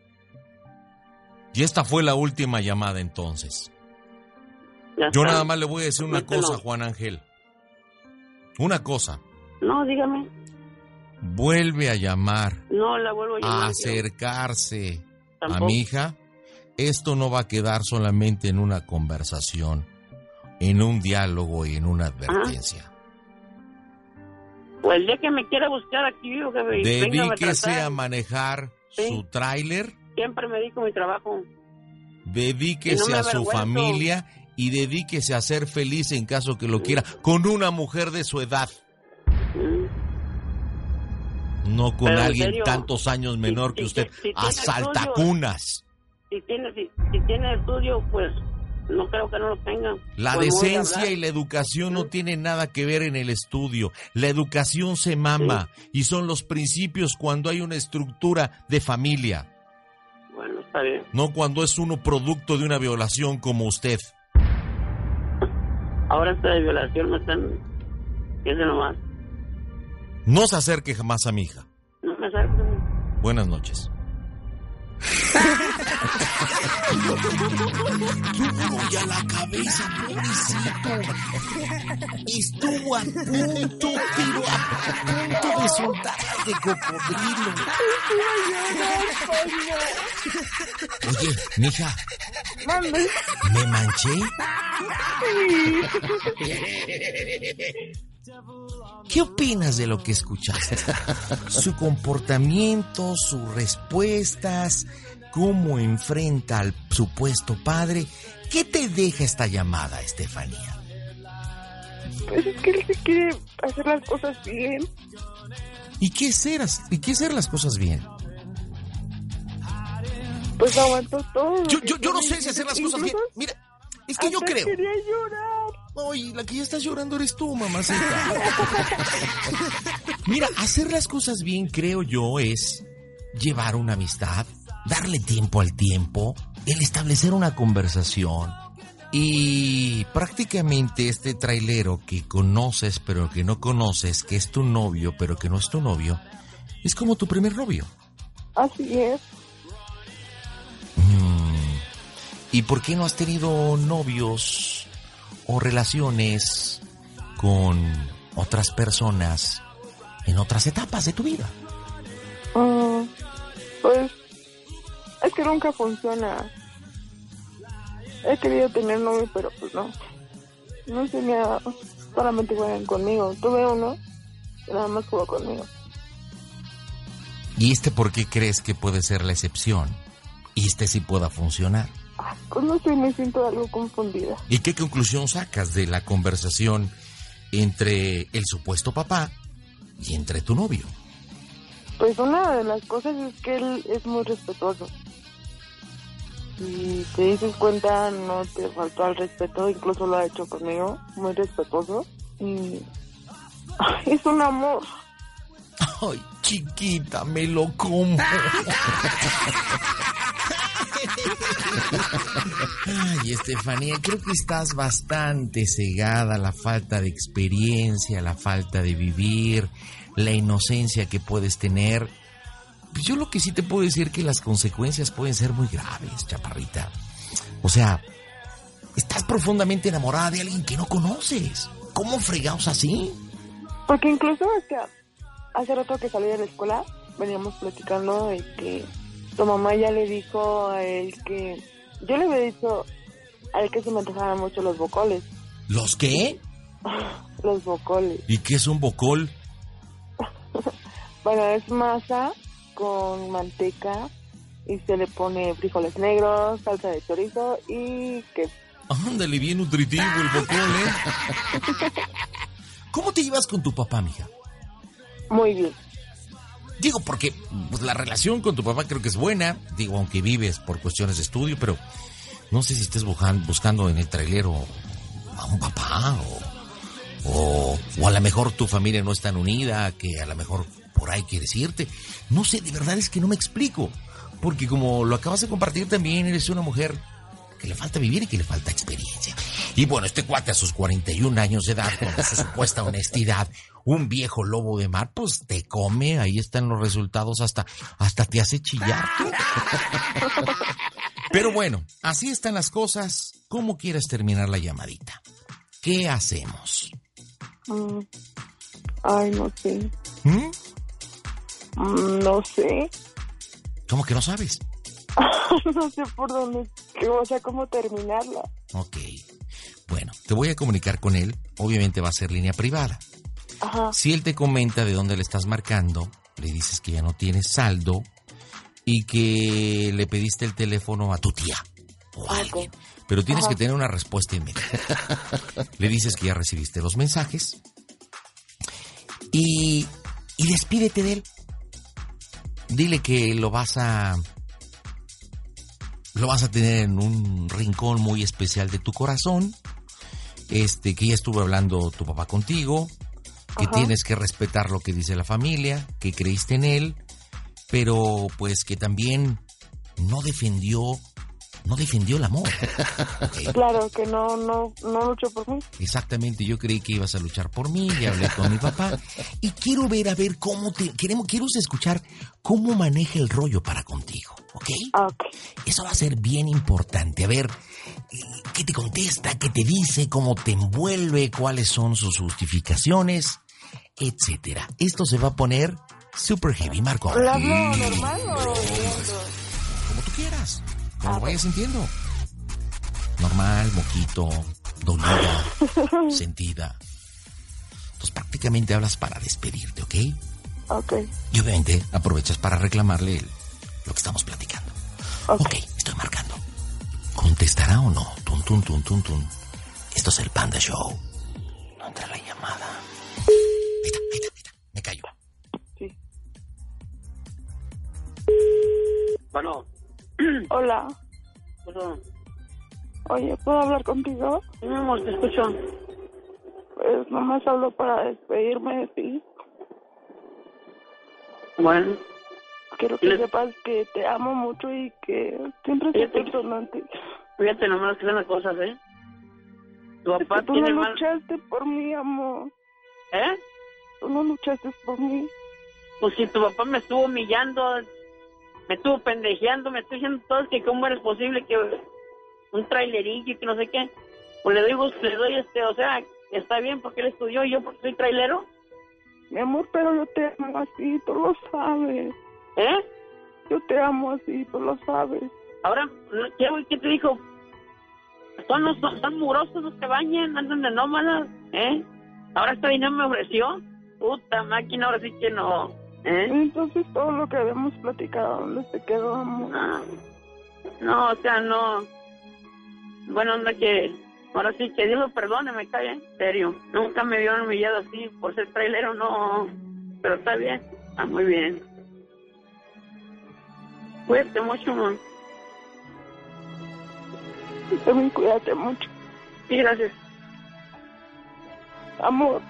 Y esta fue la última llamada entonces. Ya Yo está. nada más le voy a decir una Mételo. cosa, Juan Ángel. Una cosa, No, dígame. vuelve a llamar, No la vuelvo a llamar. a yo. acercarse a Tampoco. mi hija. Esto no va a quedar solamente en una conversación, en un diálogo y en una advertencia. Pues el día que me quiera buscar aquí vivo, que me venga a Dedíquese retratar. a manejar Sí. su tráiler, Siempre me dedico a mi trabajo. dedíquese Y no me a su avergüenzo. familia y dedíquese a ser feliz en caso que lo quiera, con una mujer de su edad. No con Pero, ¿en alguien serio? tantos años menor Si- que si- usted. si tiene Asaltacunas. Si tiene, si, si tiene estudio, pues no creo que no lo tenga. La Pues, no voy a decencia hablar. y la educación no tienen nada que ver en el estudio. La educación se mama y son los principios cuando hay una estructura de familia. Bueno, está bien. No cuando es uno producto de una violación como usted. Ahora esta de violación me están... Piensen nomás. No se acerque jamás a mi hija. No me acerco. Buenas noches. Duro a la cabeza, pobrecito. Estuvo a punto, pero a punto de soltar de cocodrilo. Oye, mija, Mande. ¿me manché? ¿Qué opinas de lo que escuchaste? Su comportamiento, sus respuestas, cómo enfrenta al supuesto padre. ¿Qué te deja esta llamada, Estefanía? Pues es que él se quiere hacer las cosas bien. ¿Y qué hacer, y qué hacer las cosas bien? Pues aguantó todo. Yo, yo, yo no sé si hacer las cosas bien. Mira, es que yo hasta creo. quería llorar. Ay, la que ya estás llorando eres tú, mamacita. Mira, hacer las cosas bien, creo yo, es llevar una amistad, darle tiempo al tiempo, el establecer una conversación. Y prácticamente este trailero que conoces pero que no conoces, que es tu novio pero que no es tu novio, es como tu primer novio. Así es. Mm. ¿Y por qué no has tenido novios o relaciones con otras personas en otras etapas de tu vida? Mm, pues es que nunca funciona. He querido tener novio, pero pues no. No se me ha... Solamente juegan conmigo. Tuve uno y nada más jugó conmigo. ¿Y este por qué crees que puede ser la excepción? Y este sí pueda funcionar. Pues no sé, me siento algo confundida. ¿Y qué conclusión sacas de la conversación entre el supuesto papá y entre tu novio? Pues una de las cosas es que él es muy respetuoso. Si te dices cuenta, no te faltó al respeto, incluso lo ha hecho conmigo, muy respetuoso. Y es un amor. Ay, chiquita, me lo como. Ay, Estefanía, creo que estás bastante cegada a la falta de experiencia, la falta de vivir, la inocencia que puedes tener. Pues yo lo que sí te puedo decir que las consecuencias pueden ser muy graves, chaparrita. O sea, estás profundamente enamorada de alguien que no conoces. ¿Cómo fregados así? Porque incluso es que hace rato que salí de la escuela, veníamos platicando de que tu mamá ya le dijo a él que... Yo le había dicho a él que se me antojaban mucho los bocoles. ¿Los qué? Los bocoles. ¿Y qué es un bocol? Bueno, es masa con manteca y se le pone frijoles negros, salsa de chorizo y queso. Ándale, bien nutritivo el bocol, ¿eh? ¿Cómo te llevas con tu papá, mija? Muy bien. Digo, porque pues, la relación con tu papá creo que es buena. Digo, aunque vives por cuestiones de estudio, pero no sé si estés buscando, buscando en el trailero a un papá o, o, o a lo mejor tu familia no es tan unida, que a lo mejor por ahí quieres irte. No sé, de verdad es que no me explico. Porque como lo acabas de compartir también, eres una mujer que le falta vivir y que le falta experiencia. Y bueno, este cuate a sus cuarenta y un años de edad, con su supuesta honestidad, un viejo lobo de mar, pues te come, ahí están los resultados, hasta, hasta te hace chillar tú. Pero bueno, así están las cosas. ¿Cómo quieres terminar la llamadita? ¿Qué hacemos? Mm. Ay, no sé. ¿Mm? Mm, no sé. ¿Cómo que no sabes? No sé por dónde, o sea, cómo terminarla. Ok. Bueno, te voy a comunicar con él. Obviamente va a ser línea privada. Ajá. Si él te comenta de dónde le estás marcando, le dices que ya no tienes saldo y que le pediste el teléfono a tu tía. o alguien. Pero tienes Ajá. que tener una respuesta inmediata. Le dices que ya recibiste los mensajes y, y despídete de él. Dile que lo vas a lo vas a tener en un rincón muy especial de tu corazón. Este, que ya estuvo hablando tu papá contigo, que Ajá. tienes que respetar lo que dice la familia, que creíste en él, pero pues que también no defendió, no defendió el amor. ¿Okay? Claro, que no, no, no luchó por mí. Exactamente, yo creí que ibas a luchar por mí, ya hablé con mi papá y quiero ver, a ver cómo te, queremos, quiero escuchar cómo maneja el rollo para contigo, ¿ok? Ok. Eso va a ser bien importante, a ver, ¿qué te contesta? ¿Qué te dice? ¿Cómo te envuelve? ¿Cuáles son sus justificaciones? Etcétera. Esto se va a poner super heavy, Marco. ¿Le hablo normal o...? Como tú quieras, como lo vayas sintiendo. Normal, moquito, dolida, sentida. Entonces prácticamente hablas para despedirte, ¿ok? Ok. Y obviamente aprovechas para reclamarle el- lo que estamos platicando. Ok. Ok, estoy marcando. ¿Contestará o no? Tun, tun, tun, tun, tun. Esto es el Panda Show. No entra la llamada. Ahí está, ahí está, ahí está. Me callo. Sí. Bueno. Hola. Bueno. Oye, ¿puedo hablar contigo? Sí, mi amor, te escucho. Pues nomás hablo para despedirme de ti. Bueno. Quiero que sepas que te amo mucho y que siempre estoy Fíjate. pensando en ti. Fíjate nomás que son las cosas, ¿eh? Tu Es papá que tú tiene no mal... luchaste por mí, amor. ¿Eh? Tú no luchaste por mí. Pues si tu papá me estuvo humillando, me estuvo pendejeando, me estuvo diciendo todo, que cómo era posible que un trailerillo y que no sé qué. Pues le doy gusto, le doy este, o sea, está bien porque él estudió y yo porque soy trailero. Mi amor, pero yo te amo así, tú lo sabes. ¿Eh? Yo te amo así, tú lo sabes. Ahora, ¿qué, güey? ¿Qué te dijo? Son los son, son mugrosos los que bañan, andan de nómadas, ¿eh? Ahora esta dinero me ofreció. Puta máquina, ahora sí que no, ¿eh? Entonces todo lo que habíamos platicado, ¿dónde se quedó, amor? No, no, o sea, no. Bueno, anda que... Ahora sí que Dios lo perdone, me cae, en serio. Nunca me vio humillado así por ser trailero, no. Pero está bien, está muy bien. Cuídate mucho, man. También cuídate mucho. Sí, gracias. Amor.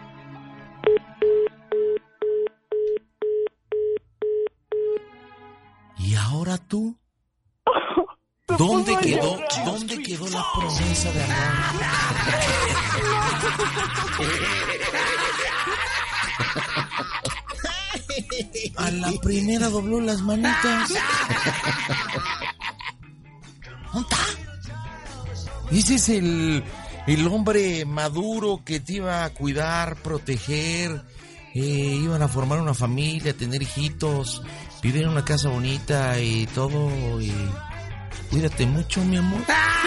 ¿Y ahora tú? ¿Dónde quedó, dónde quedó la promesa de amor? A la primera dobló las manitas. ¿Dónde está? Ese es el, el hombre maduro que te iba a cuidar, proteger. Eh, iban a formar una familia, tener hijitos, vivir en una casa bonita y todo. Y cuídate mucho, mi amor.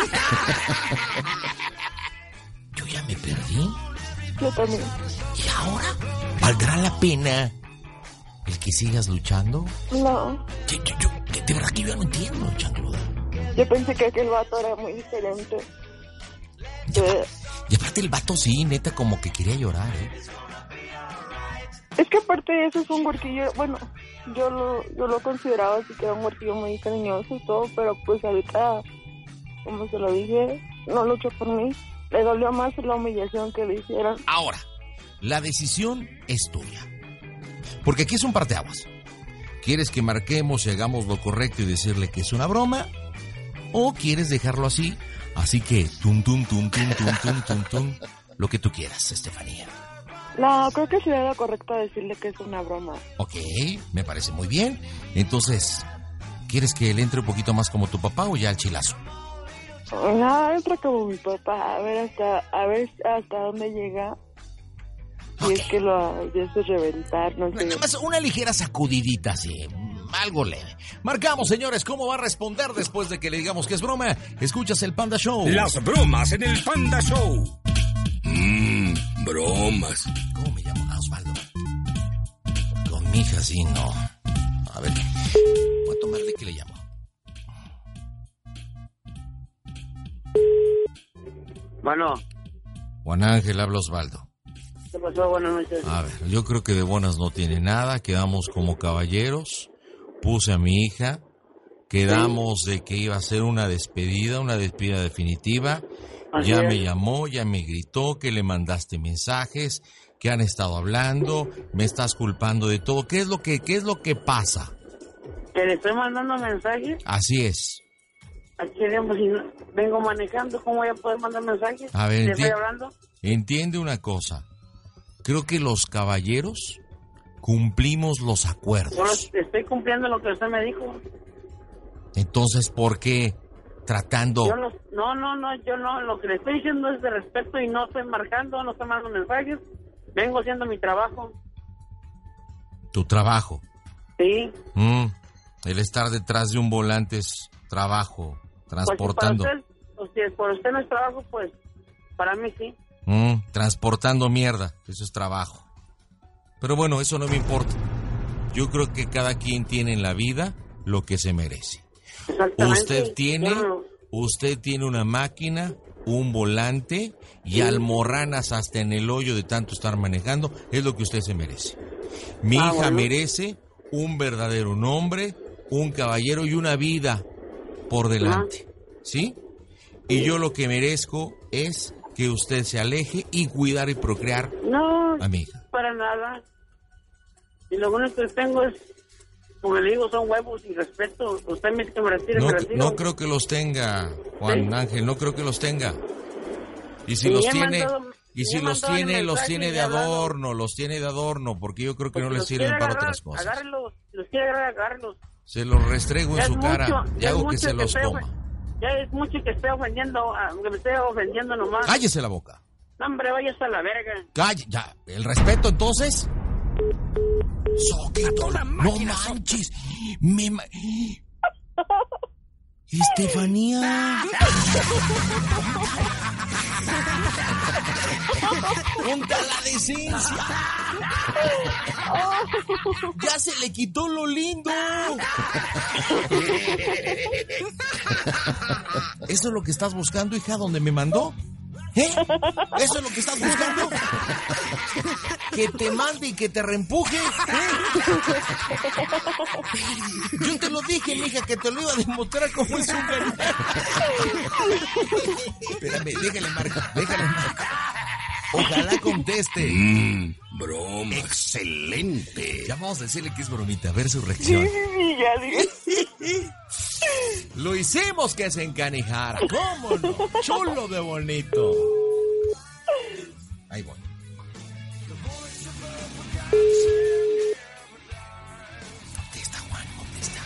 Yo ya me perdí. Yo también. ¿Y ahora? ¿Valdrá la pena el que sigas luchando? No. Yo, yo, yo, de, de verdad que yo no entiendo, chancluda. Yo pensé que aquel vato era muy diferente. Y aparte, y aparte el vato sí, neta, como que quería llorar, ¿eh? Es que aparte de eso es un huerquillo, bueno, yo lo, yo lo consideraba así que era un huerquillo muy cariñoso y todo, pero pues ahorita, como se lo dije, no luchó por mí. Le dolió más la humillación que le hicieron. Ahora, la decisión es tuya. Porque aquí es un parteaguas. ¿Quieres que marquemos y hagamos lo correcto y decirle que es una broma? ¿O quieres dejarlo así? Así que, tum, tum, tum, tum, tum, tum, tum, tum, lo que tú quieras, Estefanía. No, creo que sería lo correcto decirle que es una broma. Ok, me parece muy bien. Entonces, ¿quieres que él entre un poquito más como tu papá o ya al chilazo? No, entra como mi papá, a ver hasta, a ver hasta dónde llega. Y Okay. es que lo empieza a reventar, no sé. Nada más una ligera sacudidita así, algo leve. Marcamos, señores, ¿cómo va a responder después de que le digamos que es broma? Escuchas el Panda Show. Las bromas en el Panda Show. Mmm, bromas. ¿Cómo me llamo? Ah, Osvaldo. Con mi hija sí, no. A ver, voy a tomarle que le llamo. Bueno. Juan Ángel, habla Osvaldo. ¿Qué pasó? Buenas noches. A ver, yo creo que de buenas no tiene nada, quedamos como caballeros, puse a mi hija, quedamos sí. de que iba a ser una despedida, una despedida definitiva, Así ya es. me llamó, ya me gritó que le mandaste mensajes, que han estado hablando, me estás culpando de todo, ¿qué es lo que, qué es lo que pasa? ¿Que le estoy mandando mensajes? Así es. Aquí digamos, si vengo manejando, ¿cómo voy a poder mandar mensajes? A ver, ¿Le enti- estoy hablando? Entiende una cosa. Creo que los caballeros cumplimos los acuerdos. Bueno, estoy cumpliendo lo que usted me dijo. Entonces, ¿por qué tratando? Yo no, no, no, no, yo no. Lo que le estoy diciendo es de respeto y no estoy marcando, no estoy mandando mensajes. Vengo haciendo mi trabajo. ¿Tu trabajo? Sí. Mm, el estar detrás de un volante es trabajo, transportando. Pues si para usted, si por usted no es trabajo, pues para mí sí. Mm, transportando mierda, eso es trabajo. Pero bueno, eso no me importa. Yo creo que cada quien tiene en la vida lo que se merece. Usted tiene, usted tiene una máquina, un volante y almorranas hasta en el hoyo de tanto estar manejando, es lo que usted se merece. Mi ah, hija bueno. merece un verdadero hombre, un caballero y una vida por delante, ¿sí? Y yo lo que merezco es que usted se aleje y cuidar y procrear no, a mi hija. Para nada. Y lo único que tengo es, como le digo, son huevos y respeto. Usted me dice que me retire, no, me retiro. No creo que los tenga, Juan ¿Sí? Ángel, no creo que los tenga. Y si y los tiene, mandado, y si los tiene, los tiene de adorno, los tiene de adorno, porque yo creo que pues no les sirven para agarrar, otras cosas. Agárrenlos, los quiere agarrar, agárrenlos. Se los restrego en su mucho, cara y hago que se que los esté, coma. Ya es mucho que esté ofendiendo, que me esté ofendiendo nomás. Cállese la boca. No, hombre, váyase a la verga. Calle, ya. ¿El respeto, entonces? Soquito, no manches. Me... Ma... Estefanía. ¡Ponta la decencia! ¡Ya se le quitó lo lindo! ¿Eso es lo que estás buscando, hija, donde me mandó? ¿Eh? ¿Eso es lo que estás buscando? Que te mande y que te reempuje. ¿Eh? Yo te lo dije, mija, que te lo iba a demostrar cómo es un ganado. Espérame, déjale marcar, déjale marcar. Ojalá conteste. Mm, broma. Excelente. Ya vamos a decirle que es bromita, a ver su reacción. Sí, ya dije. Lo hicimos que se encanijara. ¿Cómo no? Chulo de bonito. Ahí voy. Contesta, Juan, contesta.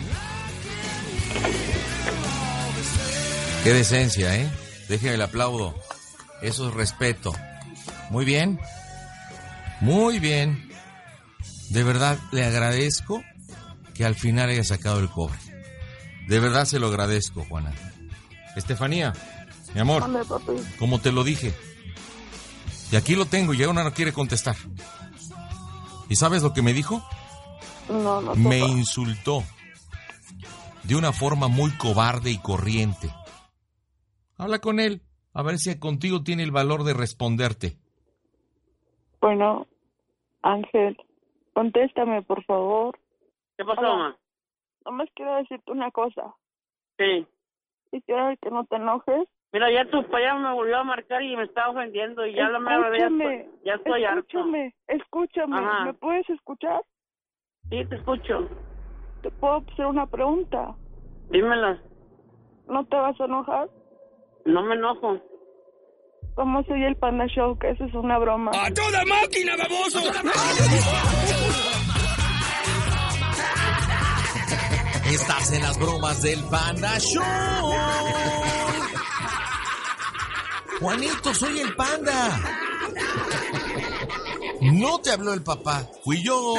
Qué decencia, ¿eh? Déjeme el aplaudo. Eso es respeto. Muy bien. Muy bien. De verdad, le agradezco que al final haya sacado el cobre. De verdad se lo agradezco, Juana. Estefanía, mi amor, Dame, papi. como te lo dije. Y aquí lo tengo y ahora no quiere contestar. ¿Y sabes lo que me dijo? No, no. Me insultó. De una forma muy cobarde y corriente. Habla con él, a ver si contigo tiene el valor de responderte. Bueno, Ángel, contéstame, por favor. ¿Qué pasó, Hola. mamá? Nomás quiero decirte una cosa. Sí. Y quiero que no te enojes. Mira, ya tu papá me volvió a marcar y me está ofendiendo y ya la me Escúchame, ya estoy harto. Escúchame, escúchame. Ajá. ¿Me puedes escuchar? Sí, te escucho. ¿Te puedo hacer una pregunta? Dímela. ¿No te vas a enojar? No me enojo. ¿Cómo soy el Panda Show? Que eso es una broma. ¡A toda máquina, baboso! Estás en las bromas del Panda Show. Juanito, soy el Panda. No te habló el papá, fui yo.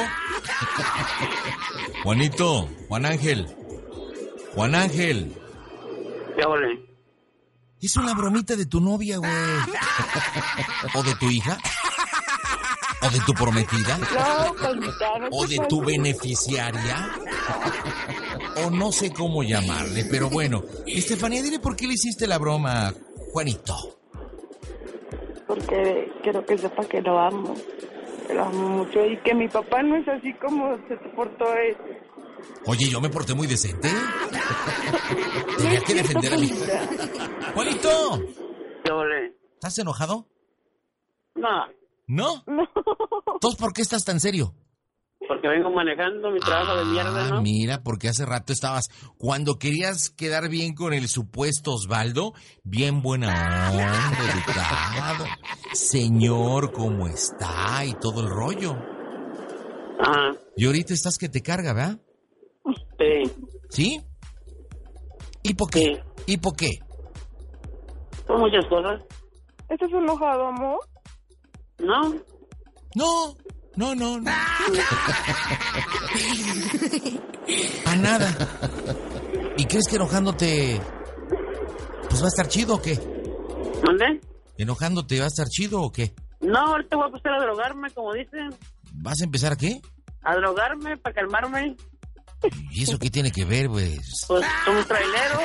Juanito, Juan Ángel. Juan Ángel. Ya volé. Es una bromita de tu novia, güey. ¿O de tu hija? ¿O de tu prometida? No, Pandita, no ¿O de tu beneficiaria? O no sé cómo llamarle, pero bueno. Estefanía, dile por qué le hiciste la broma, Juanito. que quiero que sepa que lo amo, que lo amo mucho y que mi papá no es así como se portó él. Oye, yo me porté muy decente. Tenía que defender a mi... ¡Juanito! ¿Estás enojado? No. ¿No? No. ¿Entonces por qué estás tan serio? Porque vengo manejando mi trabajo ah, de mierda, ¿no? Mira, porque hace rato estabas... Cuando querías quedar bien con el supuesto Osvaldo, bien buena onda, educado. Señor, ¿cómo está? Y todo el rollo. Ajá. Y ahorita estás que te carga, ¿verdad? Sí. ¿Sí? ¿Y por qué? Sí. ¿Y por qué? Por muchas cosas. ¿Estás enojado, amor? No. No, no, no, no. A nada. ¿Y crees que enojándote, pues va a estar chido o qué? ¿Dónde? ¿Enojándote va a estar chido o qué? No, ahorita voy a empezar a drogarme, como dicen. ¿Vas a empezar a qué? A drogarme, para calmarme. ¿Y eso qué tiene que ver, pues? Pues somos traileros.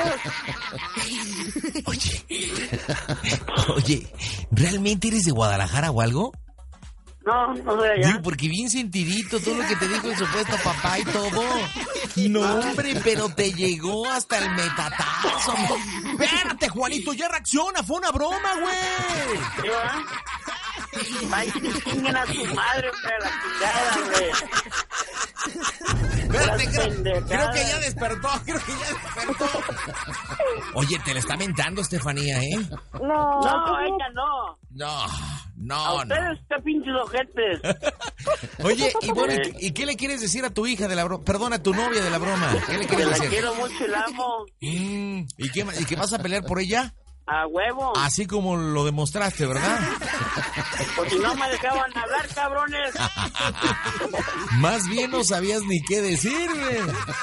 Oye, oye, ¿realmente eres de Guadalajara o algo? No, no soy allá. Digo, porque bien sentidito todo lo que te dijo el supuesto papá y todo. No, hombre, pero te llegó hasta el metatazo. Espérate, Juanito, ya reacciona, fue una broma, güey. ¿Sí, va? Ay, que chinguen a su madre, hombre, la chingada, hombre. Espérate, creo, creo que ya despertó, creo que ya despertó. Oye, te la está mentando, Estefanía, ¿eh? No, no, ella no. No, no, a ustedes, no. qué pinches ojetes. Oye, y bueno, ¿y, ¿y qué le quieres decir a tu hija de la broma? Perdón, a tu novia de la broma. ¿Qué le quieres que decir? La quiero mucho y la amo. Mm, ¿y, qué, ¿Y qué vas a pelear por ella? A huevo. Así como lo demostraste, ¿verdad? Pues si no me dejaban hablar, cabrones. Más bien no sabías ni qué decirme.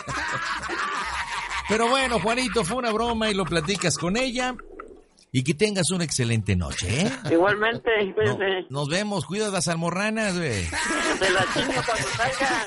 Pero bueno, Juanito, fue una broma y lo platicas con ella. Y que tengas una excelente noche, ¿eh? Igualmente, no, nos vemos, cuida las almorranas, güey. De la chingo cuando salga.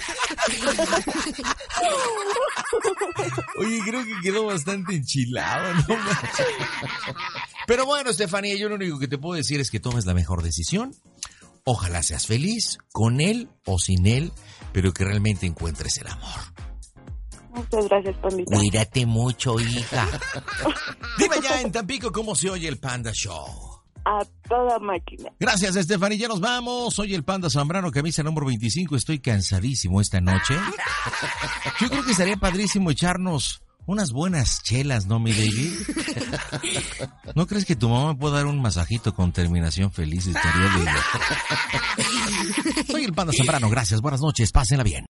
Oye, creo que quedó bastante enchilado, ¿no? Pero bueno, Estefanía, yo lo único que te puedo decir es que tomes la mejor decisión. Ojalá seas feliz, con él o sin él, pero que realmente encuentres el amor. Muchas gracias, Pandita. Cuídate mucho, hija. Dime ya en Tampico cómo se oye el Panda Show. A toda máquina. Gracias, Estefanía. Ya nos vamos. Soy el Panda Zambrano, camisa número veinticinco. Estoy cansadísimo esta noche. Yo creo que estaría padrísimo echarnos unas buenas chelas, ¿no, mi baby? ¿No crees que tu mamá me puede dar un masajito con terminación feliz? Estaría bien. Soy el Panda Zambrano. Gracias. Buenas noches. Pásenla bien.